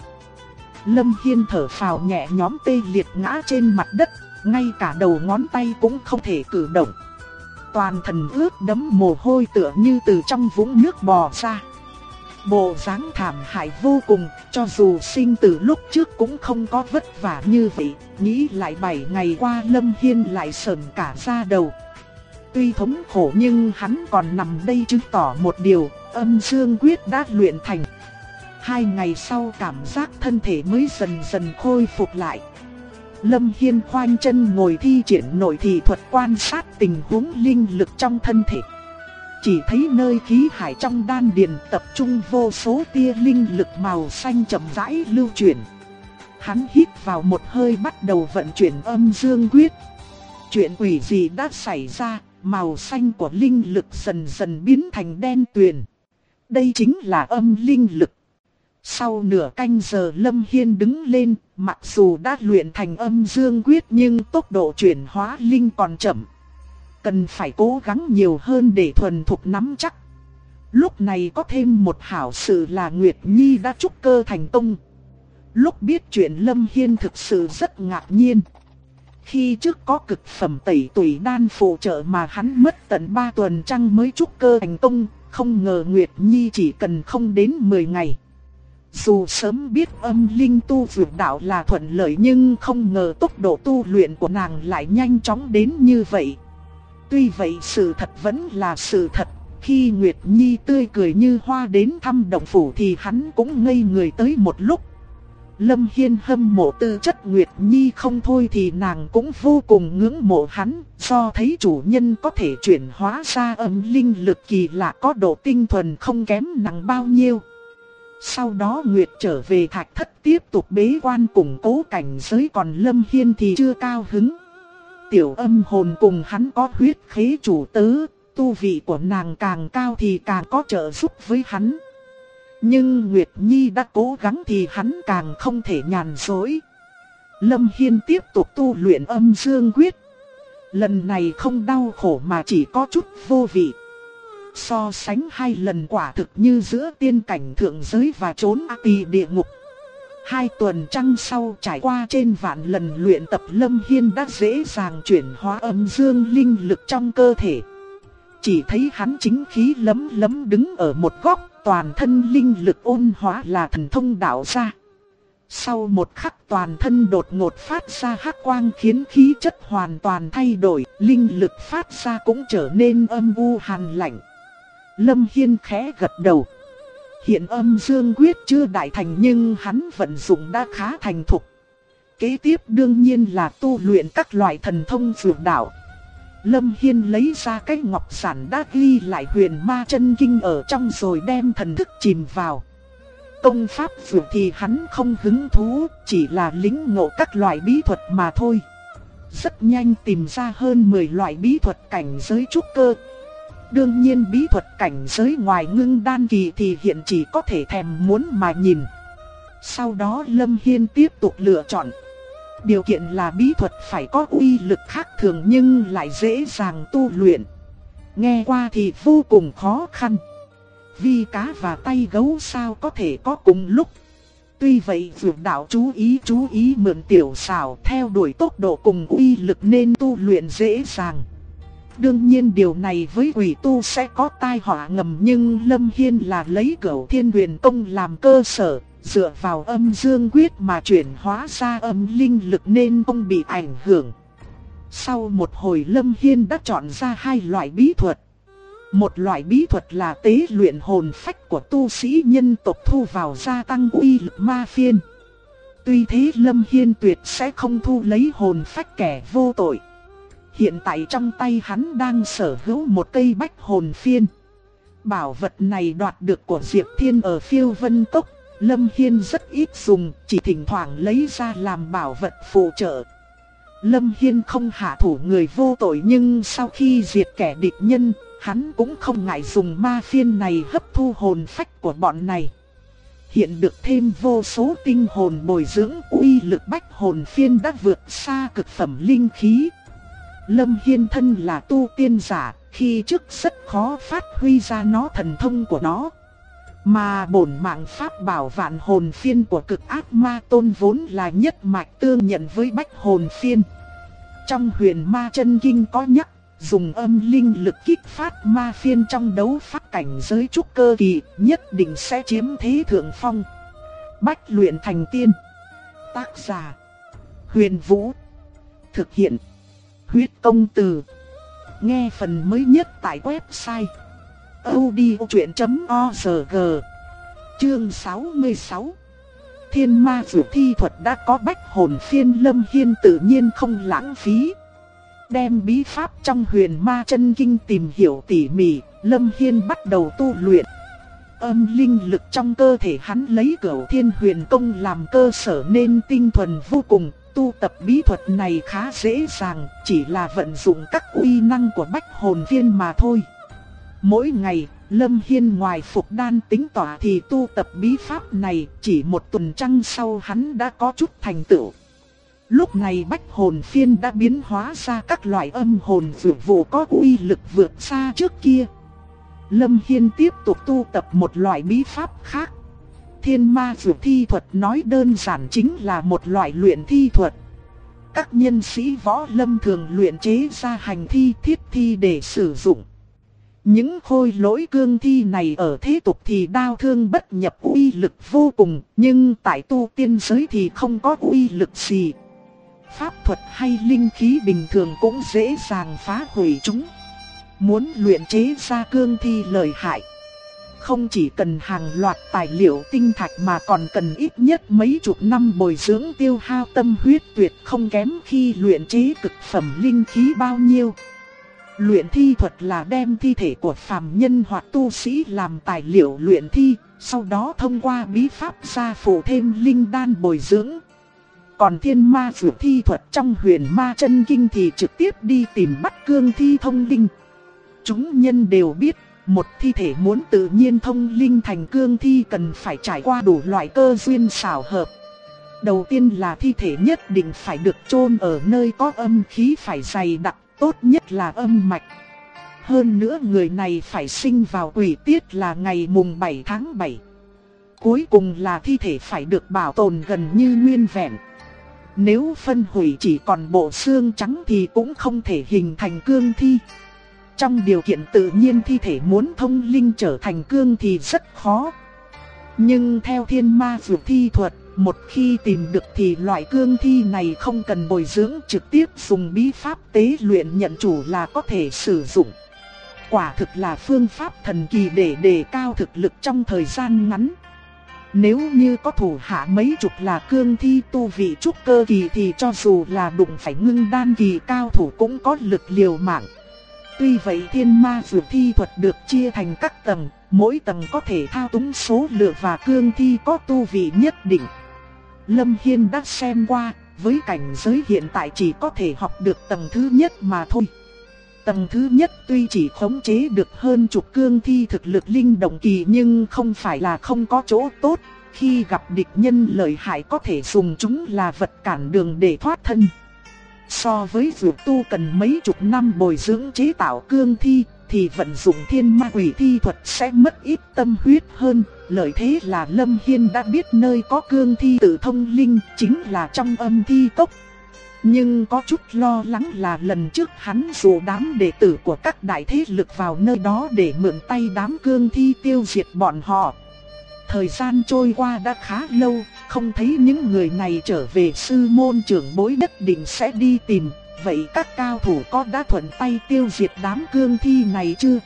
[SPEAKER 1] Lâm Hiên thở phào nhẹ nhõm, tê liệt ngã trên mặt đất, ngay cả đầu ngón tay cũng không thể cử động. Toàn thân ướt đẫm mồ hôi tựa như từ trong vũng nước bò ra. Bộ dáng thảm hại vô cùng, cho dù sinh từ lúc trước cũng không có vất vả như vậy. Nghĩ lại 7 ngày qua Lâm Hiên lại sởn cả da đầu. Tuy thống khổ nhưng hắn còn nằm đây chứng tỏ một điều, âm dương quyết đã luyện thành. 2 ngày sau cảm giác thân thể mới dần dần khôi phục lại. Lâm Hiên khoanh chân ngồi thi triển nội thị thuật quan sát tình huống linh lực trong thân thể. Chỉ thấy nơi khí hải trong đan điền tập trung vô số tia linh lực màu xanh chậm rãi lưu chuyển. Hắn hít vào một hơi bắt đầu vận chuyển âm dương quyết. Chuyện quỷ gì đã xảy ra, màu xanh của linh lực dần dần biến thành đen tuyền. Đây chính là âm linh lực. Sau nửa canh giờ Lâm Hiên đứng lên, mặc dù đã luyện thành âm dương quyết nhưng tốc độ chuyển hóa linh còn chậm. Cần phải cố gắng nhiều hơn để thuần thục nắm chắc. Lúc này có thêm một hảo sự là Nguyệt Nhi đã trúc cơ thành công. Lúc biết chuyện Lâm Hiên thực sự rất ngạc nhiên. Khi trước có cực phẩm tẩy tủy đan phụ trợ mà hắn mất tận 3 tuần trăng mới trúc cơ thành công, không ngờ Nguyệt Nhi chỉ cần không đến 10 ngày. Dù sớm biết âm linh tu vượt đạo là thuận lợi nhưng không ngờ tốc độ tu luyện của nàng lại nhanh chóng đến như vậy. Tuy vậy sự thật vẫn là sự thật, khi Nguyệt Nhi tươi cười như hoa đến thăm động phủ thì hắn cũng ngây người tới một lúc. Lâm Hiên hâm mộ tư chất Nguyệt Nhi không thôi thì nàng cũng vô cùng ngưỡng mộ hắn, do thấy chủ nhân có thể chuyển hóa ra âm linh lực kỳ lạ có độ tinh thuần không kém nàng bao nhiêu. Sau đó Nguyệt trở về Thạch Thất tiếp tục bế quan củng cố cảnh giới, còn Lâm Hiên thì chưa cao hứng. Tiểu âm hồn cùng hắn có huyết khế chủ tớ, tu vị của nàng càng cao thì càng có trợ giúp với hắn. Nhưng Nguyệt Nhi đã cố gắng thì hắn càng không thể nhàn rỗi. Lâm Hiên tiếp tục tu luyện âm dương quyết. Lần này không đau khổ mà chỉ có chút vô vị. So sánh hai lần quả thực như giữa tiên cảnh thượng giới và chốn ác tỳ địa ngục. 2 tuần trăng sau trải qua trên vạn lần luyện tập, Lâm Hiên đã dễ dàng chuyển hóa âm dương linh lực trong cơ thể. Chỉ thấy hắn chính khí lấm lấm đứng ở một góc, toàn thân linh lực ôn hóa là thần thông đạo ra. Sau một khắc toàn thân đột ngột phát ra hắc quang khiến khí chất hoàn toàn thay đổi, linh lực phát ra cũng trở nên âm u hàn lạnh. Lâm Hiên khẽ gật đầu. Hiện âm dương quyết chưa đại thành nhưng hắn vận dụng đã khá thành thục. Kế tiếp đương nhiên là tu luyện các loại thần thông dược đạo. Lâm Hiên lấy ra cái ngọc giản đã ghi lại Huyền Ma Chân Kinh ở trong rồi đem thần thức chìm vào. Công pháp dược thì hắn không hứng thú, chỉ là lĩnh ngộ các loại bí thuật mà thôi. Rất nhanh tìm ra hơn 10 loại bí thuật cảnh giới trúc cơ. Đương nhiên bí thuật cảnh giới ngoài ngưng đan kỳ thì hiện chỉ có thể thèm muốn mà nhìn. Sau đó Lâm Hiên tiếp tục lựa chọn. Điều kiện là bí thuật phải có uy lực khác thường nhưng lại dễ dàng tu luyện. Nghe qua thì vô cùng khó khăn. Vi cá và tay gấu sao có thể có cùng lúc. Tuy vậy Dược đạo chú ý mượn tiểu xảo theo đuổi tốc độ cùng uy lực nên tu luyện dễ dàng. Đương nhiên điều này với quỷ tu sẽ có tai họa ngầm, nhưng Lâm Hiên là lấy Cửu Thiên Huyền Công làm cơ sở, dựa vào âm dương quyết mà chuyển hóa ra âm linh lực nên không bị ảnh hưởng. Sau một hồi Lâm Hiên đã chọn ra 2 loại bí thuật. Một loại bí thuật là tế luyện hồn phách của tu sĩ nhân tộc thu vào gia tăng uy lực ma phiên. Tuy thế Lâm Hiên tuyệt sẽ không thu lấy hồn phách kẻ vô tội. Hiện tại trong tay hắn đang sở hữu một cây bách hồn phiên. Bảo vật này đoạt được của Diệp Thiên ở Phiêu Vân Cốc. Lâm Hiên rất ít dùng, chỉ thỉnh thoảng lấy ra làm bảo vật phụ trợ. Lâm Hiên không hạ thủ người vô tội nhưng sau khi diệt kẻ địch nhân, hắn cũng không ngại dùng ma phiên này hấp thu hồn phách của bọn này. Hiện được thêm vô số tinh hồn bồi dưỡng, uy lực bách hồn phiên đã vượt xa cực phẩm linh khí. Lâm Hiên thân là tu tiên giả, khi trước rất khó phát huy ra nó thần thông của nó. Mà bổn mạng pháp bảo vạn hồn phiên của cực ác ma tôn vốn là nhất mạch tương nhận với bách hồn phiên. Trong Huyền Ma Chân Kinh có nhắc, dùng âm linh lực kích phát ma phiên trong đấu pháp cảnh giới trúc cơ kỳ, nhất định sẽ chiếm thế thượng phong. Bách luyện thành tiên. Tác giả Huyền Vũ. Thực hiện Huyết Công Từ. Nghe phần mới nhất tại website audiochuyện.org. Chương 66. Thiên Ma Dược Thi Thuật. Đã có bách hồn phiên, Lâm Hiên tự nhiên không lãng phí. Đem bí pháp trong Huyền Ma Chân Kinh tìm hiểu tỉ mỉ, Lâm Hiên bắt đầu tu luyện. Âm linh lực trong cơ thể hắn lấy Cửu Thiên Huyền Công làm cơ sở nên tinh thuần vô cùng. Tu tập bí thuật này khá dễ dàng, chỉ là vận dụng các uy năng của bách hồn phiên mà thôi. Mỗi ngày, Lâm Hiên ngoài phục đan tính tỏa thì tu tập bí pháp này, chỉ 1 tuần trăng sau hắn đã có chút thành tựu. Lúc này bách hồn phiên đã biến hóa ra các loại âm hồn dược vụ có uy lực vượt xa trước kia. Lâm Hiên tiếp tục tu tập một loại bí pháp khác. Thiên Ma Dược Thi Thuật nói đơn giản chính là một loại luyện thi thuật. Các nhân sĩ võ lâm thường luyện chế ra hành thi, thiết thi để sử dụng. Những khôi lỗi cương thi này ở thế tục thì đao thương bất nhập, uy lực vô cùng, nhưng tại tu tiên giới thì không có uy lực gì. Pháp thuật hay linh khí bình thường cũng dễ dàng phá hủy chúng. Muốn luyện chế ra cương thi lợi hại, không chỉ cần hàng loạt tài liệu tinh thạch mà còn cần ít nhất mấy chục năm bồi dưỡng tiêu hao tâm huyết tuyệt không kém khi luyện chế cực phẩm linh khí bao nhiêu. Luyện thi thuật là đem thi thể của phàm nhân hoặc tu sĩ làm tài liệu luyện thi, sau đó thông qua bí pháp gia phụ thêm linh đan bồi dưỡng. Còn thiên ma dược thi thuật trong huyền ma chân kinh thì trực tiếp đi tìm bắt cương thi thông linh. Chúng nhân đều biết, một thi thể muốn tự nhiên thông linh thành cương thi cần phải trải qua đủ loại cơ duyên xảo hợp. Đầu tiên là thi thể nhất định phải được chôn ở nơi có âm khí phải dày đặc, tốt nhất là âm mạch. Hơn nữa người này phải sinh vào quỷ tiết là ngày mùng 7 tháng 7. Cuối cùng là thi thể phải được bảo tồn gần như nguyên vẹn. Nếu phân hủy chỉ còn bộ xương trắng thì cũng không thể hình thành cương thi. Trong điều kiện tự nhiên thi thể muốn thông linh trở thành cương thì rất khó. Nhưng theo thiên ma dược thi thuật, một khi tìm được thì loại cương thi này không cần bồi dưỡng, trực tiếp dùng bí pháp tế luyện nhận chủ là có thể sử dụng. Quả thực là phương pháp thần kỳ để đề cao thực lực trong thời gian ngắn. Nếu như có thủ hạ mấy chục là cương thi tu vị trúc cơ kỳ thì cho dù là đụng phải ngưng đan kỳ cao thủ cũng có lực liều mạng. Tuy vậy thiên ma dược thi thuật được chia thành các tầng, mỗi tầng có thể thao túng số lượng và cương thi có tu vị nhất định. Lâm Hiên đã xem qua, với cảnh giới hiện tại chỉ có thể học được tầng thứ nhất mà thôi. Tầng thứ nhất tuy chỉ khống chế được hơn chục cương thi thực lực linh động kỳ nhưng không phải là không có chỗ tốt. Khi gặp địch nhân lợi hại có thể dùng chúng là vật cản đường để thoát thân. So với dược tu cần mấy chục năm bồi dưỡng chế tạo cương thi thì vận dụng thiên ma quỷ thi thuật sẽ mất ít tâm huyết hơn. Lợi thế là Lâm Hiên đã biết nơi có cương thi tự thông linh chính là trong âm thi cốc. Nhưng có chút lo lắng là lần trước hắn dụ đám đệ tử của các đại thế lực vào nơi đó để mượn tay đám cương thi tiêu diệt bọn họ. Thời gian trôi qua đã khá lâu, không thấy những người này trở về, sư môn trưởng bối nhất định sẽ đi tìm. Vậy các cao thủ có đã thuận tay tiêu diệt đám cương thi này chưa?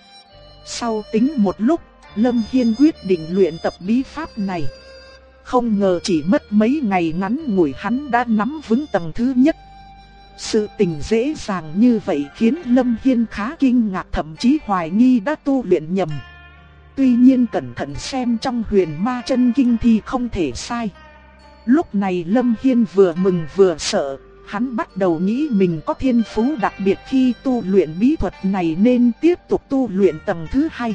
[SPEAKER 1] Sau tính một lúc, Lâm Hiên quyết định luyện tập bí pháp này. Không ngờ chỉ mất mấy ngày ngắn ngủi hắn đã nắm vững tầng thứ nhất. Sự tình dễ dàng như vậy khiến Lâm Hiên khá kinh ngạc, thậm chí hoài nghi đã tu luyện nhầm. Tuy nhiên cẩn thận xem trong huyền ma chân kinh thì không thể sai. Lúc này Lâm Hiên vừa mừng vừa sợ, hắn bắt đầu nghĩ mình có thiên phú đặc biệt khi tu luyện bí thuật này nên tiếp tục tu luyện tầng thứ hai.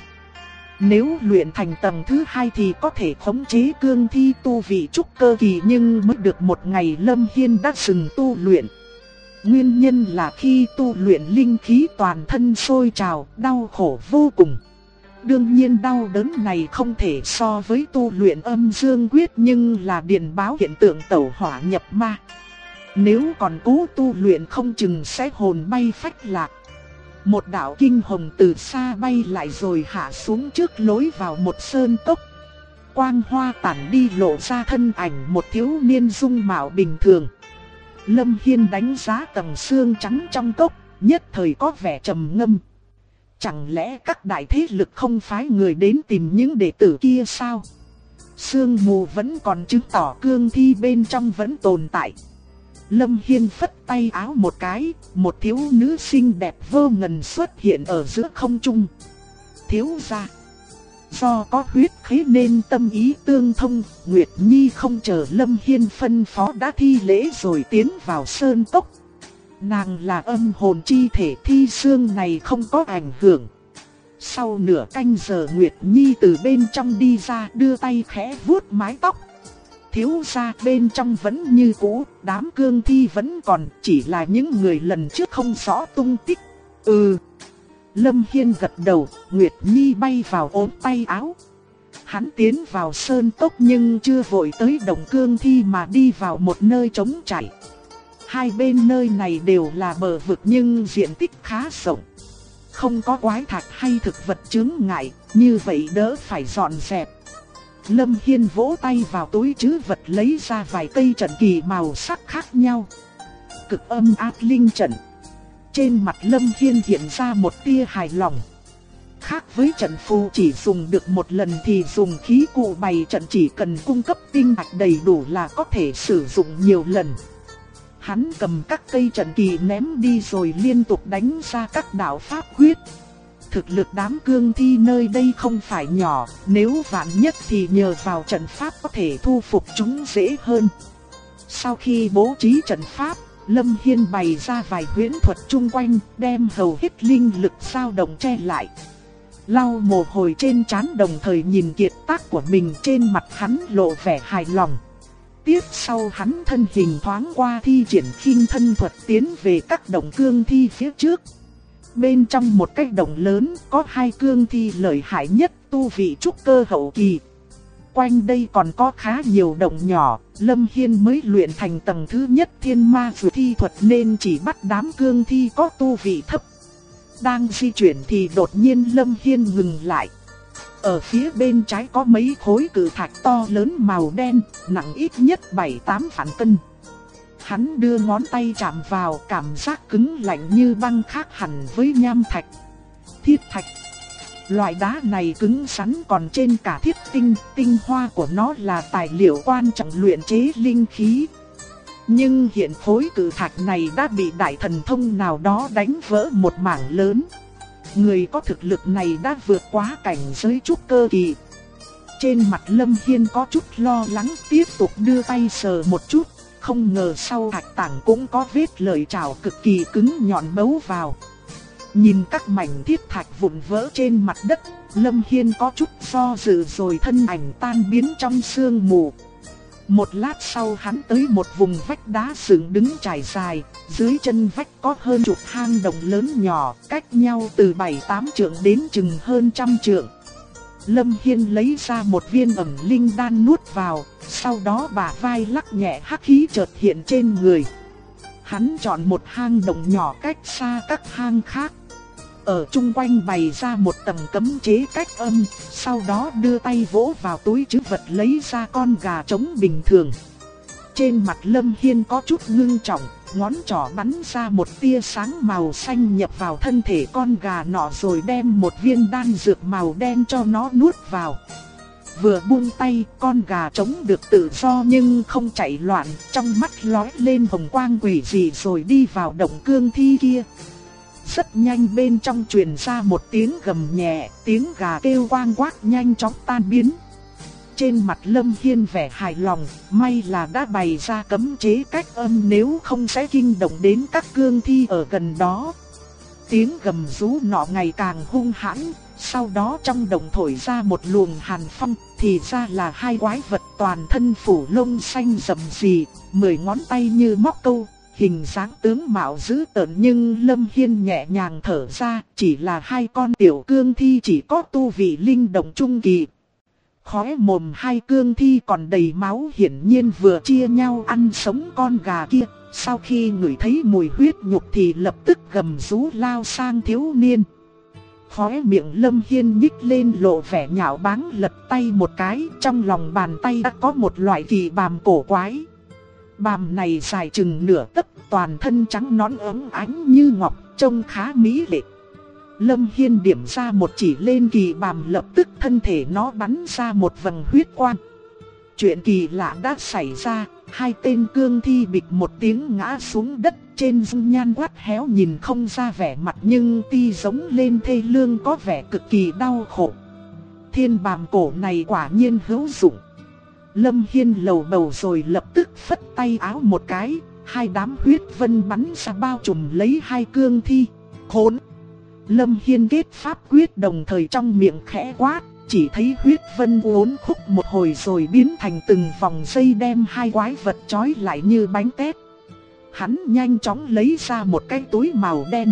[SPEAKER 1] Nếu luyện thành tầng thứ hai thì có thể khống chế cương thi tu vị trúc cơ kỳ, nhưng mới được một ngày Lâm Hiên đã dừng tu luyện. Nguyên nhân là khi tu luyện linh khí toàn thân sôi trào, đau khổ vô cùng. Đương nhiên đau đớn này không thể so với tu luyện âm dương quyết, nhưng là điền báo hiện tượng tẩu hỏa nhập ma. Nếu còn cố tu luyện không chừng sẽ hồn bay phách lạc. Một đạo kinh hồng từ xa bay lại rồi hạ xuống trước lối vào một sơn cốc. Quang hoa tản đi lộ ra thân ảnh một thiếu niên dung mạo bình thường. Lâm Hiên đánh giá tầng xương trắng trong cốc, nhất thời có vẻ trầm ngâm. Chẳng lẽ các đại thế lực không phái người đến tìm những đệ tử kia sao? Sương mù vẫn còn chứng tỏ cương thi bên trong vẫn tồn tại. Lâm Hiên phất tay áo một cái, một thiếu nữ xinh đẹp vô ngần xuất hiện ở giữa không trung. Thiếu gia, do có huyết khí nên tâm ý tương thông, Nguyệt Nhi không chờ Lâm Hiên phân phó đã thi lễ rồi tiến vào sơn cốc. Nàng là âm hồn chi thể, thi xương này không có ảnh hưởng. Sau nửa canh giờ Nguyệt Nhi từ bên trong đi ra, đưa tay khẽ vuốt mái tóc. Thiếu gia, bên trong vẫn như cũ, đám cương thi vẫn còn, chỉ là những người lần trước không rõ tung tích. Lâm Hiên gật đầu, Nguyệt Nhi bay vào ôm tay áo. Hắn tiến vào sơn cốc nhưng chưa vội tới đồng cương thi mà đi vào một nơi trống trải. Hai bên nơi này đều là bờ vực nhưng diện tích khá rộng. Không có quái thạch hay thực vật chướng ngại, như vậy đỡ phải dọn dẹp. Lâm Hiên vỗ tay vào túi trữ vật lấy ra vài cây trận kỳ màu sắc khác nhau. Cực âm ác linh trận. Trên mặt Lâm Hiên hiện ra một tia hài lòng. Khác với trận phù chỉ dùng được một lần thì dùng khí cụ bày trận chỉ cần cung cấp tinh thạch đầy đủ là có thể sử dụng nhiều lần. Hắn cầm các cây trận kỳ ném đi rồi liên tục đánh ra các đạo pháp quyết. Thực lực đám cương thi nơi đây không phải nhỏ, nếu vạn nhất thì nhờ vào trận pháp có thể thu phục chúng dễ hơn. Sau khi bố trí trận pháp, Lâm Hiên bày ra vài huyễn thuật chung quanh, đem hầu hết linh lực dao động che lại. Lau mồ hôi trên trán đồng thời nhìn kiệt tác của mình, trên mặt hắn lộ vẻ hài lòng. Tiếp sau hắn thân hình thoáng qua thi triển khinh thân thuật tiến về các động cương thi phía trước. Bên trong một cái động lớn có hai cương thi lợi hại nhất tu vị trúc cơ hậu kỳ. Quanh đây còn có khá nhiều động nhỏ, Lâm Hiên mới luyện thành tầng thứ nhất thiên ma dự thi thuật nên chỉ bắt đám cương thi có tu vị thấp. Đang di chuyển thì đột nhiên Lâm Hiên ngừng lại. Ở phía bên trái có mấy khối cự thạch to lớn màu đen, nặng ít nhất 7-8 vạn cân. Hắn đưa ngón tay chạm vào, cảm giác cứng lạnh như băng khác hẳn với nham thạch, thiết thạch. Loại đá này cứng rắn còn trên cả thiết tinh, tinh hoa của nó là tài liệu quan trọng luyện chế linh khí. Nhưng hiện khối cự thạch này đã bị đại thần thông nào đó đánh vỡ một mảng lớn. Người có thực lực này đã vượt quá cảnh giới trúc cơ kỳ. Trên mặt Lâm Hiên có chút lo lắng, tiếp tục đưa tay sờ một chút. Không ngờ sau thạch tảng cũng có vết lợi chảo cực kỳ cứng nhọn bấu vào. Nhìn các mảnh thiết thạch vụn vỡ trên mặt đất, Lâm Hiên có chút do dự rồi thân ảnh tan biến trong sương mù. Một lát sau hắn tới một vùng vách đá dựng đứng trải dài, dưới chân vách có hơn chục hang động lớn nhỏ, cách nhau từ 7-8 trượng đến chừng hơn 100 trượng. Lâm Hiên lấy ra một viên ẩm linh đan nuốt vào, sau đó bả vai lắc nhẹ, hắc khí chợt hiện trên người. Hắn chọn một hang động nhỏ cách xa các hang khác. Ở chung quanh bày ra một tầng cấm chế cách âm, sau đó đưa tay vỗ vào túi trữ vật lấy ra con gà trống bình thường. Trên mặt Lâm Hiên có chút ngưng trọng, ngón trỏ bắn ra một tia sáng màu xanh nhập vào thân thể con gà nọ rồi đem một viên đan dược màu đen cho nó nuốt vào. Vừa buông tay, con gà trống được tự do nhưng không chạy loạn, trong mắt lóe lên hồng quang quỷ dị rồi đi vào động cương thi kia. Rất nhanh bên trong truyền ra một tiếng gầm nhẹ, tiếng gà kêu quang quát nhanh chóng tan biến. Trên mặt Lâm Hiên vẻ hài lòng, may là đã bày ra cấm chế cách âm nếu không sẽ kinh động đến các cương thi ở gần đó. Tiếng gầm rú nọ ngày càng hung hãn, sau đó trong động thổi ra một luồng hàn phong, thì ra là hai quái vật toàn thân phủ lông xanh rậm rì, 10 ngón tay như móc câu. Hình dáng tướng mạo dữ tợn nhưng Lâm Hiên nhẹ nhàng thở ra, chỉ là hai con tiểu cương thi chỉ có tu vị linh động trung kỳ. Khóe mồm hai cương thi còn đầy máu, hiển nhiên vừa chia nhau ăn sống con gà kia. Sau khi ngửi thấy mùi huyết nhục thì lập tức gầm rú lao sang thiếu niên. Khóe miệng Lâm Hiên nhích lên lộ vẻ nhạo báng, lật tay một cái, trong lòng bàn tay đã có một loại kỳ bàm cổ quái. Bàm này dài chừng nửa tấc, toàn thân trắng nõn óng ánh như ngọc, trông khá mỹ lệ. Lâm Hiên điểm ra một chỉ lên kỳ bàm, lập tức thân thể nó bắn ra một vầng huyết quang. Chuyện kỳ lạ đã xảy ra, hai tên cương thi bịch một tiếng ngã xuống đất, trên dung nhan quát héo nhìn không ra vẻ mặt nhưng ti giống lên thê lương có vẻ cực kỳ đau khổ. Thiên bàm cổ này quả nhiên hữu dụng. Lâm Hiên lầu bầu rồi lập tức phất tay áo một cái, hai đám huyết vân bắn ra bao trùm lấy hai cương thi. Khốn! Lâm Hiên kết pháp quyết đồng thời trong miệng khẽ quát, chỉ thấy huyết vân uốn khúc một hồi rồi biến thành từng vòng dây đem hai quái vật trói lại như bánh tét. Hắn nhanh chóng lấy ra một cái túi màu đen.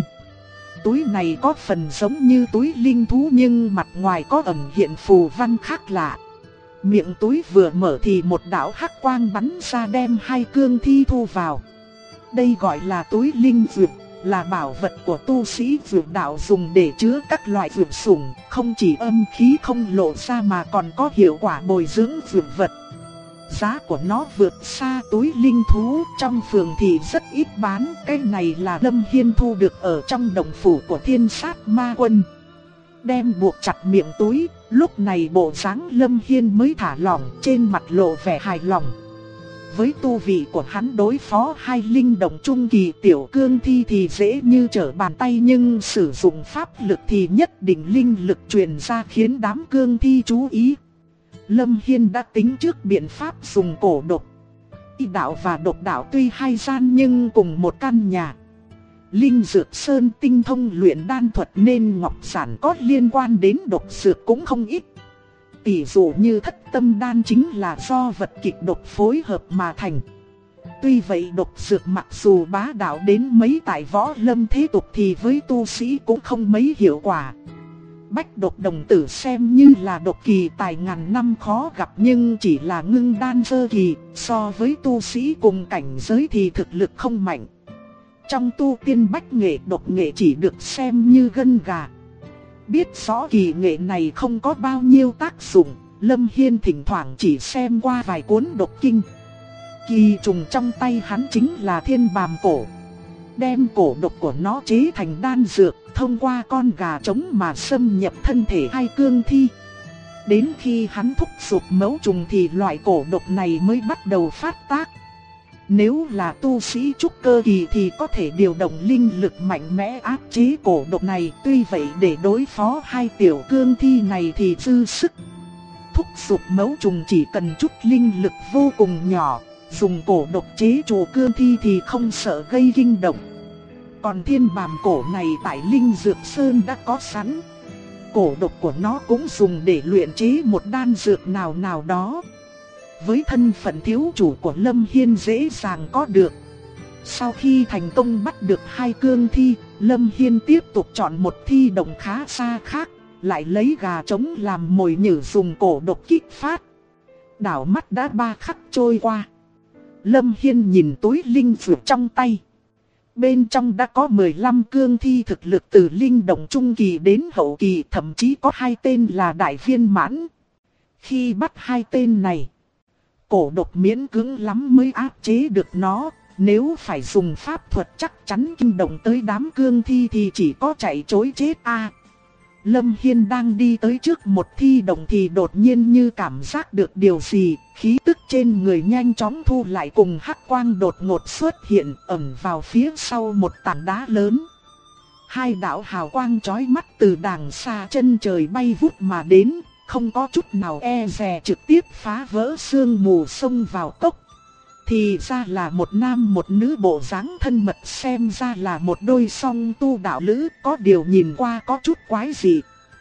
[SPEAKER 1] Túi này có phần giống như túi linh thú nhưng mặt ngoài có ẩn hiện phù văn khác lạ. Miệng túi vừa mở thì một đạo hắc quang bắn ra đem hai cương thi thu vào. Đây gọi là túi linh dược, là bảo vật của tu sĩ dược đạo dùng để chứa các loại dược sủng, không chỉ âm khí không lộ ra mà còn có hiệu quả bồi dưỡng dược vật. Giá của nó vượt xa túi linh thú, trong phường thì rất ít bán, cái này là Lâm Hiên thu được ở trong động phủ của Thiên Sát Ma Quân. đem buộc chặt miệng túi. Lúc này bộ dáng Lâm Hiên mới thả lỏng, trên mặt lộ vẻ hài lòng. Với tu vị của hắn đối phó hai linh động trung kỳ tiểu cương thi thì dễ như trở bàn tay, nhưng sử dụng pháp lực thì nhất định linh lực truyền ra khiến đám cương thi chú ý. Lâm Hiên đã tính trước biện pháp dùng cổ độc. Y đạo và độc đạo tuy hai gian nhưng cùng một căn nhà. Linh Dược Sơn tinh thông luyện đan thuật nên ngọc sản có liên quan đến độc dược cũng không ít. Tỷ dụ như Thất Tâm Đan chính là do vật kịch độc phối hợp mà thành. Tuy vậy độc dược mặc dù bá đạo đến mấy tại võ lâm thế tục thì với tu sĩ cũng không mấy hiệu quả. Bách độc đồng tử xem như là độc kỳ tài ngàn năm khó gặp nhưng chỉ là ngưng đan sơ kỳ, so với tu sĩ cùng cảnh giới thì thực lực không mạnh. Trong tu tiên bách nghệ, độc nghệ chỉ được xem như gân gà. Biết rõ kỳ nghệ này không có bao nhiêu tác dụng, Lâm Hiên thỉnh thoảng chỉ xem qua vài cuốn độc kinh. Kỳ trùng trong tay hắn chính là thiên bàm cổ. Đem cổ độc của nó chế thành đan dược, thông qua con gà trống mà xâm nhập thân thể hai cương thi. Đến khi hắn thúc giục mẫu trùng thì loại cổ độc này mới bắt đầu phát tác. Nếu là tu sĩ trúc cơ kỳ thì có thể điều động linh lực mạnh mẽ áp chế cổ độc này. Tuy vậy để đối phó hai tiểu cương thi này thì dư sức. Thúc giục mẫu trùng chỉ cần chút linh lực vô cùng nhỏ, dùng cổ độc chế trụ cương thi thì không sợ gây kinh động. Còn thiên bàm cổ này tại Linh Dược Sơn đã có sẵn. Cổ độc của nó cũng dùng để luyện chế một đan dược nào đó. Với thân phận thiếu chủ của Lâm Hiên dễ dàng có được. Sau khi thành công bắt được hai cương thi, Lâm Hiên tiếp tục chọn một thi động khá xa khác, lại lấy gà trống làm mồi nhử dùng cổ độc kích phát. Đảo mắt đã 3 khắc trôi qua. Lâm Hiên nhìn túi linh dược trong tay. Bên trong đã có 15 cương thi thực lực từ linh động trung kỳ đến hậu kỳ, thậm chí có 2 tên là đại viên mãn. Khi bắt 2 tên này, cổ độc miễn cưỡng lắm mới áp chế được nó. Nếu phải dùng pháp thuật chắc chắn kinh động tới đám cương thi thì chỉ có chạy trối chết a. Lâm Hiên đang đi tới trước một thi động thì đột nhiên như cảm giác được điều gì, khí tức trên người nhanh chóng thu lại cùng hắc quang đột ngột xuất hiện ẩn vào phía sau một tảng đá lớn. Hai đạo hào quang chói mắt từ đàng xa chân trời bay vút mà đến, không có chút nào e dè trực tiếp phá vỡ sương mù xông vào cốc. Thì ra là một nam một nữ bộ dáng thân mật, xem ra là một đôi song tu đạo lữ, có điều nhìn qua có chút quái dị.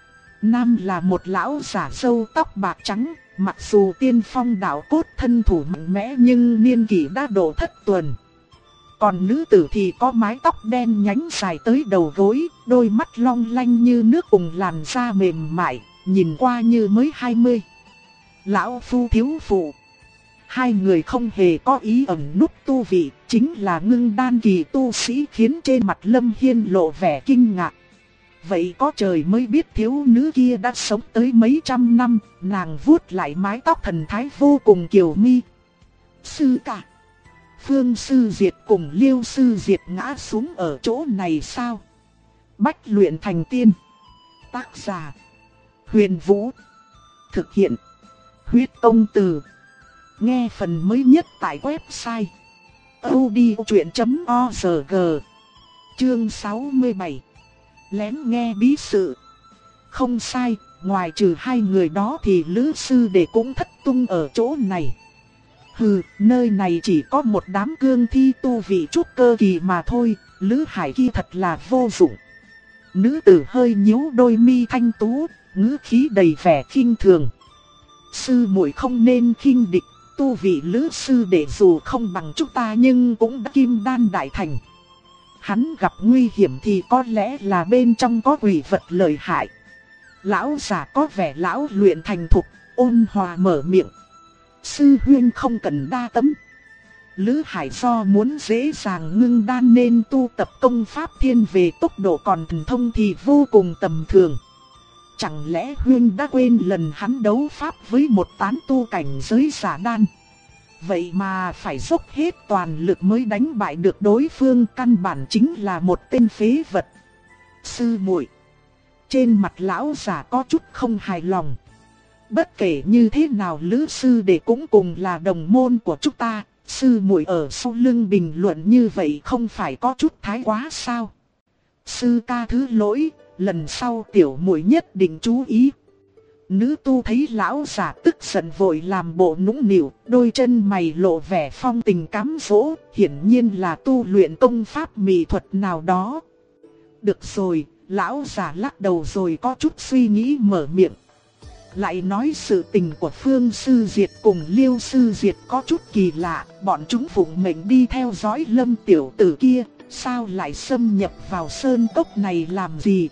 [SPEAKER 1] Nam là một lão giả râu tóc bạc trắng, mặc dù tiên phong đạo cốt thân thủ mạnh mẽ nhưng niên kỷ đã độ thất tuần. Còn nữ tử thì có mái tóc đen nhánh dài tới đầu gối, đôi mắt long lanh như nước cùng làn da mềm mại, nhìn qua như mới 20. Lão phu thiếu phụ. Hai người không hề có ý ẩn núp tu vị, chính là ngưng đan kỳ tu sĩ, khiến trên mặt Lâm Hiên lộ vẻ kinh ngạc. Vậy có trời mới biết thiếu nữ kia đã sống tới mấy trăm năm, nàng vuốt lại mái tóc thần thái vô cùng kiều mi. Sư cả, Phương Sư Diệt cùng Liêu Sư Diệt ngã xuống ở chỗ này sao? Bách luyện thành tiên. Tác giả Huyền Vũ. Thực hiện Huyết Công Từ. Nghe phần mới nhất tại website audiochuyện.org. Chương 67. Lén nghe bí sự. Không sai, ngoài trừ hai người đó thì Lữ Sư Đệ cũng thất tung ở chỗ này. Hừ, nơi này chỉ có một đám cương thi tu vị trúc cơ kỳ mà thôi, Lữ Hải kia thật là vô dụng. Nữ tử hơi nhíu đôi mi thanh tú, ngữ khí đầy vẻ khinh thường. Sư muội không nên khinh địch, tu vị Lữ Sư Đệ dù không bằng chúng ta nhưng cũng đã kim đan đại thành. Hắn gặp nguy hiểm thì có lẽ là bên trong có quỷ vật lợi hại. Lão giả có vẻ lão luyện thành thục, ôn hòa mở miệng. Sư huynh không cần đa tâm. Lữ Hải do muốn dễ dàng ngưng đan nên tu tập công pháp thiên về tốc độ, còn thần thông thì vô cùng tầm thường. Chẳng lẽ huynh đã quên lần hắn đấu pháp với một tán tu cảnh giới giả đan? Vậy mà phải dốc hết toàn lực mới đánh bại được đối phương, căn bản chính là một tên phế vật. Sư muội, Trên mặt lão già có chút không hài lòng. Bất kể như thế nào Lữ sư đệ cũng cùng là đồng môn của chúng ta, sư muội ở sau lưng bình luận như vậy không phải có chút thái quá sao? Sư ca thứ lỗi, lần sau tiểu muội nhất định chú ý. Nữ tu thấy lão già tức giận vội làm bộ nũng nịu, đôi chân mày lộ vẻ phong tình cám dỗ, hiển nhiên là tu luyện công pháp mỹ thuật nào đó. Được rồi, lão già lắc đầu rồi có chút suy nghĩ mở miệng. Lại nói sự tình của Phương Sư Diệt cùng Liêu Sư Diệt có chút kỳ lạ, bọn chúng phụng mệnh đi theo dõi Lâm tiểu tử kia, sao lại xâm nhập vào sơn cốc này làm gì?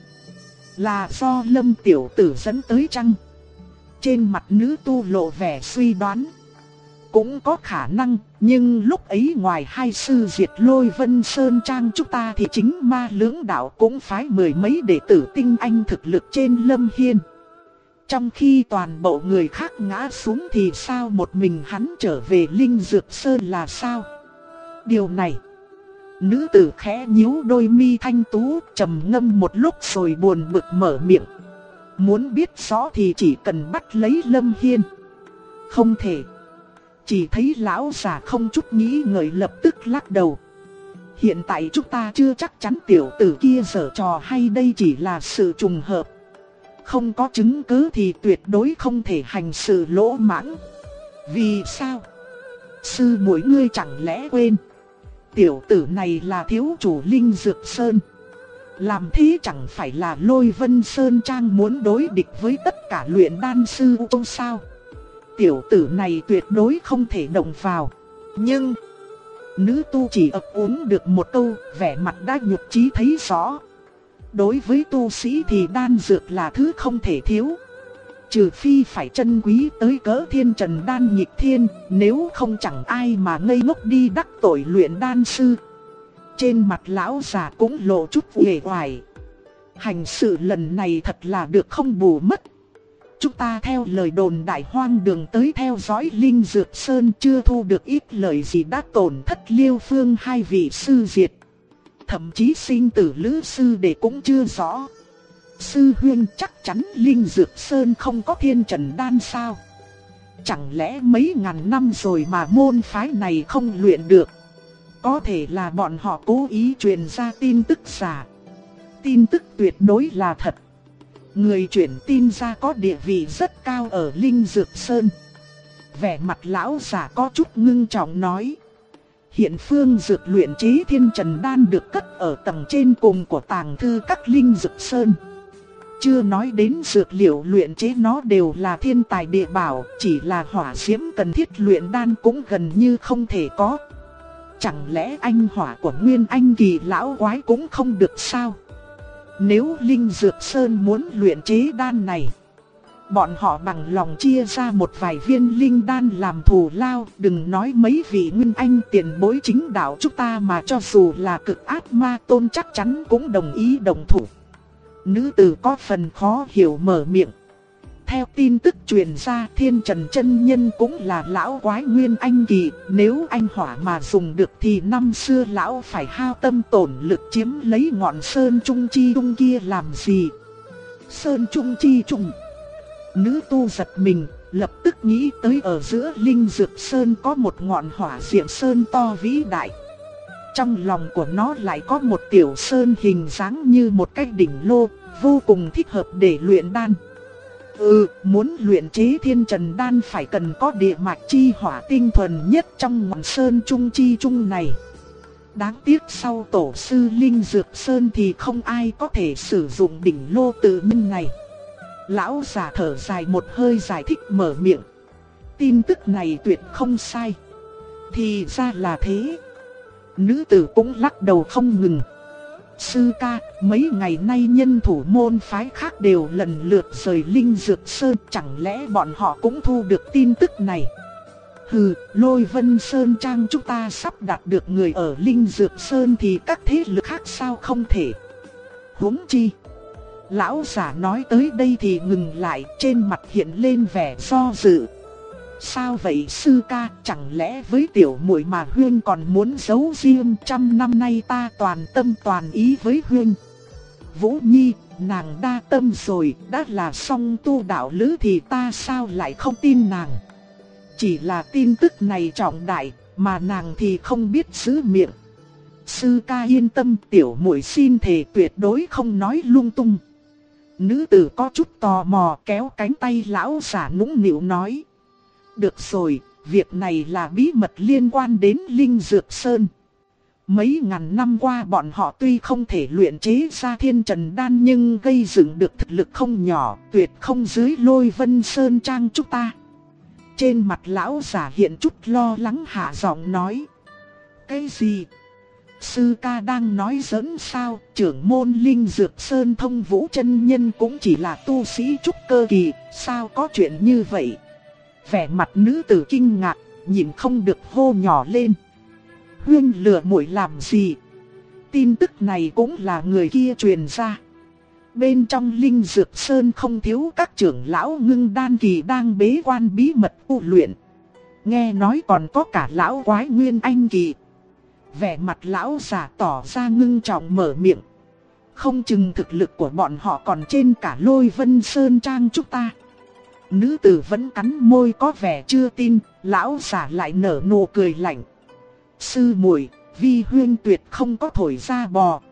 [SPEAKER 1] Là do Lâm tiểu tử dẫn tới chăng? Trên mặt nữ tu lộ vẻ suy đoán. Cũng có khả năng, nhưng lúc ấy ngoài hai sư Diệt Lôi Vân Sơn Trang chúng ta thì chính Ma Lưỡng Đạo cũng phái mười mấy đệ tử tinh anh thực lực trên Lâm Hiên. Trong khi toàn bộ người khác ngã xuống thì sao một mình hắn trở về Linh Dược Sơn là sao? Điều này, nữ tử khẽ nhíu đôi mi thanh tú, trầm ngâm một lúc rồi buồn bực mở miệng. Muốn biết rõ thì chỉ cần bắt lấy Lâm Hiên. Không thể. Chỉ thấy lão già không chút nghĩ ngợi lập tức lắc đầu. Hiện tại chúng ta chưa chắc chắn tiểu tử kia giở trò hay đây chỉ là sự trùng hợp. Không có chứng cứ thì tuyệt đối không thể hành sự lỗ mãng. Vì sao? Sư muội ngươi chẳng lẽ quên? Tiểu tử này là thiếu chủ Linh Dược Sơn. Làm thế chẳng phải là Lôi Vân Sơn Trang muốn đối địch với tất cả luyện đan sư U sao? Tiểu tử này tuyệt đối không thể động vào. Nhưng nữ tu chỉ ấp úng được một câu, vẻ mặt đã nhục chí thấy rõ. Đối với tu sĩ thì đan dược là thứ không thể thiếu. Trừ phi phải trân quý tới cỡ thiên trần đan nhịp thiên, nếu không chẳng ai mà ngây ngốc đi đắc tội luyện đan sư. Trên mặt lão già cũng lộ chút uể oải. Hành sự lần này thật là được không bù mất. Chúng ta theo lời đồn đại hoang đường tới theo dõi Linh Dược Sơn chưa thu được ít lời gì đã tổn thất Liêu Phương hai vị sư Diệt. Thậm chí sinh tử Lữ sư đệ cũng chưa rõ. Sư huynh chắc chắn Linh Dược Sơn không có thiên trần đan sao? Chẳng lẽ mấy ngàn năm rồi mà môn phái này không luyện được? Có thể là bọn họ cố ý truyền ra tin tức giả. Tin tức tuyệt đối là thật. Người truyền tin ra có địa vị rất cao ở Linh Dược Sơn. Vẻ mặt lão già có chút ngưng trọng nói. Hiện phương dược luyện chế thiên trần đan được cất ở tầng trên cùng của tàng thư các Linh Dược Sơn. Chưa nói đến dược liệu luyện chế nó đều là thiên tài địa bảo, chỉ là hỏa diễm cần thiết luyện đan cũng gần như không thể có. Chẳng lẽ anh hỏa của Nguyên Anh kỳ lão quái cũng không được sao? Nếu Linh Dược Sơn muốn luyện chế đan này, bọn họ bằng lòng chia ra một vài viên linh đan làm thù lao. Đừng nói mấy vị Nguyên Anh tiền bối chính đạo chúng ta mà cho dù là cực ác ma tôn chắc chắn cũng đồng ý đồng thủ. Nữ tử có phần khó hiểu mở miệng. Theo tin tức truyền ra Thiên Trần chân nhân cũng là lão quái Nguyên Anh kỳ. Nếu anh hỏa mà dùng được thì năm xưa lão phải hao tâm tổn lực chiếm lấy ngọn Sơn Trung Chi Trung kia làm gì? Sơn Trung Chi Trung. Nữ tu giật mình, lập tức nghĩ tới ở giữa Linh Dược Sơn có một ngọn hỏa diệm sơn to vĩ đại. Trong lòng của nó lại có một tiểu sơn hình dáng như một cái đỉnh lô, vô cùng thích hợp để luyện đan. Muốn luyện chế thiên trần đan phải cần có địa mạch chi hỏa tinh thuần nhất trong ngọn Sơn Trung Chi Trung này. Đáng tiếc sau tổ sư Linh Dược Sơn thì không ai có thể sử dụng đỉnh lô tự nhiên này. Lão già thở dài một hơi giải thích mở miệng. Tin tức này tuyệt không sai. Thì ra là thế. Nữ tử cũng lắc đầu không ngừng. Sư ca, mấy ngày nay nhân thủ môn phái khác đều lần lượt rời Linh Dược Sơn. Chẳng lẽ bọn họ cũng thu được tin tức này? Lôi Vân Sơn Trang chúng ta sắp đặt được người ở Linh Dược Sơn thì các thế lực khác sao không thể? Huống chi. Lão giả nói tới đây thì ngừng lại, trên mặt hiện lên vẻ do dự. Sao vậy sư ca, chẳng lẽ với tiểu muội mà huynh còn muốn giấu riêng? 100 năm nay ta toàn tâm toàn ý với huynh. Vũ Nhi, nàng đa tâm rồi, đã là song tu đạo lữ thì ta sao lại không tin nàng. Chỉ là tin tức này trọng đại, mà nàng thì không biết giữ miệng. Sư ca yên tâm, tiểu muội xin thề tuyệt đối không nói lung tung. Nữ tử có chút tò mò kéo cánh tay lão giả nũng nịu nói. Được rồi, việc này là bí mật liên quan đến Linh Dược Sơn. Mấy ngàn năm qua bọn họ tuy không thể luyện chế ra Thiên Trần Đan nhưng gây dựng được thực lực không nhỏ, tuyệt không dưới Lôi Vân Sơn Trang chúng ta. Trên mặt lão giả hiện chút lo lắng hạ giọng nói. Cái gì? Sư ca đang nói giỡn sao? Trưởng môn Linh Dược Sơn Thông Vũ chân nhân cũng chỉ là tu sĩ trúc cơ kỳ, sao có chuyện như vậy? Vẻ mặt nữ tử kinh ngạc, nhìn không được hô nhỏ lên. Huyên lừa muội làm gì? Tin tức này cũng là người kia truyền ra. Bên trong Linh Dược Sơn không thiếu các trưởng lão ngưng đan kỳ đang bế quan bí mật tu luyện. Nghe nói còn có cả lão quái nguyên anh kỳ. Vẻ mặt lão giả tỏ ra ngưng trọng mở miệng. Không chừng thực lực của bọn họ còn trên cả Lôi Vân Sơn Trang chúng ta. Nữ tử vẫn cắn môi có vẻ chưa tin, lão giả lại nở nụ cười lạnh. Sư muội, vi huyên tuyệt không có thổi ra bò.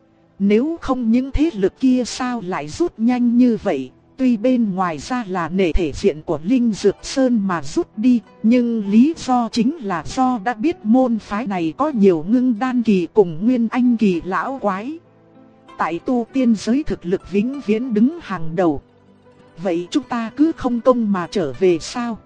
[SPEAKER 1] Nếu không những thế lực kia sao lại rút nhanh như vậy? Tuy bên ngoài ra là nể thể diện của Linh Dược Sơn mà rút đi, nhưng lý do chính là do đã biết môn phái này có nhiều ngưng đan kỳ cùng nguyên anh kỳ lão quái. Tại tu tiên giới thực lực vĩnh viễn đứng hàng đầu. Vậy chúng ta cứ không công mà trở về sao?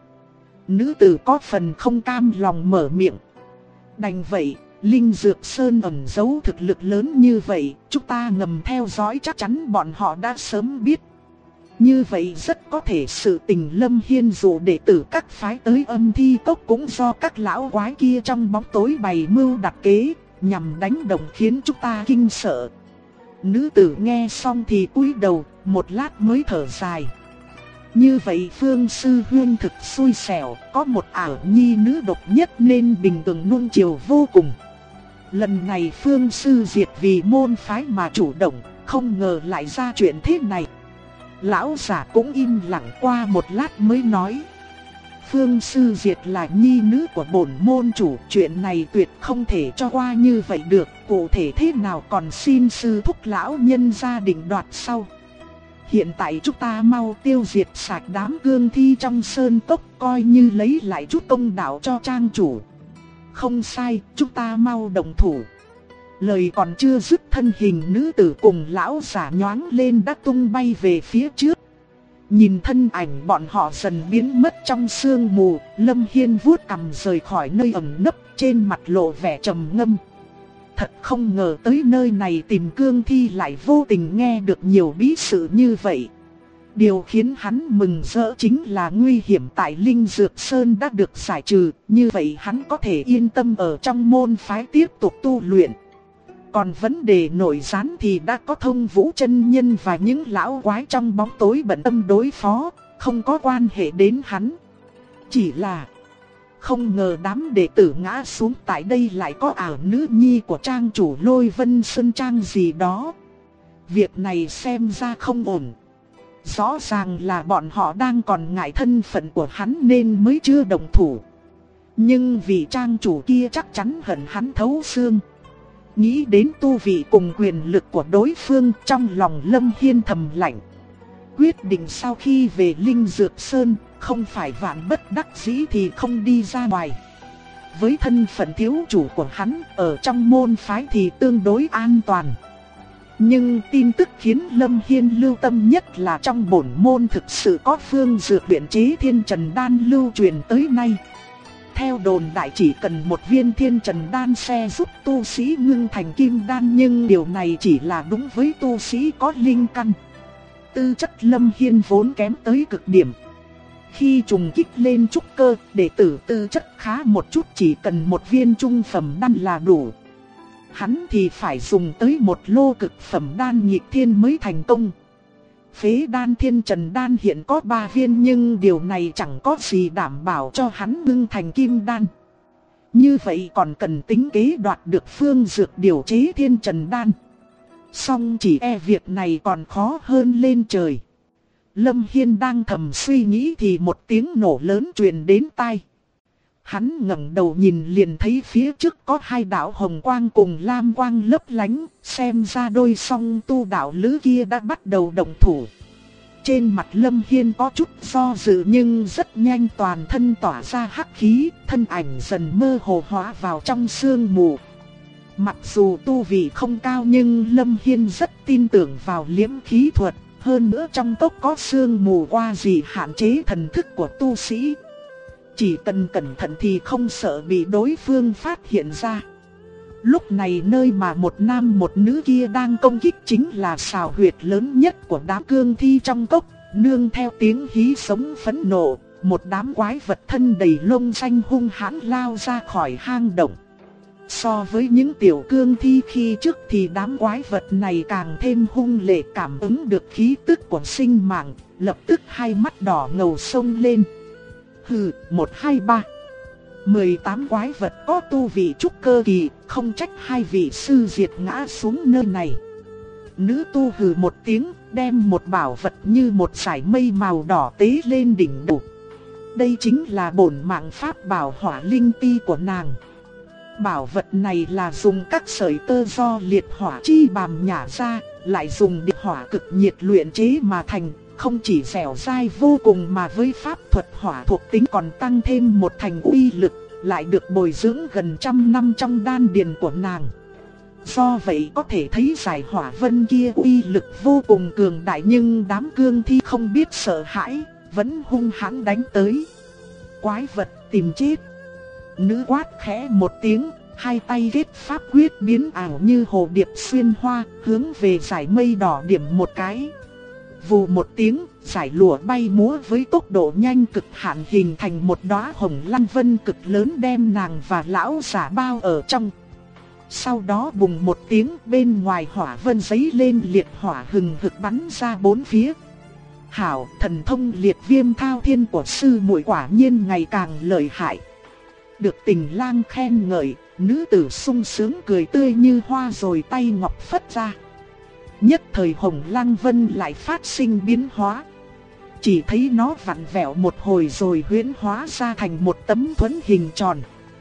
[SPEAKER 1] Nữ tử có phần không cam lòng mở miệng. Đành vậy, Linh Dược Sơn ẩn giấu thực lực lớn như vậy, chúng ta ngầm theo dõi chắc chắn bọn họ đã sớm biết. Như vậy rất có thể sự tình Lâm Hiên dụ đệ tử các phái tới Âm Thi Cốc cũng do các lão quái kia trong bóng tối bày mưu đặt kế, nhằm đánh đồng khiến chúng ta kinh sợ. Nữ tử nghe xong thì cúi đầu, một lát mới thở dài. Như vậy Phương Sư Huyên thực xui xẻo, có một ảo nhi nữ độc nhất nên bình thường nuông chiều vô cùng. Lần này Phương Sư diệt vì môn phái mà chủ động, không ngờ lại ra chuyện thế này. Lão giả cũng im lặng qua một lát mới nói. Phương Sư diệt là nhi nữ của bổn môn chủ, chuyện này tuyệt không thể cho qua như vậy được. Cụ thể thế nào còn xin sư thúc lão nhân gia định đoạt sau. Hiện tại chúng ta mau tiêu diệt sạch đám cương thi trong sơn cốc, coi như lấy lại chút công đạo cho trang chủ. Không sai, chúng ta mau động thủ. Lời còn chưa dứt, thân hình nữ tử cùng lão giả nhoáng lên đã tung bay về phía trước. Nhìn thân ảnh bọn họ dần biến mất trong sương mù, Lâm Hiên vuốt cằm rời khỏi nơi ẩn nấp, trên mặt lộ vẻ trầm ngâm. Thật không ngờ tới nơi này tìm cương thi lại vô tình nghe được nhiều bí sự như vậy. Điều khiến hắn mừng rỡ chính là nguy hiểm tại Linh Dược Sơn đã được giải trừ, như vậy hắn có thể yên tâm ở trong môn phái tiếp tục tu luyện. Còn vấn đề nội gián thì đã có Thông Vũ chân nhân và những lão quái trong bóng tối bận tâm đối phó, không có quan hệ đến hắn. Chỉ là không ngờ đám đệ tử ngã xuống tại đây lại có ảo nữ nhi của trang chủ Lôi Vân Sơn Trang gì đó. Việc này xem ra không ổn. Rõ ràng là bọn họ đang còn ngại thân phận của hắn nên mới chưa động thủ. Nhưng vì trang chủ kia chắc chắn hận hắn thấu xương. Nghĩ đến tu vị cùng quyền lực của đối phương, trong lòng Lâm Hiên thầm lạnh. Quyết định sau khi về Linh Dược Sơn, không phải vạn bất đắc dĩ thì không đi ra ngoài. Với thân phận thiếu chủ của hắn, ở trong môn phái thì tương đối an toàn. Nhưng tin tức khiến Lâm Hiên lưu tâm nhất là trong bổn môn thực sự có phương dược luyện chế Thiên Trần Đan lưu truyền tới nay. Theo đồn đại chỉ cần một viên Thiên Trần Đan sẽ giúp tu sĩ ngưng thành kim đan, nhưng điều này chỉ là đúng với tu sĩ có linh căn. Tư chất Lâm Hiên vốn kém tới cực điểm. Khi trùng kích lên trúc cơ, đệ tử tư chất khá một chút chỉ cần một viên trung phẩm đan là đủ. Hắn thì phải dùng tới một lô cực phẩm đan nhịp thiên mới thành công. Phế đan Thiên Trần Đan hiện có 3 viên nhưng điều này chẳng có gì đảm bảo cho hắn ngưng thành kim đan. Như vậy còn cần tính kế đoạt được phương dược điều chế Thiên Trần Đan. Song chỉ e việc này còn khó hơn lên trời. Lâm Hiên đang thầm suy nghĩ thì một tiếng nổ lớn truyền đến tai. Hắn ngẩng đầu nhìn liền thấy phía trước có hai đạo hồng quang cùng lam quang lấp lánh, xem ra đôi song tu đạo lữ kia đã bắt đầu động thủ. Trên mặt Lâm Hiên có chút do dự nhưng rất nhanh toàn thân tỏa ra hắc khí, thân ảnh dần mơ hồ hóa vào trong sương mù. Mặc dù tu vị không cao nhưng Lâm Hiên rất tin tưởng vào liễm khí thuật, hơn nữa trong cốc có sương mù qua gì hạn chế thần thức của tu sĩ. Chỉ cần cẩn thận thì không sợ bị đối phương phát hiện ra. Lúc này nơi mà một nam một nữ kia đang công kích chính là xào huyệt lớn nhất của đám cương thi trong cốc. Nương theo tiếng hí sống phẫn nộ, một đám quái vật thân đầy lông xanh hung hãn lao ra khỏi hang động. So với những tiểu cương thi khi trước thì đám quái vật này càng thêm hung lệ, cảm ứng được khí tức của sinh mạng, lập tức hai mắt đỏ ngầu xông lên. Hừ, 1, 2, 3. 18 quái vật có tu vị trúc cơ kỳ, không trách hai vị sư diệt ngã xuống nơi này. Nữ tu hừ một tiếng, đem một bảo vật như một dải mây màu đỏ tế lên đỉnh đầu. Đây chính là bổn mạng pháp bảo hỏa linh ti của nàng. Bảo vật này là dùng các sợi tơ do liệt hỏa chi bàm nhả ra, lại dùng địa hỏa cực nhiệt luyện chế mà thành. Không chỉ dẻo dai vô cùng mà với pháp thuật hỏa thuộc tính còn tăng thêm một thành uy lực, lại được bồi dưỡng gần trăm năm trong đan điền của nàng. Do vậy có thể thấy giải hỏa vân kia uy lực vô cùng cường đại, nhưng đám cương thi không biết sợ hãi, vẫn hung hãn đánh tới. Quái vật tìm chết. Nữ quát khẽ một tiếng, hai tay kết pháp quyết biến ảo như hồ điệp xuyên hoa, hướng về dải mây đỏ điểm một cái. Vù một tiếng, dải lụa bay múa với tốc độ nhanh cực hạn hình thành một đóa hồng lăng vân cực lớn đem nàng và lão giả bao ở trong. Sau đó bùng một tiếng, bên ngoài hỏa vân giấy lên liệt hỏa hừng hực bắn ra bốn phía. Hảo, thần thông liệt viêm thao thiên của sư muội quả nhiên ngày càng lợi hại. Được Tình Lang khen ngợi, nữ tử sung sướng cười tươi như hoa rồi tay ngọc phất ra. Nhất thời hồng lăng vân lại phát sinh biến hóa. Chỉ thấy nó vặn vẹo một hồi rồi huyễn hóa ra thành một tấm thuẫn hình tròn.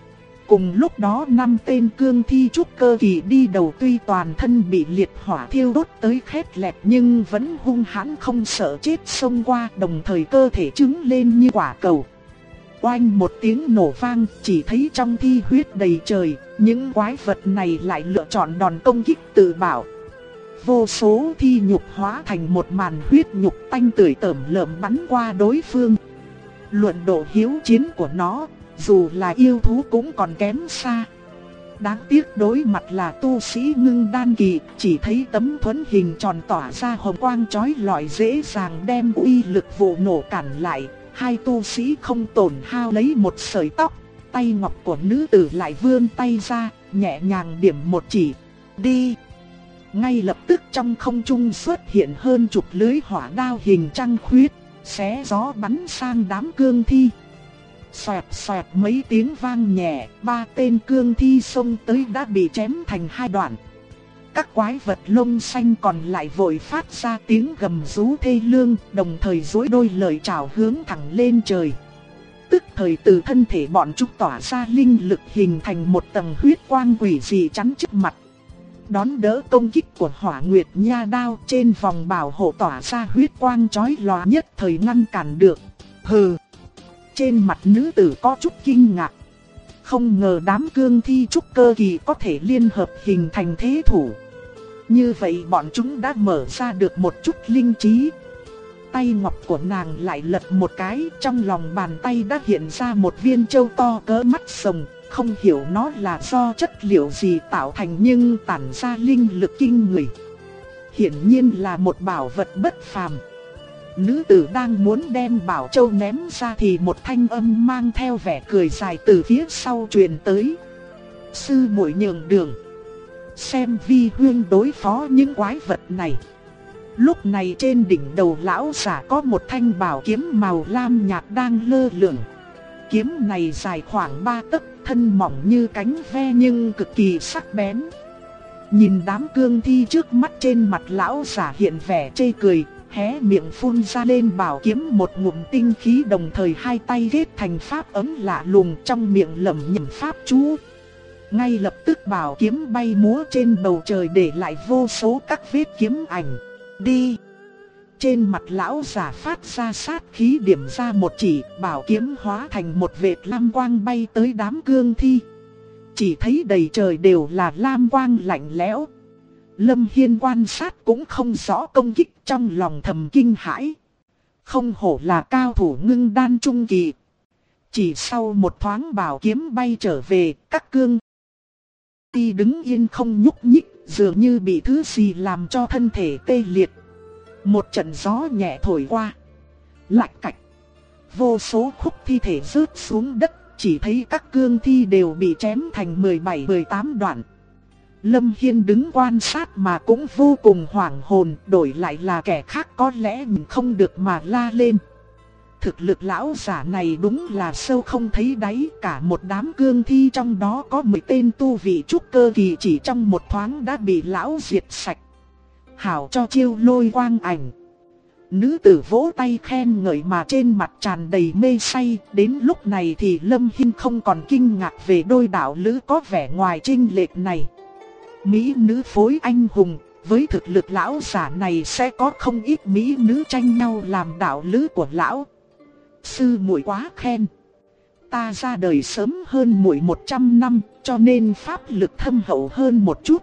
[SPEAKER 1] Cùng lúc đó 5 tên cương thi trúc cơ kỳ đi đầu tuy toàn thân bị liệt hỏa thiêu đốt tới khét lẹt nhưng vẫn hung hãn không sợ chết xông qua, đồng thời cơ thể trứng lên như quả cầu. Oanh một tiếng nổ vang, chỉ thấy trong thi huyết đầy trời, những quái vật này lại lựa chọn đòn công kích tự bảo. Vô số thi nhục hóa thành một màn huyết nhục tanh tưởi tởm lợm bắn qua đối phương. Luận độ hiếu chiến của nó, dù là yêu thú cũng còn kém xa. Đáng tiếc đối mặt là tu sĩ ngưng đan kỳ, chỉ thấy tấm thuẫn hình tròn tỏa ra hồng quang chói lọi dễ dàng đem uy lực vụ nổ cản lại. Hai tu sĩ không tổn hao lấy một sợi tóc, tay ngọc của nữ tử lại vươn tay ra, nhẹ nhàng điểm một chỉ, đi. Ngay lập tức trong không trung xuất hiện hơn chục lưới hỏa đao hình trăng khuyết, xé gió bắn sang đám cương thi. Xoẹt xoẹt mấy tiếng vang nhẹ, 3 tên cương thi xông tới đã bị chém thành 2 đoạn. Các quái vật lông xanh còn lại vội phát ra tiếng gầm rú thê lương, đồng thời duỗi đôi lợi chảo hướng thẳng lên trời. Tức thời từ thân thể bọn chúng tỏa ra linh lực hình thành một tầng huyết quang quỷ dị chắn trước mặt. Đón đỡ công kích của Hỏa Nguyệt Nha đao, trên vòng bảo hộ tỏa ra huyết quang chói lòa nhất thời ngăn cản được. Hừ. Trên mặt nữ tử có chút kinh ngạc. Không ngờ đám cương thi trúc cơ kỳ có thể liên hợp hình thành thế thủ. Như vậy bọn chúng đã mở ra được một chút linh trí. Tay ngọc của nàng lại lật một cái, trong lòng bàn tay đã hiện ra một viên châu to cỡ mắt sồng. Không hiểu nó là do chất liệu gì tạo thành nhưng tản ra linh lực kinh người. Hiển nhiên là một bảo vật bất phàm. Nữ tử đang muốn đem bảo châu ném ra thì một thanh âm mang theo vẻ cười dài từ phía sau truyền tới. Sư muội nhường đường, xem vi huyên đối phó những quái vật này. Lúc này trên đỉnh đầu lão giả có một thanh bảo kiếm màu lam nhạt đang lơ lửng. Kiếm này dài khoảng 3 tấc, thân mỏng như cánh ve nhưng cực kỳ sắc bén. Nhìn đám cương thi trước mắt, trên mặt lão giả hiện vẻ chê cười, hé miệng phun ra lên bảo kiếm một ngụm tinh khí, đồng thời hai tay ghét thành pháp ấm lạ lùng, trong miệng lẩm nhẩm pháp chú. Ngay lập tức bảo kiếm bay múa trên bầu trời, để lại vô số các vết kiếm ảnh. Đi! Trên mặt lão giả phát ra sát khí, điểm ra một chỉ, bảo kiếm hóa thành một vệt lam quang bay tới đám cương thi. Chỉ thấy đầy trời đều là lam quang lạnh lẽo. Lâm Hiên quan sát cũng không rõ công kích, trong lòng thầm kinh hãi. Không hổ là cao thủ ngưng đan trung kỳ. Chỉ sau một thoáng bảo kiếm bay trở về, các cương thi đứng yên không nhúc nhích, dường như bị thứ gì làm cho thân thể tê liệt. Một trận gió nhẹ thổi qua, lạch cạch, vô số khúc thi thể rớt xuống đất, chỉ thấy các cương thi đều bị chém thành 17-18 đoạn. Lâm Hiên đứng quan sát mà cũng vô cùng hoảng hồn, đổi lại là kẻ khác có lẽ mình không được mà la lên. Thực lực lão giả này đúng là sâu không thấy đáy, cả một đám cương thi trong đó có 10 tên tu vị trúc cơ kỳ, chỉ trong một thoáng đã bị lão diệt sạch. Hảo cho chiêu lôi quang ảnh. Nữ tử vỗ tay khen ngợi mà trên mặt tràn đầy mê say. Đến lúc này thì Lâm Hiên không còn kinh ngạc về đôi đạo lữ có vẻ ngoài chênh lệch này. Mỹ nữ phối anh hùng, với thực lực lão giả này sẽ có không ít mỹ nữ tranh nhau làm đạo lữ của lão. Sư muội quá khen. Ta ra đời sớm hơn muội 100 năm, cho nên pháp lực thâm hậu hơn một chút.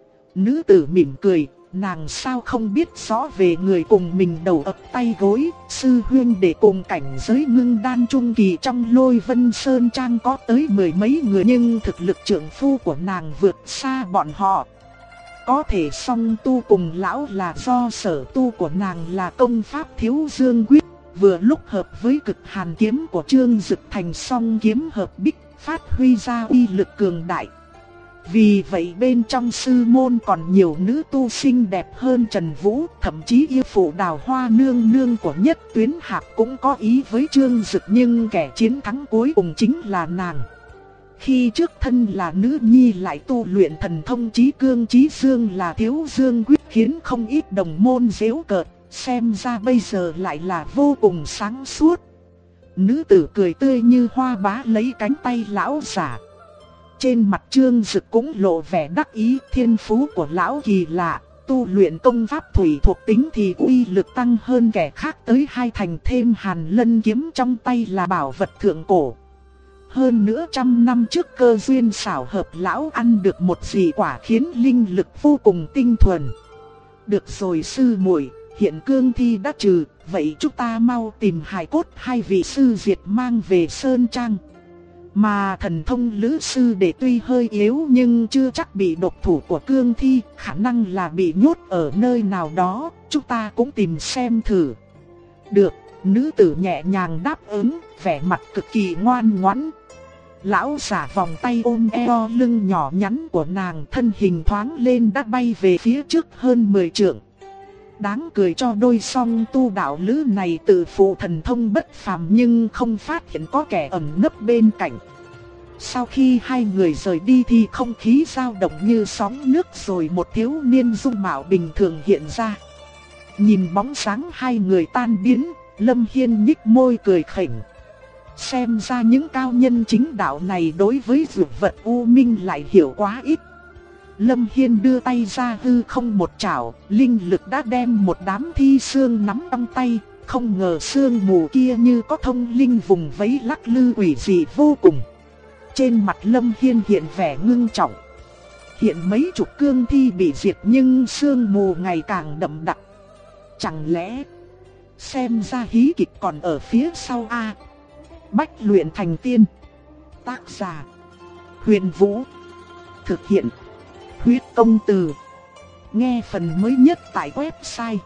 [SPEAKER 1] Nữ tử mỉm cười. Nàng sao không biết rõ về người cùng mình đầu ấp tay gối. Sư huynh để cùng cảnh giới ngưng đan trung kỳ trong Lôi Vân Sơn Trang có tới 10 mấy người, nhưng thực lực trượng phu của nàng vượt xa bọn họ. Có thể song tu cùng lão là do sở tu của nàng là công pháp Thiếu Dương Quyết, vừa lúc hợp với cực hàn kiếm của Trương Dực thành song kiếm hợp bích, phát huy ra uy lực cường đại. Vì vậy bên trong sư môn còn nhiều nữ tu xinh đẹp hơn Trần Vũ, thậm chí yêu phụ Đào Hoa nương nương của Nhất Tuyến Hạc cũng có ý với Trương Dực, nhưng kẻ chiến thắng cuối cùng chính là nàng. Khi trước thân là nữ nhi lại tu luyện thần thông Chí Cương Chí Dương là Thiếu Dương Quyết, khiến không ít đồng môn giễu cợt, xem ra bây giờ lại là vô cùng sáng suốt. Nữ tử cười tươi như hoa bá lấy cánh tay lão giả. Trên mặt Trương Dực cũng lộ vẻ đắc ý, thiên phú của lão kỳ lạ, tu luyện công pháp thủy thuộc tính thì uy lực tăng hơn kẻ khác tới 2 thành, thêm Hàn Lân kiếm trong tay là bảo vật thượng cổ. Hơn nữa 100 năm trước cơ duyên xảo hợp lão ăn được một dị quả khiến linh lực vô cùng tinh thuần. Được rồi sư muội, hiện cương thi đã trừ, vậy chúng ta mau tìm hài cốt hai vị sư diệt mang về Sơn Trang. Mà thần thông lữ sư để tuy hơi yếu nhưng chưa chắc bị độc thủ của cương thi, khả năng là bị nhốt ở nơi nào đó, chúng ta cũng tìm xem thử. Được, nữ tử nhẹ nhàng đáp ứng, vẻ mặt cực kỳ ngoan ngoãn. Lão giả vòng tay ôm eo lưng nhỏ nhắn của nàng, thân hình thoáng lên đã bay về phía trước hơn 10 trượng. Đáng cười cho đôi song tu đạo lữ này tự phụ thần thông bất phàm nhưng không phát hiện có kẻ ẩn nấp bên cạnh. Sau khi hai người rời đi thì không khí dao động như sóng nước, rồi một thiếu niên dung mạo bình thường hiện ra. Nhìn bóng sáng hai người tan biến, Lâm Hiên nhích môi cười khỉnh. Xem ra những cao nhân chính đạo này đối với dược vật u minh lại hiểu quá ít. Lâm Hiên đưa tay ra hư không một chảo, linh lực đã đem một đám thi xương nắm trong tay. Không ngờ xương mù kia như có thông linh vùng vẫy lắc lư quỷ dị vô cùng. Trên mặt Lâm Hiên hiện vẻ ngưng trọng. Hiện mấy chục cương thi bị diệt nhưng xương mù ngày càng đậm đặc. Chẳng lẽ xem ra hí kịch còn ở phía sau a? Bách luyện thành tiên. Tác giả Huyền Vũ. Thực hiện Huyết Công Từ. Nghe phần mới nhất tại website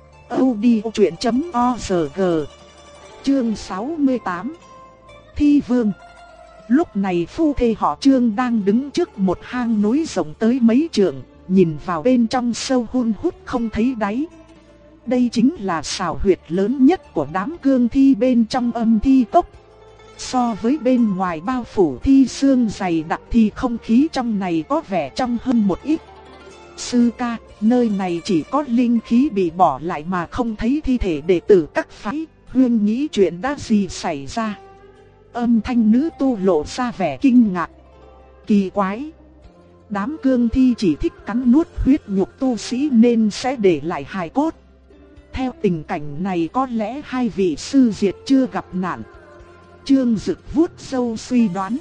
[SPEAKER 1] audiochuyện.org. Chương 68 Thi Vương. Lúc này phu thê họ Trương đang đứng trước một hang núi rộng tới mấy trượng, nhìn vào bên trong sâu hun hút không thấy đáy. Đây chính là xào huyệt lớn nhất của đám cương thi bên trong âm thi cốc. So với bên ngoài bao phủ thi xương dày đặc thì không khí trong này có vẻ trong hơn một ít. Sư ca, nơi này chỉ có linh khí bị bỏ lại mà không thấy thi thể đệ tử các phái, huynh nghĩ chuyện đã gì xảy ra? Âm thanh nữ tu lộ ra vẻ kinh ngạc. Kỳ quái! Đám cương thi chỉ thích cắn nuốt huyết nhục tu sĩ nên sẽ để lại hài cốt. Theo tình cảnh này có lẽ hai vị sư diệt chưa gặp nạn. Trương Dực vuốt râu suy đoán.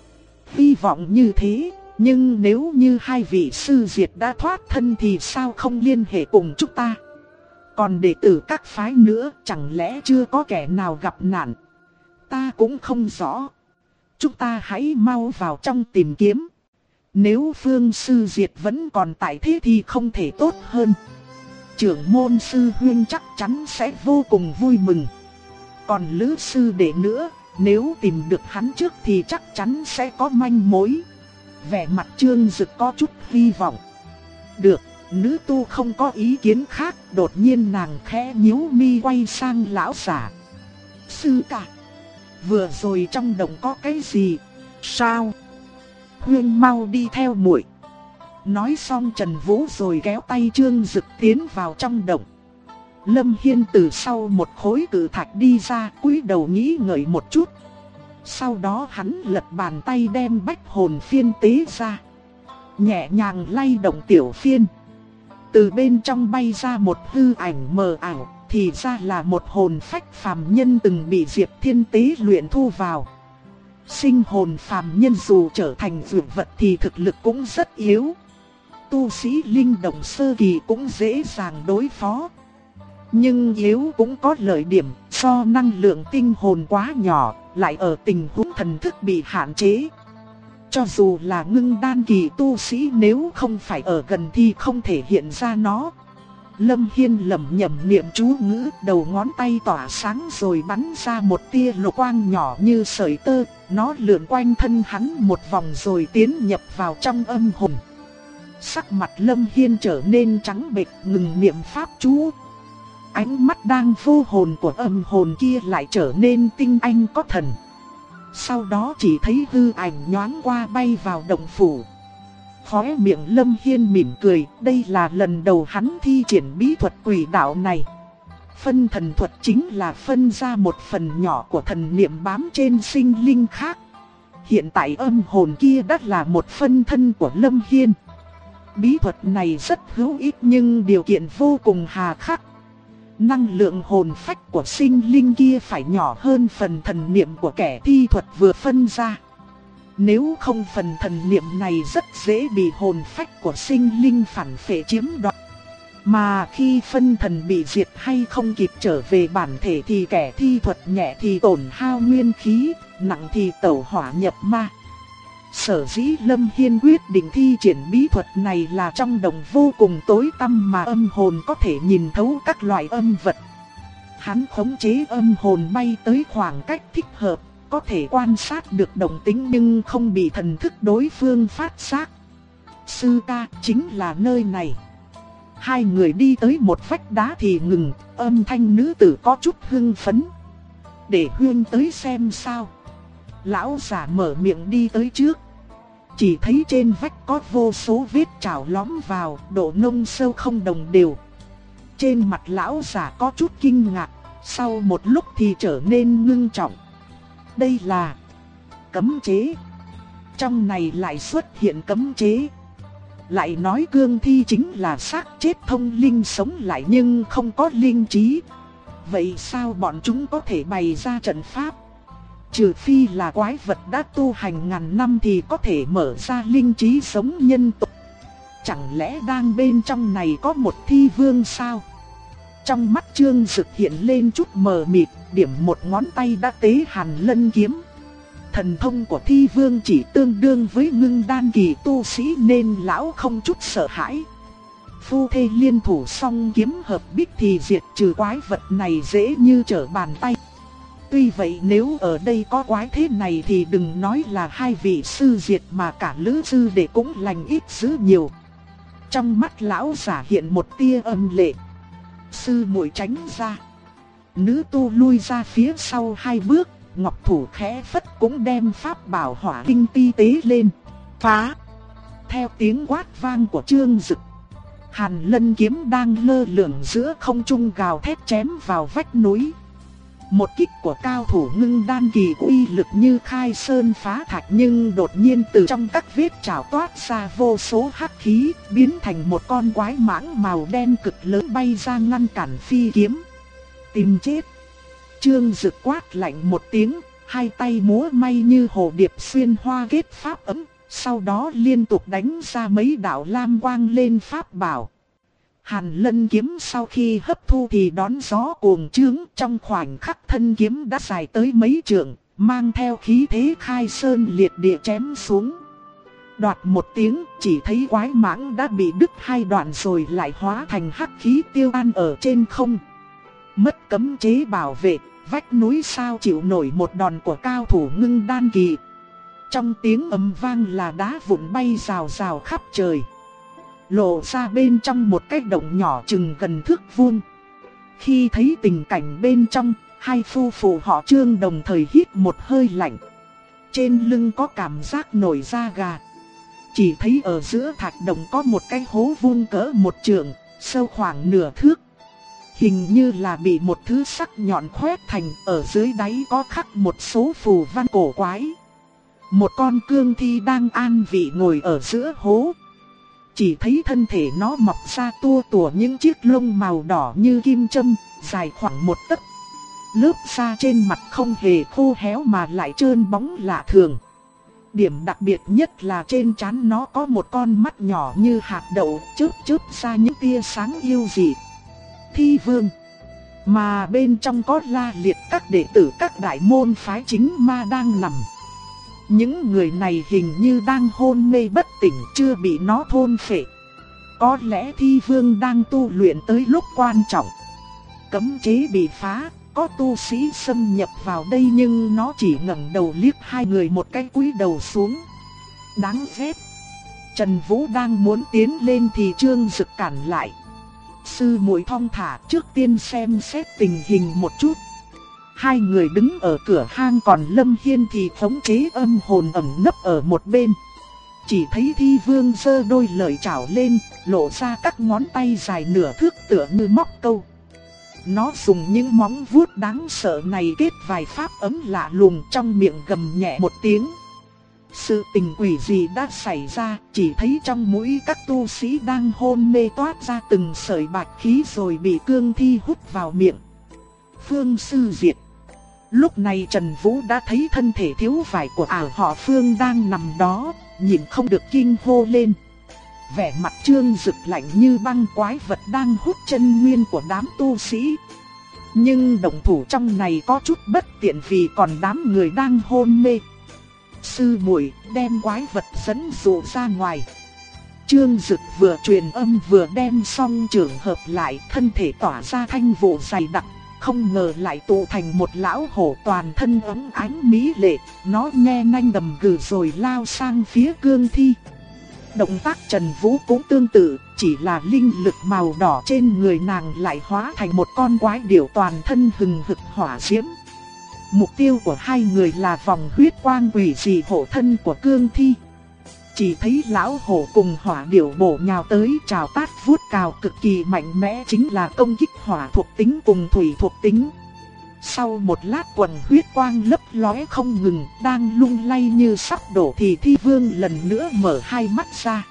[SPEAKER 1] Hy vọng như thế, nhưng nếu như hai vị sư diệt đã thoát thân thì sao không liên hệ cùng chúng ta? Còn đệ tử các phái nữa, chẳng lẽ chưa có kẻ nào gặp nạn? Ta cũng không rõ. Chúng ta hãy mau vào trong tìm kiếm. Nếu Phương sư diệt vẫn còn tại thế thì không thể tốt hơn. Trưởng môn sư huynh chắc chắn sẽ vô cùng vui mừng. Còn Lữ sư đệ nữa, nếu tìm được hắn trước thì chắc chắn sẽ có manh mối. Vẻ mặt Trương Dực có chút hy vọng. Được, nữ tu không có ý kiến khác. Đột nhiên nàng khẽ nhíu mi quay sang lão giả. Sư ca, vừa rồi trong động có cái gì? Sao? Huynh mau đi theo muội. Nói xong Trần Vũ rồi kéo tay Trương Dực tiến vào trong động. Lâm Hiên từ sau một khối cự thạch đi ra, cúi đầu nghĩ ngợi một chút. Sau đó hắn lật bàn tay đem bách hồn phiên tế ra, nhẹ nhàng lay động tiểu phiên. Từ bên trong bay ra một hư ảnh mờ ảo, thì ra là một hồn phách phàm nhân từng bị Diệp Thiên tế luyện thu vào. Sinh hồn phàm nhân dù trở thành dược vật thì thực lực cũng rất yếu. Tu sĩ linh động sơ kỳ cũng dễ dàng đối phó. Nhưng yếu cũng có lợi điểm, do năng lượng tinh hồn quá nhỏ, lại ở tình huống thần thức bị hạn chế. Cho dù là ngưng đan kỳ tu sĩ nếu không phải ở gần thì không thể hiện ra nó. Lâm Hiên lẩm nhẩm niệm chú ngữ, đầu ngón tay tỏa sáng rồi bắn ra một tia lục quang nhỏ như sợi tơ, nó lượn quanh thân hắn một vòng rồi tiến nhập vào trong âm hồn. Sắc mặt Lâm Hiên trở nên trắng bệch, ngừng niệm pháp chú. Ánh mắt đang vô hồn của âm hồn kia lại trở nên tinh anh có thần. Sau đó chỉ thấy hư ảnh nhoáng qua bay vào động phủ. Khóe miệng Lâm Hiên mỉm cười, đây là lần đầu hắn thi triển bí thuật quỷ đạo này. Phân thần thuật chính là phân ra một phần nhỏ của thần niệm bám trên sinh linh khác. Hiện tại âm hồn kia đã là một phân thân của Lâm Hiên. Bí thuật này rất hữu ích nhưng điều kiện vô cùng hà khắc. Năng lượng hồn phách của sinh linh kia phải nhỏ hơn phần thần niệm của kẻ thi thuật vừa phân ra. Nếu không phần thần niệm này rất dễ bị hồn phách của sinh linh phản phệ chiếm đoạt. Mà khi phân thần bị diệt hay không kịp trở về bản thể thì kẻ thi thuật nhẹ thì tổn hao nguyên khí, nặng thì tẩu hỏa nhập ma. Sở dĩ Lâm Hiên quyết định thi triển bí thuật này là trong động vô cùng tối tăm mà âm hồn có thể nhìn thấu các loại âm vật. Hắn khống chế âm hồn bay tới khoảng cách thích hợp, có thể quan sát được động tĩnh nhưng không bị thần thức đối phương phát giác. Sư ca, chính là nơi này. Hai người đi tới một vách đá thì ngừng, âm thanh nữ tử có chút hưng phấn. Để huynh tới xem sao. Lão giả mở miệng đi tới trước. Chỉ thấy trên vách có vô số vết trào lõm vào, độ nông sâu không đồng đều. Trên mặt lão giả có chút kinh ngạc, sau một lúc thì trở nên ngưng trọng. Đây là cấm chế. Trong này lại xuất hiện cấm chế. Lại nói cương thi chính là xác chết thông linh sống lại nhưng không có linh trí. Vậy sao bọn chúng có thể bày ra trận pháp? Trừ phi là quái vật đã tu hành ngàn năm thì có thể mở ra linh trí sống nhân tộc. Chẳng lẽ đang bên trong này có một thi vương sao? Trong mắt Trương Dực hiện lên chút mờ mịt, điểm một ngón tay đã tế Hàn Lân kiếm. Thần thông của thi vương chỉ tương đương với ngưng đan kỳ tu sĩ nên lão không chút sợ hãi. Phu thê liên thủ song kiếm hợp bích thì diệt trừ quái vật này dễ như trở bàn tay. Tuy vậy nếu ở đây có quái thế này thì đừng nói là hai vị sư diệt mà cả Lữ sư đệ cũng lành ít dữ nhiều. Trong mắt lão giả hiện một tia âm lệ. Sư muội tránh ra. Nữ tu lui ra phía sau hai bước, ngọc thủ khẽ phất cũng đem pháp bảo hỏa linh ti tế lên. Phá! Theo tiếng quát vang của Trương Dực, Hàn Lân kiếm đang lơ lửng giữa không trung gào thét chém vào vách núi. Một kích của cao thủ ngưng đan kỳ uy lực như khai sơn phá thạch, nhưng đột nhiên từ trong các vết chảo toát ra vô số hắc khí, biến thành một con quái mãng màu đen cực lớn bay ra ngăn cản phi kiếm. Tìm chết! Trương Dực quát lạnh một tiếng, hai tay múa may như hồ điệp xuyên hoa kết pháp ấm, sau đó liên tục đánh ra mấy đạo lam quang lên pháp bảo. Hàn Lân kiếm sau khi hấp thu thì đón gió cuồng trướng, trong khoảnh khắc thân kiếm đã dài tới mấy trượng, mang theo khí thế khai sơn liệt địa chém xuống. Đoạt một tiếng, chỉ thấy quái mãng đã bị đứt hai đoạn rồi lại hóa thành hắc khí tiêu tan ở trên không. Mất cấm chế bảo vệ, vách núi sao chịu nổi một đòn của cao thủ ngưng đan kỳ. Trong tiếng ầm vang là đá vụn bay rào rào khắp trời, lộ ra bên trong một cái động nhỏ chừng gần thước vuông. Khi thấy tình cảnh bên trong, hai phu phụ họ Trương đồng thời hít một hơi lạnh. Trên lưng có cảm giác nổi da gà. Chỉ thấy ở giữa thạch động có một cái hố vuông cỡ một trượng, sâu khoảng nửa thước. Hình như là bị một thứ sắc nhọn khoét thành, ở dưới đáy có khắc một số phù văn cổ quái. Một con cương thi đang an vị ngồi ở giữa hố. Chỉ thấy thân thể nó mọc ra tua tủa những chiếc lông màu đỏ như kim châm, dài khoảng một tấc. Lớp da trên mặt không hề khô héo mà lại trơn bóng lạ thường. Điểm đặc biệt nhất là trên trán nó có một con mắt nhỏ như hạt đậu, chớp chớp ra những tia sáng yêu dị. Thi vương. Mà bên trong có la liệt các đệ tử các đại môn phái chính ma đang nằm. Những người này hình như đang hôn mê bất tỉnh, chưa bị nó thôn phệ. Có lẽ thi vương đang tu luyện tới lúc quan trọng. Cấm chế bị phá, có tu sĩ xâm nhập vào đây nhưng nó chỉ ngẩng đầu liếc hai người một cái cúi đầu xuống. Đáng ghét. Trần Vũ đang muốn tiến lên thì Trương Dực cản lại. Sư muội thong thả, trước tiên xem xét tình hình một chút. Hai người đứng ở cửa hang, còn Lâm Hiên thì khống chế âm hồn ẩn nấp ở một bên. Chỉ thấy thi vương giơ đôi lợi chảo lên, lộ ra các ngón tay dài nửa thước tựa như móc câu. Nó dùng những móng vuốt đáng sợ này kết vài pháp ấm lạ lùng, trong miệng gầm nhẹ một tiếng. Sự tình quỷ gì đã xảy ra, chỉ thấy trong mũi các tu sĩ đang hôn mê toát ra từng sợi bạch khí rồi bị cương thi hút vào miệng. Phương sư diệt. Lúc này Trần Vũ đã thấy thân thể thiếu vải của họ Phương đang nằm đó, nhìn không được kinh hô lên. Vẻ mặt Trương Dực lạnh như băng, quái vật đang hút chân nguyên của đám tu sĩ. Nhưng động thủ trong này có chút bất tiện vì còn đám người đang hôn mê. Sư muội, đem quái vật dẫn dụ ra ngoài. Trương Dực vừa truyền âm vừa đem song trường hợp lại, thân thể tỏa ra thanh vụ dày đặc. Không ngờ lại tụ thành một lão hổ toàn thân óng ánh mỹ lệ. Nó nhe nanh gầm gừ rồi lao sang phía cương thi. Động tác Trần Vũ cũng tương tự, chỉ là linh lực màu đỏ trên người nàng lại hóa thành một con quái điểu toàn thân hừng hực hỏa diễm. Mục tiêu của hai người là vòng huyết quang quỷ dị hộ thân của cương thi. Chỉ thấy lão hổ cùng hỏa điểu bổ nhào tới, trào tát vuốt cào cực kỳ mạnh mẽ, chính là công kích hỏa thuộc tính cùng thủy thuộc tính. Sau một lát quần huyết quang lấp lóe không ngừng, đang lung lay như sắp đổ thì thi vương lần nữa mở hai mắt ra.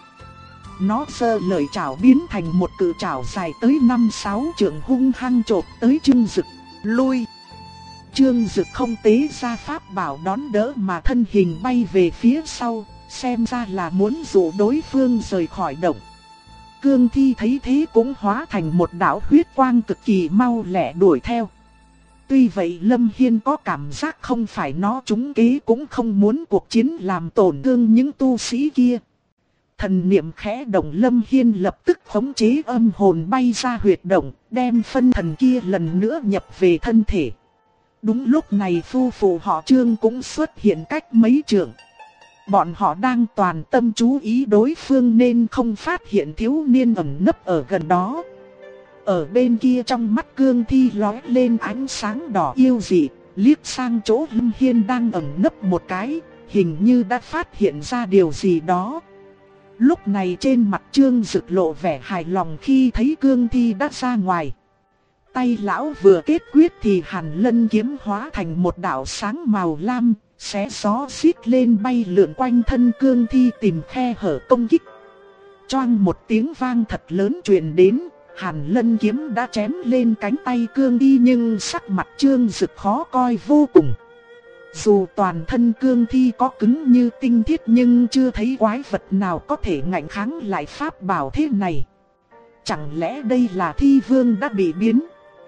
[SPEAKER 1] Nó giơ lợi chảo biến thành một cự chảo dài tới 5-6 trượng hung hăng chộp tới Trương Dực. Lui! Trương Dực không tế ra pháp bảo đón đỡ mà thân hình bay về phía sau, xem ra là muốn dụ đối phương rời khỏi động. Cương thi thấy thế cũng hóa thành một đạo huyết quang cực kỳ mau lẹ đuổi theo. Tuy vậy Lâm Hiên có cảm giác không phải nó trúng kế, cũng không muốn cuộc chiến làm tổn thương những tu sĩ kia. Thần niệm khẽ động, Lâm Hiên lập tức khống chế âm hồn bay ra huyệt động, đem phân thần kia lần nữa nhập về thân thể. Đúng lúc này phu phụ họ Trương cũng xuất hiện cách mấy trượng. Bọn họ đang toàn tâm chú ý đối phương nên không phát hiện thiếu niên ẩn nấp ở gần đó. Ở bên kia trong mắt cương thi lóe lên ánh sáng đỏ yêu dị, liếc sang chỗ Lâm Hiên đang ẩn nấp một cái, hình như đã phát hiện ra điều gì đó. Lúc này trên mặt Trương Dực lộ vẻ hài lòng khi thấy cương thi đã ra ngoài. Tay lão vừa kết quyết thì Hàn Lân kiếm hóa thành một đạo sáng màu lam, xé gió xít lên bay lượn quanh thân cương thi tìm khe hở công kích. Choang một tiếng vang thật lớn truyền đến, Hàn Lân kiếm đã chém lên cánh tay cương thi nhưng sắc mặt Trương Dực khó coi vô cùng. Dù toàn thân cương thi có cứng như tinh thiết nhưng chưa thấy quái vật nào có thể ngạnh kháng lại pháp bảo thế này. Chẳng lẽ đây là thi vương đã bị biến?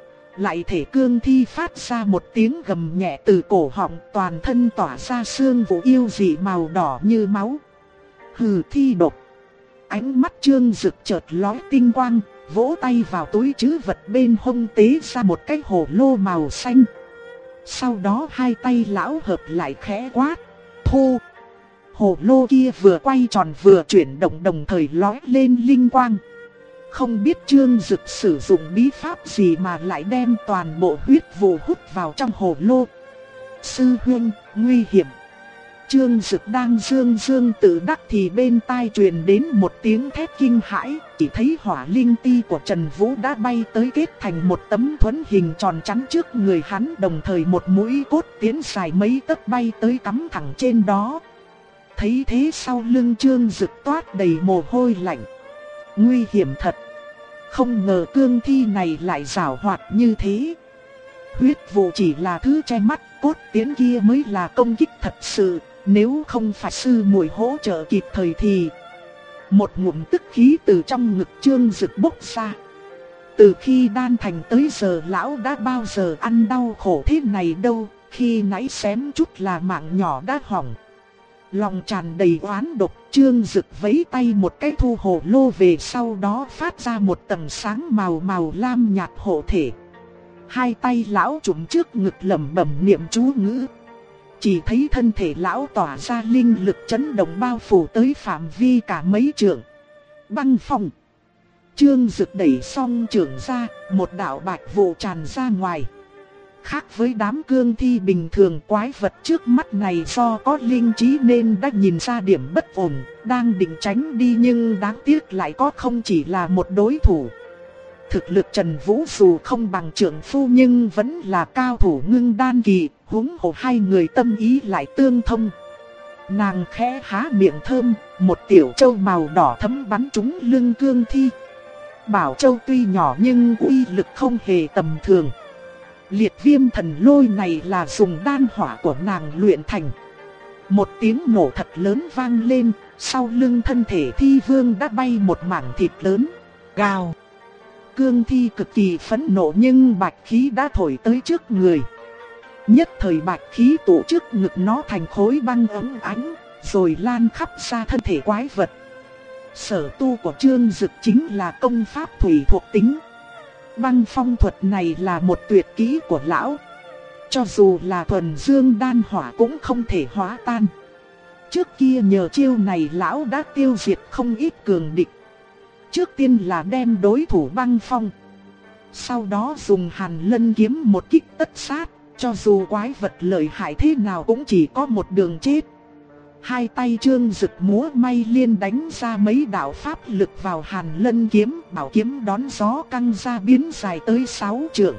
[SPEAKER 1] Lại thể cương thi phát ra một tiếng gầm nhẹ từ cổ họng, toàn thân tỏa ra sương vụ yêu dị màu đỏ như máu. Hừ, thi độc. Ánh mắt Trương Dực chợt lóe tinh quang, vỗ tay vào túi trữ vật bên hông tế ra một cái hồ lô màu xanh. Sau đó hai tay lão hợp lại khẽ quát, thu. Hồ lô kia vừa quay tròn vừa chuyển động đồng thời lóe lên linh quang. Không biết Trương Dực sử dụng bí pháp gì mà lại đem toàn bộ huyết vụ hút vào trong hồ lô. Sư huynh, nguy hiểm. Trương Dực đang dương tự đắc thì bên tai truyền đến một tiếng thét kinh hãi, chỉ thấy hỏa linh ti của Trần Vũ đã bay tới kết thành một tấm thuẫn hình tròn chắn trước người hắn, đồng thời một mũi cốt tiến dài mấy tấc bay tới cắm thẳng trên đó. Thấy thế sau lưng Trương Dực toát đầy mồ hôi lạnh. Nguy hiểm thật. Không ngờ cương thi này lại giảo hoạt như thế. Huyết vụ chỉ là thứ che mắt, cốt tiến kia mới là công kích thật sự. Nếu không phải sư muội hỗ trợ kịp thời thì... Một ngụm tức khí từ trong ngực Trương Dực bốc ra. Từ khi đan thành tới giờ lão đã bao giờ ăn đau khổ thế này đâu. Khi nãy xém chút là mạng nhỏ đã hỏng. Lòng tràn đầy oán độc, Trương Dực vẫy tay một cái thu hồ lô về, sau đó phát ra một tầng sáng màu lam nhạt hộ thể. Hai tay lão trùm trước ngực lẩm bẩm niệm chú ngữ. Chỉ thấy thân thể lão tỏa ra linh lực chấn động bao phủ tới phạm vi cả mấy trượng. Băng phong. Trương Dực đẩy xong trượng ra, một đạo bạch vụ tràn ra ngoài. Khác với đám cương thi bình thường, quái vật trước mắt này do có linh trí nên đã nhìn ra điểm bất ổn, đang định tránh đi nhưng đáng tiếc lại có không chỉ là một đối thủ. Thực lực Trần Vũ dù không bằng trượng phu nhưng vẫn là cao thủ ngưng đan kỳ, huống hồ hai người tâm ý lại tương thông. Nàng khẽ há miệng thơm, một tiểu châu màu đỏ thấm bắn trúng lưng cương thi. Bảo châu tuy nhỏ nhưng uy lực không hề tầm thường. Liệt viêm thần lôi này là dùng đan hỏa của nàng luyện thành. Một tiếng nổ thật lớn vang lên, sau lưng thân thể thi vương đã bay một mảng thịt lớn. Gào. Cương thi cực kỳ phẫn nộ nhưng bạch khí đã thổi tới trước người. Nhất thời bạch khí tụ trước ngực nó thành khối băng óng ánh, rồi lan khắp ra thân thể quái vật. Sở tu của Trương Dực chính là công pháp thủy thuộc tính. Băng phong thuật này là một tuyệt kỹ của lão. Cho dù là thuần dương đan hỏa cũng không thể hóa tan. Trước kia nhờ chiêu này lão đã tiêu diệt không ít cường địch. Trước tiên là đem đối thủ băng phong. Sau đó dùng Hàn Lân kiếm một kích tất sát. Cho dù quái vật lợi hại thế nào cũng chỉ có một đường chết. Hai tay Trương Dực múa may liên đánh ra mấy đạo pháp lực vào Hàn Lân kiếm, bảo kiếm đón gió căng ra biến dài tới 6 trượng.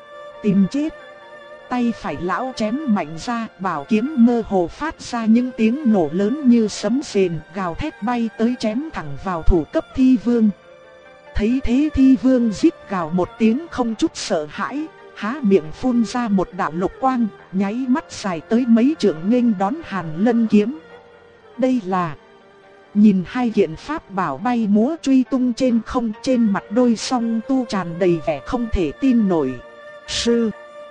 [SPEAKER 1] Tìm chết. Tay phải lão chém mạnh ra, bảo kiếm mơ hồ phát ra những tiếng nổ lớn như sấm sền, gào thét bay tới chém thẳng vào thủ cấp thi vương. Thấy thế thi vương rít gào một tiếng không chút sợ hãi, há miệng phun ra một đạo lục quang, nháy mắt dài tới mấy trượng nghênh đón Hàn Lân kiếm. Đây là... Nhìn hai kiện pháp bảo bay múa truy tung trên không, trên mặt đôi song tu tràn đầy vẻ không thể tin nổi. Sư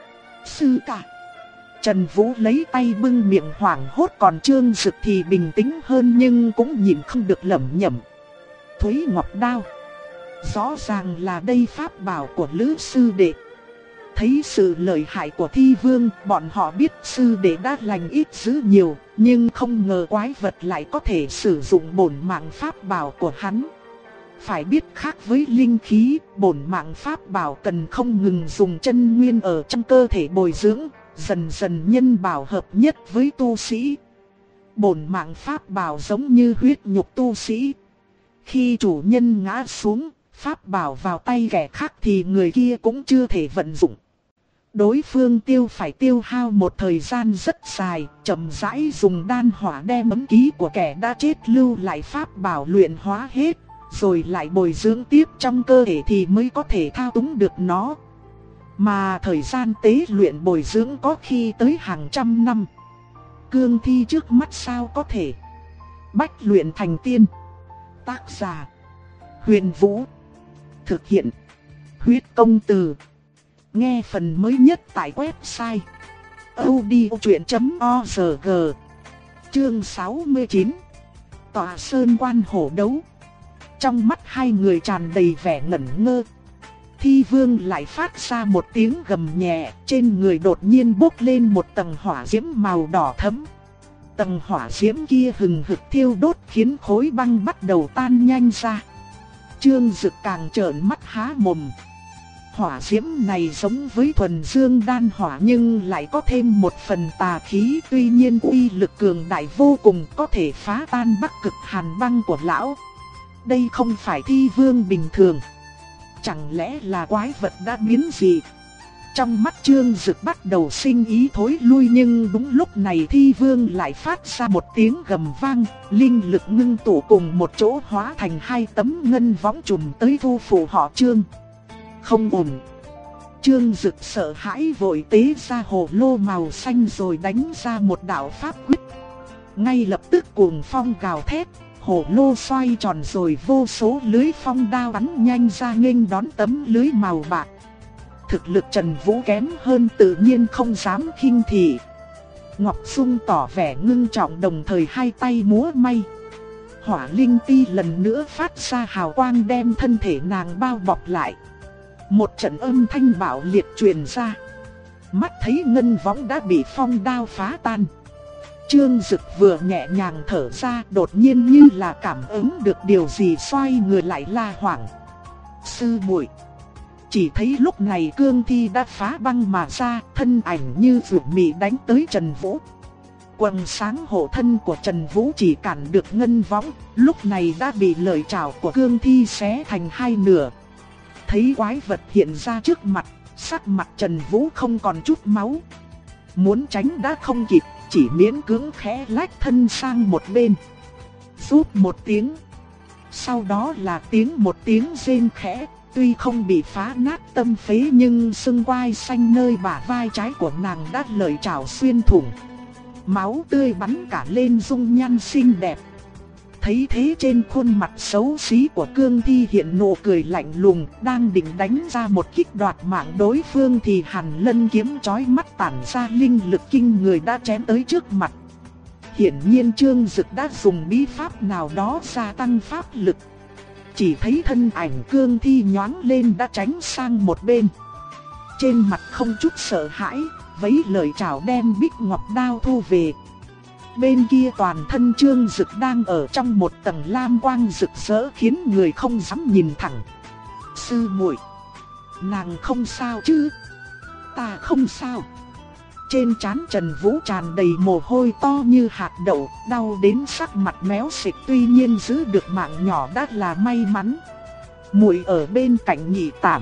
[SPEAKER 1] cả. Trần Vũ lấy tay bưng miệng hoảng hốt, còn Trương Dực thì bình tĩnh hơn nhưng cũng nhìn không được lẩm nhẩm. Thúy Ngọc Đao. Rõ ràng là đây pháp bảo của Lữ sư đệ. Thấy sự lợi hại của thi vương, bọn họ biết sư đệ đã lành ít dữ nhiều, nhưng không ngờ quái vật lại có thể sử dụng bổn mạng pháp bảo của hắn. Phải biết khác với linh khí, bổn mạng pháp bảo cần không ngừng dùng chân nguyên ở trong cơ thể bồi dưỡng, dần dần nhân bảo hợp nhất với tu sĩ. Bổn mạng pháp bảo giống như huyết nhục tu sĩ, Khi chủ nhân ngã xuống, pháp bảo vào tay kẻ khác thì người kia cũng chưa thể vận dụng. Đối phương phải tiêu hao một thời gian rất dài, chậm rãi dùng đan hỏa đem ấm ký của kẻ đã chết lưu lại pháp bảo luyện hóa hết, rồi lại bồi dưỡng tiếp trong cơ thể thì mới có thể thao túng được nó. Mà thời gian tế luyện bồi dưỡng có khi tới hàng trăm năm. Cương thi trước mắt sao có thể bách luyện thành tiên. Tác giả Huyền Vũ, thực hiện Huyết Công Từ. Nghe phần mới nhất tại website audiochuyện.org. Chương 69. Tòa sơn quan hổ đấu. Trong mắt hai người tràn đầy vẻ ngẩn ngơ. Thi Vương lại phát ra một tiếng gầm nhẹ, trên người đột nhiên bốc lên một tầng hỏa diễm màu đỏ thẫm. Tầng hỏa diễm kia hừng hực thiêu đốt khiến khối băng bắt đầu tan nhanh ra. Trương Dực càng trợn mắt há mồm. Hỏa diễm này giống với thuần dương đan hỏa nhưng lại có thêm một phần tà khí, tuy nhiên uy lực cường đại vô cùng, có thể phá tan bắc cực hàn băng của lão. Đây không phải Thi Vương bình thường. Chẳng lẽ là quái vật đã biến dị? Trong mắt Trương Dực bắt đầu sinh ý thối lui, nhưng đúng lúc này Thi Vương lại phát ra một tiếng gầm vang, linh lực ngưng tụ cùng một chỗ hóa thành hai tấm ngân võng trùm tới thu phủ họ Trương. Không ổn. Trương Dực sợ hãi vội tế ra hồ lô màu xanh rồi đánh ra một đạo pháp quyết. Ngay lập tức cuồng phong gào thét, hồ lô xoay tròn rồi vô số lưới phong đao bắn nhanh ra nghênh đón tấm lưới màu bạc. Thực lực Trần Vũ kém hơn tự nhiên không dám khinh thị. Ngọc Dung tỏ vẻ ngưng trọng, đồng thời hai tay múa may. Hỏa linh ti lần nữa phát ra hào quang đem thân thể nàng bao bọc lại. Một trận âm thanh bạo liệt truyền ra. Mắt thấy ngân võng đã bị phong đao phá tan. Trương Dực vừa nhẹ nhàng thở ra, đột nhiên như là cảm ứng được điều gì, xoay người lại la hoảng. Sư muội. Chỉ thấy lúc này cương thi đã phá băng mà ra, thân ảnh như vượt mị đánh tới Trần Vũ. Quầng sáng hộ thân của Trần Vũ chỉ cản được ngân võng, lúc này đã bị lợi trảo của cương thi xé thành hai nửa. Thấy quái vật hiện ra trước mặt, sắc mặt Trần Vũ không còn chút máu. Muốn tránh đã không kịp, chỉ miễn cưỡng khẽ lách thân sang một bên. Rút một tiếng. Sau đó là một tiếng rên khẽ. Tuy không bị phá nát tâm phế nhưng xương quai xanh nơi bả vai trái của nàng đã lợi trảo xuyên thủng. Máu tươi bắn cả lên dung nhan xinh đẹp. Thấy thế trên khuôn mặt xấu xí của cương thi hiện nụ cười lạnh lùng, đang định đánh ra một kích đoạt mạng đối phương thì Hàn Lân kiếm chói mắt tản ra linh lực kinh người đã chém tới trước mặt. Hiển nhiên Trương Dực đã dùng bí pháp nào đó gia tăng pháp lực. Chỉ thấy thân ảnh cương thi nhoáng lên đã tránh sang một bên. Trên mặt không chút sợ hãi, vấy lời chào đem bích ngọc đao thu về. Bên kia toàn thân Trương Dực đang ở trong một tầng lam quang rực rỡ khiến người không dám nhìn thẳng. Sư muội, nàng không sao chứ? Ta không sao. Trên trán Trần Vũ tràn đầy mồ hôi to như hạt đậu, đau đến sắc mặt méo xệch, tuy nhiên giữ được mạng nhỏ đã là may mắn. Muội ở bên cạnh nghỉ tạm,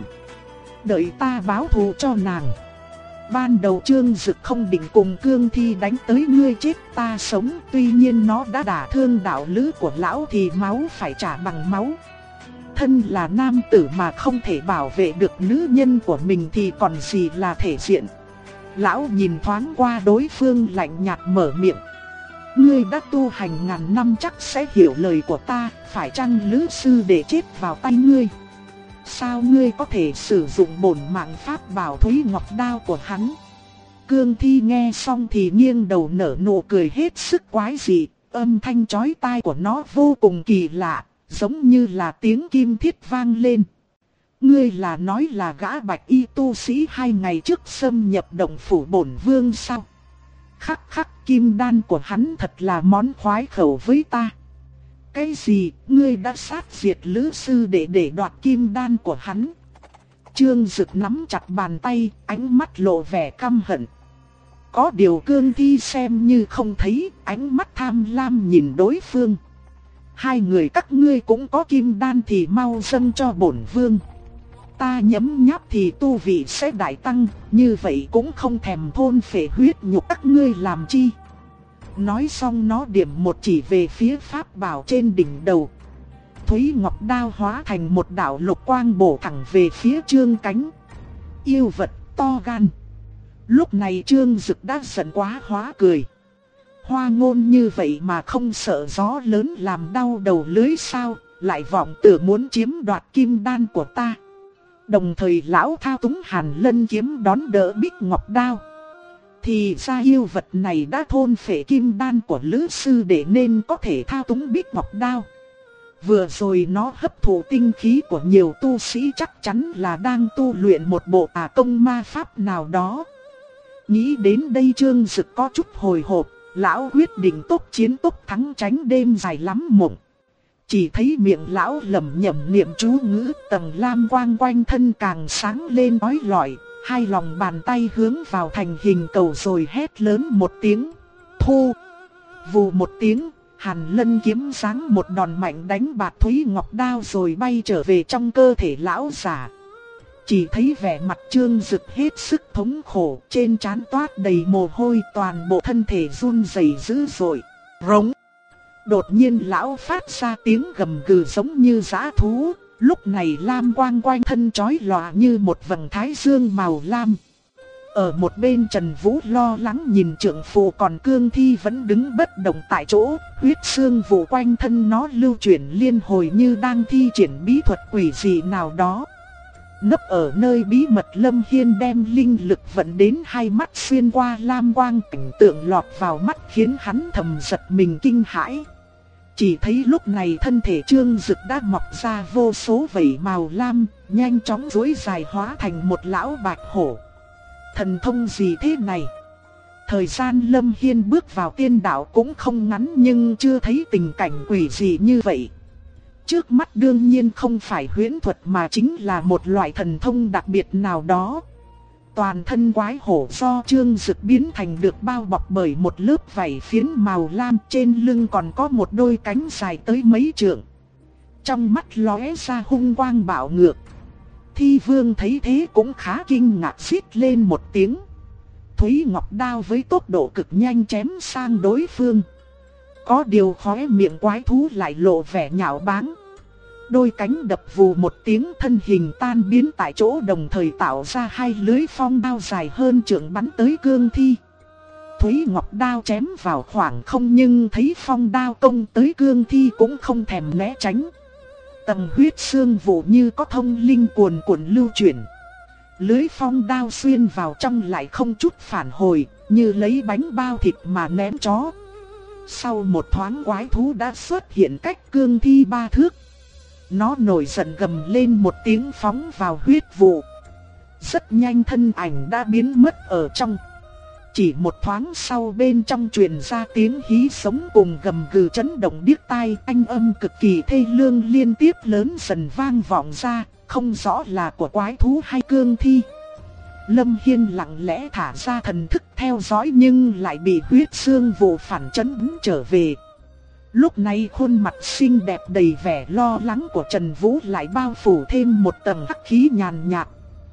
[SPEAKER 1] đợi ta báo thù cho nàng. Ban đầu Trương Dực không định cùng cương thi đánh tới ngươi chết ta sống, tuy nhiên nó đã đả thương đạo lữ của lão thì máu phải trả bằng máu. Thân là nam tử mà không thể bảo vệ được nữ nhân của mình thì còn gì là thể diện. Lão nhìn thoáng qua đối phương lạnh nhạt mở miệng. Ngươi đã tu hành ngàn năm chắc sẽ hiểu lời của ta, phải chăng lữ sư để chết vào tay ngươi? Sao ngươi có thể sử dụng bổn mạng pháp bảo Thúy Ngọc Đao của hắn? Cương thi nghe xong thì nghiêng đầu nở nụ cười hết sức quái dị, âm thanh chói tai của nó vô cùng kỳ lạ, giống như là tiếng kim thiết vang lên. Ngươi là nói là gã bạch y tu sĩ 2 ngày trước xâm nhập động phủ bổn vương sao? Khắc khắc, kim đan của hắn thật là món khoái khẩu với ta. Cái gì, ngươi đã sát diệt lữ sư để đoạt kim đan của hắn? Trương Dực nắm chặt bàn tay, ánh mắt lộ vẻ căm hận. Có điều cương thi xem như không thấy, ánh mắt tham lam nhìn đối phương. Hai người các ngươi cũng có kim đan thì mau dâng cho bổn vương. Ta nhấm nháp thì tu vị sẽ đại tăng, như vậy cũng không thèm thôn phệ huyết nhục các ngươi làm chi. Nói xong nó điểm một chỉ về phía pháp bảo trên đỉnh đầu. Thúy Ngọc Đao hóa thành một đạo lục quang bổ thẳng về phía Trương Cánh. Yêu vật to gan. Lúc này Trương Dực đã giận quá hóa cười. Hoa ngôn như vậy mà không sợ gió lớn làm đau đầu lưới sao, lại vọng tưởng muốn chiếm đoạt kim đan của ta. Đồng thời lão thao túng Hàn Lân kiếm đón đỡ Bích Ngọc Đao. Thì ra yêu vật này đã thôn phệ kim đan của Lữ sư đệ nên có thể thao túng Bích Ngọc Đao. Vừa rồi nó hấp thụ tinh khí của nhiều tu sĩ, chắc chắn là đang tu luyện một bộ tà công ma pháp nào đó. Nghĩ đến đây Trương Dực có chút hồi hộp, lão quyết định tốc chiến tốc thắng, tránh đêm dài lắm mộng. Chỉ thấy miệng lão lẩm nhẩm niệm chú ngữ, tầng lam quang quanh thân càng sáng lên ói lọi, hai lòng bàn tay hướng vào thành hình cầu rồi hét lớn một tiếng, thu. Vù một tiếng, Hàn Lân kiếm giáng một đòn mạnh đánh bạt Thúy Ngọc Đao rồi bay trở về trong cơ thể lão giả. Chỉ thấy vẻ mặt Trương Dực hết sức thống khổ, trên trán toát đầy mồ hôi, toàn bộ thân thể run rẩy dữ dội. Rống. Đột nhiên lão phát ra tiếng gầm gừ giống như dã thú, lúc này lam quang quanh thân chói lòa như một vầng thái dương màu lam. Ở một bên Trần Vũ lo lắng nhìn trượng phù, còn Cương Thi vẫn đứng bất động tại chỗ, huyết xương vụ quanh thân nó lưu chuyển liên hồi như đang thi triển bí thuật quỷ dị nào đó. Nấp ở nơi bí mật, Lâm Hiên đem linh lực vận đến hai mắt xuyên qua lam quang, cảnh tượng lọt vào mắt khiến hắn thầm giật mình kinh hãi. Chỉ thấy lúc này thân thể Trương Dực đã mọc ra vô số vảy màu lam, nhanh chóng duỗi dài hóa thành một lão bạch hổ. Thần thông gì thế này? Thời gian Lâm Hiên bước vào tiên đạo cũng không ngắn nhưng chưa thấy tình cảnh quỷ dị như vậy. Trước mắt đương nhiên không phải huyễn thuật mà chính là một loại thần thông đặc biệt nào đó. Toàn thân quái hổ do Trương Dực biến thành được bao bọc bởi một lớp vảy phiến màu lam, trên lưng còn có một đôi cánh dài tới mấy trượng. Trong mắt lóe ra hung quang bạo ngược. Thi Vương thấy thế cũng khá kinh ngạc, xít lên một tiếng. Thúy Ngọc Đao với tốc độ cực nhanh chém sang đối phương. Có điều khóe miệng quái thú lại lộ vẻ nhạo báng. Đôi cánh đập vù một tiếng, thân hình tan biến tại chỗ, đồng thời tạo ra hai lưới phong đao dài hơn trượng bắn tới Cương Thi. Thúy Ngọc Đao chém vào khoảng không nhưng thấy phong đao công tới Cương Thi cũng không thèm né tránh. Tầng huyết xương vụ như có thông linh cuồn cuộn lưu chuyển. Lưới phong đao xuyên vào trong lại không chút phản hồi, như lấy bánh bao thịt mà ném chó. Sau một thoáng quái thú đã xuất hiện cách Cương Thi 3 thước. Nó nổi giận gầm lên một tiếng phóng vào huyết vụ. Rất nhanh thân ảnh đã biến mất ở trong. Chỉ một thoáng sau bên trong truyền ra tiếng hí sống cùng gầm gừ chấn động điếc tai, thanh âm cực kỳ thê lương liên tiếp lớn dần vang vọng ra, không rõ là của quái thú hay Cương Thi. Lâm Hiên lặng lẽ thả ra thần thức theo dõi nhưng lại bị huyết xương vụ phản chấn trở về. Lúc này khuôn mặt xinh đẹp đầy vẻ lo lắng của Trần Vũ lại bao phủ thêm một tầng hắc khí nhàn nhạt.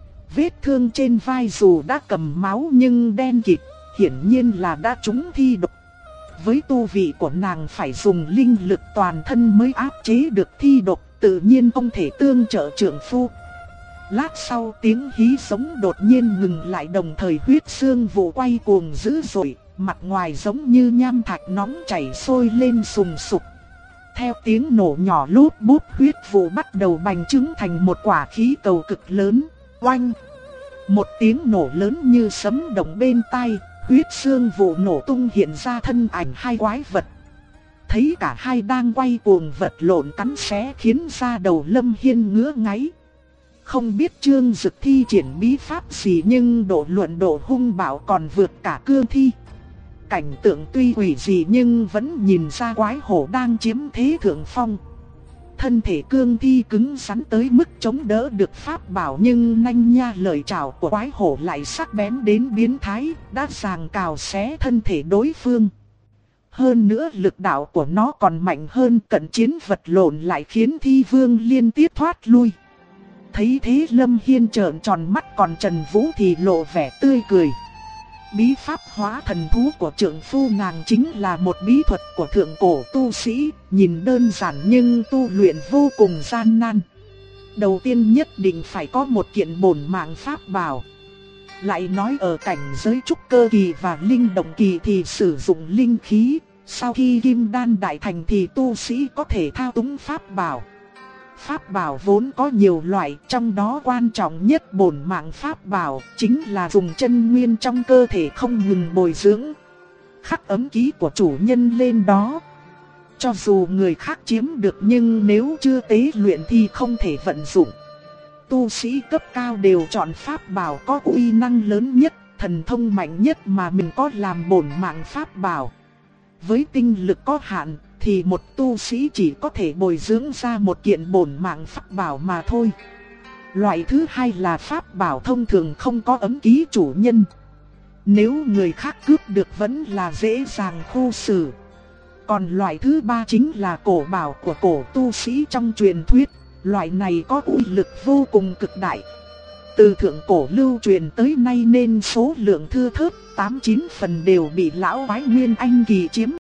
[SPEAKER 1] Vết thương trên vai dù đã cầm máu nhưng đen kịt, hiển nhiên là đã trúng thi độc. Với tu vị của nàng phải dùng linh lực toàn thân mới áp chế được thi độc, tự nhiên không thể tương trợ trượng phu. Lát sau tiếng hí sống đột nhiên ngừng lại, đồng thời huyết xương vụ quay cuồng dữ dội, mặt ngoài giống như nham thạch nóng chảy sôi lên sùng sục. Theo tiếng nổ nhỏ lút bút, huyết vụ bắt đầu bành trướng thành một quả khí cầu cực lớn. Oanh! Một tiếng nổ lớn như sấm động bên tai, huyết xương vụ nổ tung, hiện ra thân ảnh hai quái vật. Thấy cả hai đang quay cuồng vật lộn cắn xé khiến da đầu Lâm Hiên ngứa ngáy. Không biết Trương Dực thi triển bí pháp gì nhưng độ luận độ hung bạo còn vượt cả Cương Thi. Cảnh tượng tuy quỷ dị nhưng vẫn nhìn ra quái hổ đang chiếm thế thượng phong. Thân thể Cương Thi cứng rắn tới mức chống đỡ được pháp bảo nhưng nanh nha lợi trảo của quái hổ lại sắc bén đến biến thái, đã giằng cào xé thân thể đối phương. Hơn nữa lực đạo của nó còn mạnh hơn, cận chiến vật lộn lại khiến thi vương liên tiếp thoát lui. Thấy thế Lâm Hiên trợn tròn mắt, còn Trần Vũ thì lộ vẻ tươi cười. Bí pháp hóa thần thú của trượng phu nàng chính là một bí thuật của thượng cổ tu sĩ, nhìn đơn giản nhưng tu luyện vô cùng gian nan. Đầu tiên nhất định phải có một kiện bổn mạng pháp bảo. Lại nói ở cảnh giới trúc cơ kỳ và linh động kỳ thì sử dụng linh khí, sau khi kim đan đại thành thì tu sĩ có thể thao túng pháp bảo. Pháp bảo vốn có nhiều loại, trong đó quan trọng nhất bổn mạng pháp bảo chính là dùng chân nguyên trong cơ thể không ngừng bồi dưỡng, khắc ấm ký của chủ nhân lên đó. Cho dù người khác chiếm được nhưng nếu chưa tế luyện thì không thể vận dụng. Tu sĩ cấp cao đều chọn pháp bảo có uy năng lớn nhất, thần thông mạnh nhất mà mình có làm bổn mạng pháp bảo. Với tinh lực có hạn thì một tu sĩ chỉ có thể bồi dưỡng ra một kiện bổn mạng pháp bảo mà thôi. Loại thứ hai là pháp bảo thông thường không có ấm ký chủ nhân. Nếu người khác cướp được vẫn là dễ dàng khu xử. Còn loại thứ ba chính là cổ bảo của cổ tu sĩ trong truyền thuyết. Loại này có uy lực vô cùng cực đại. Từ thượng cổ lưu truyền tới nay nên số lượng thưa thớt, 8-9 phần đều bị lão quái Nguyên Anh kỳ chiếm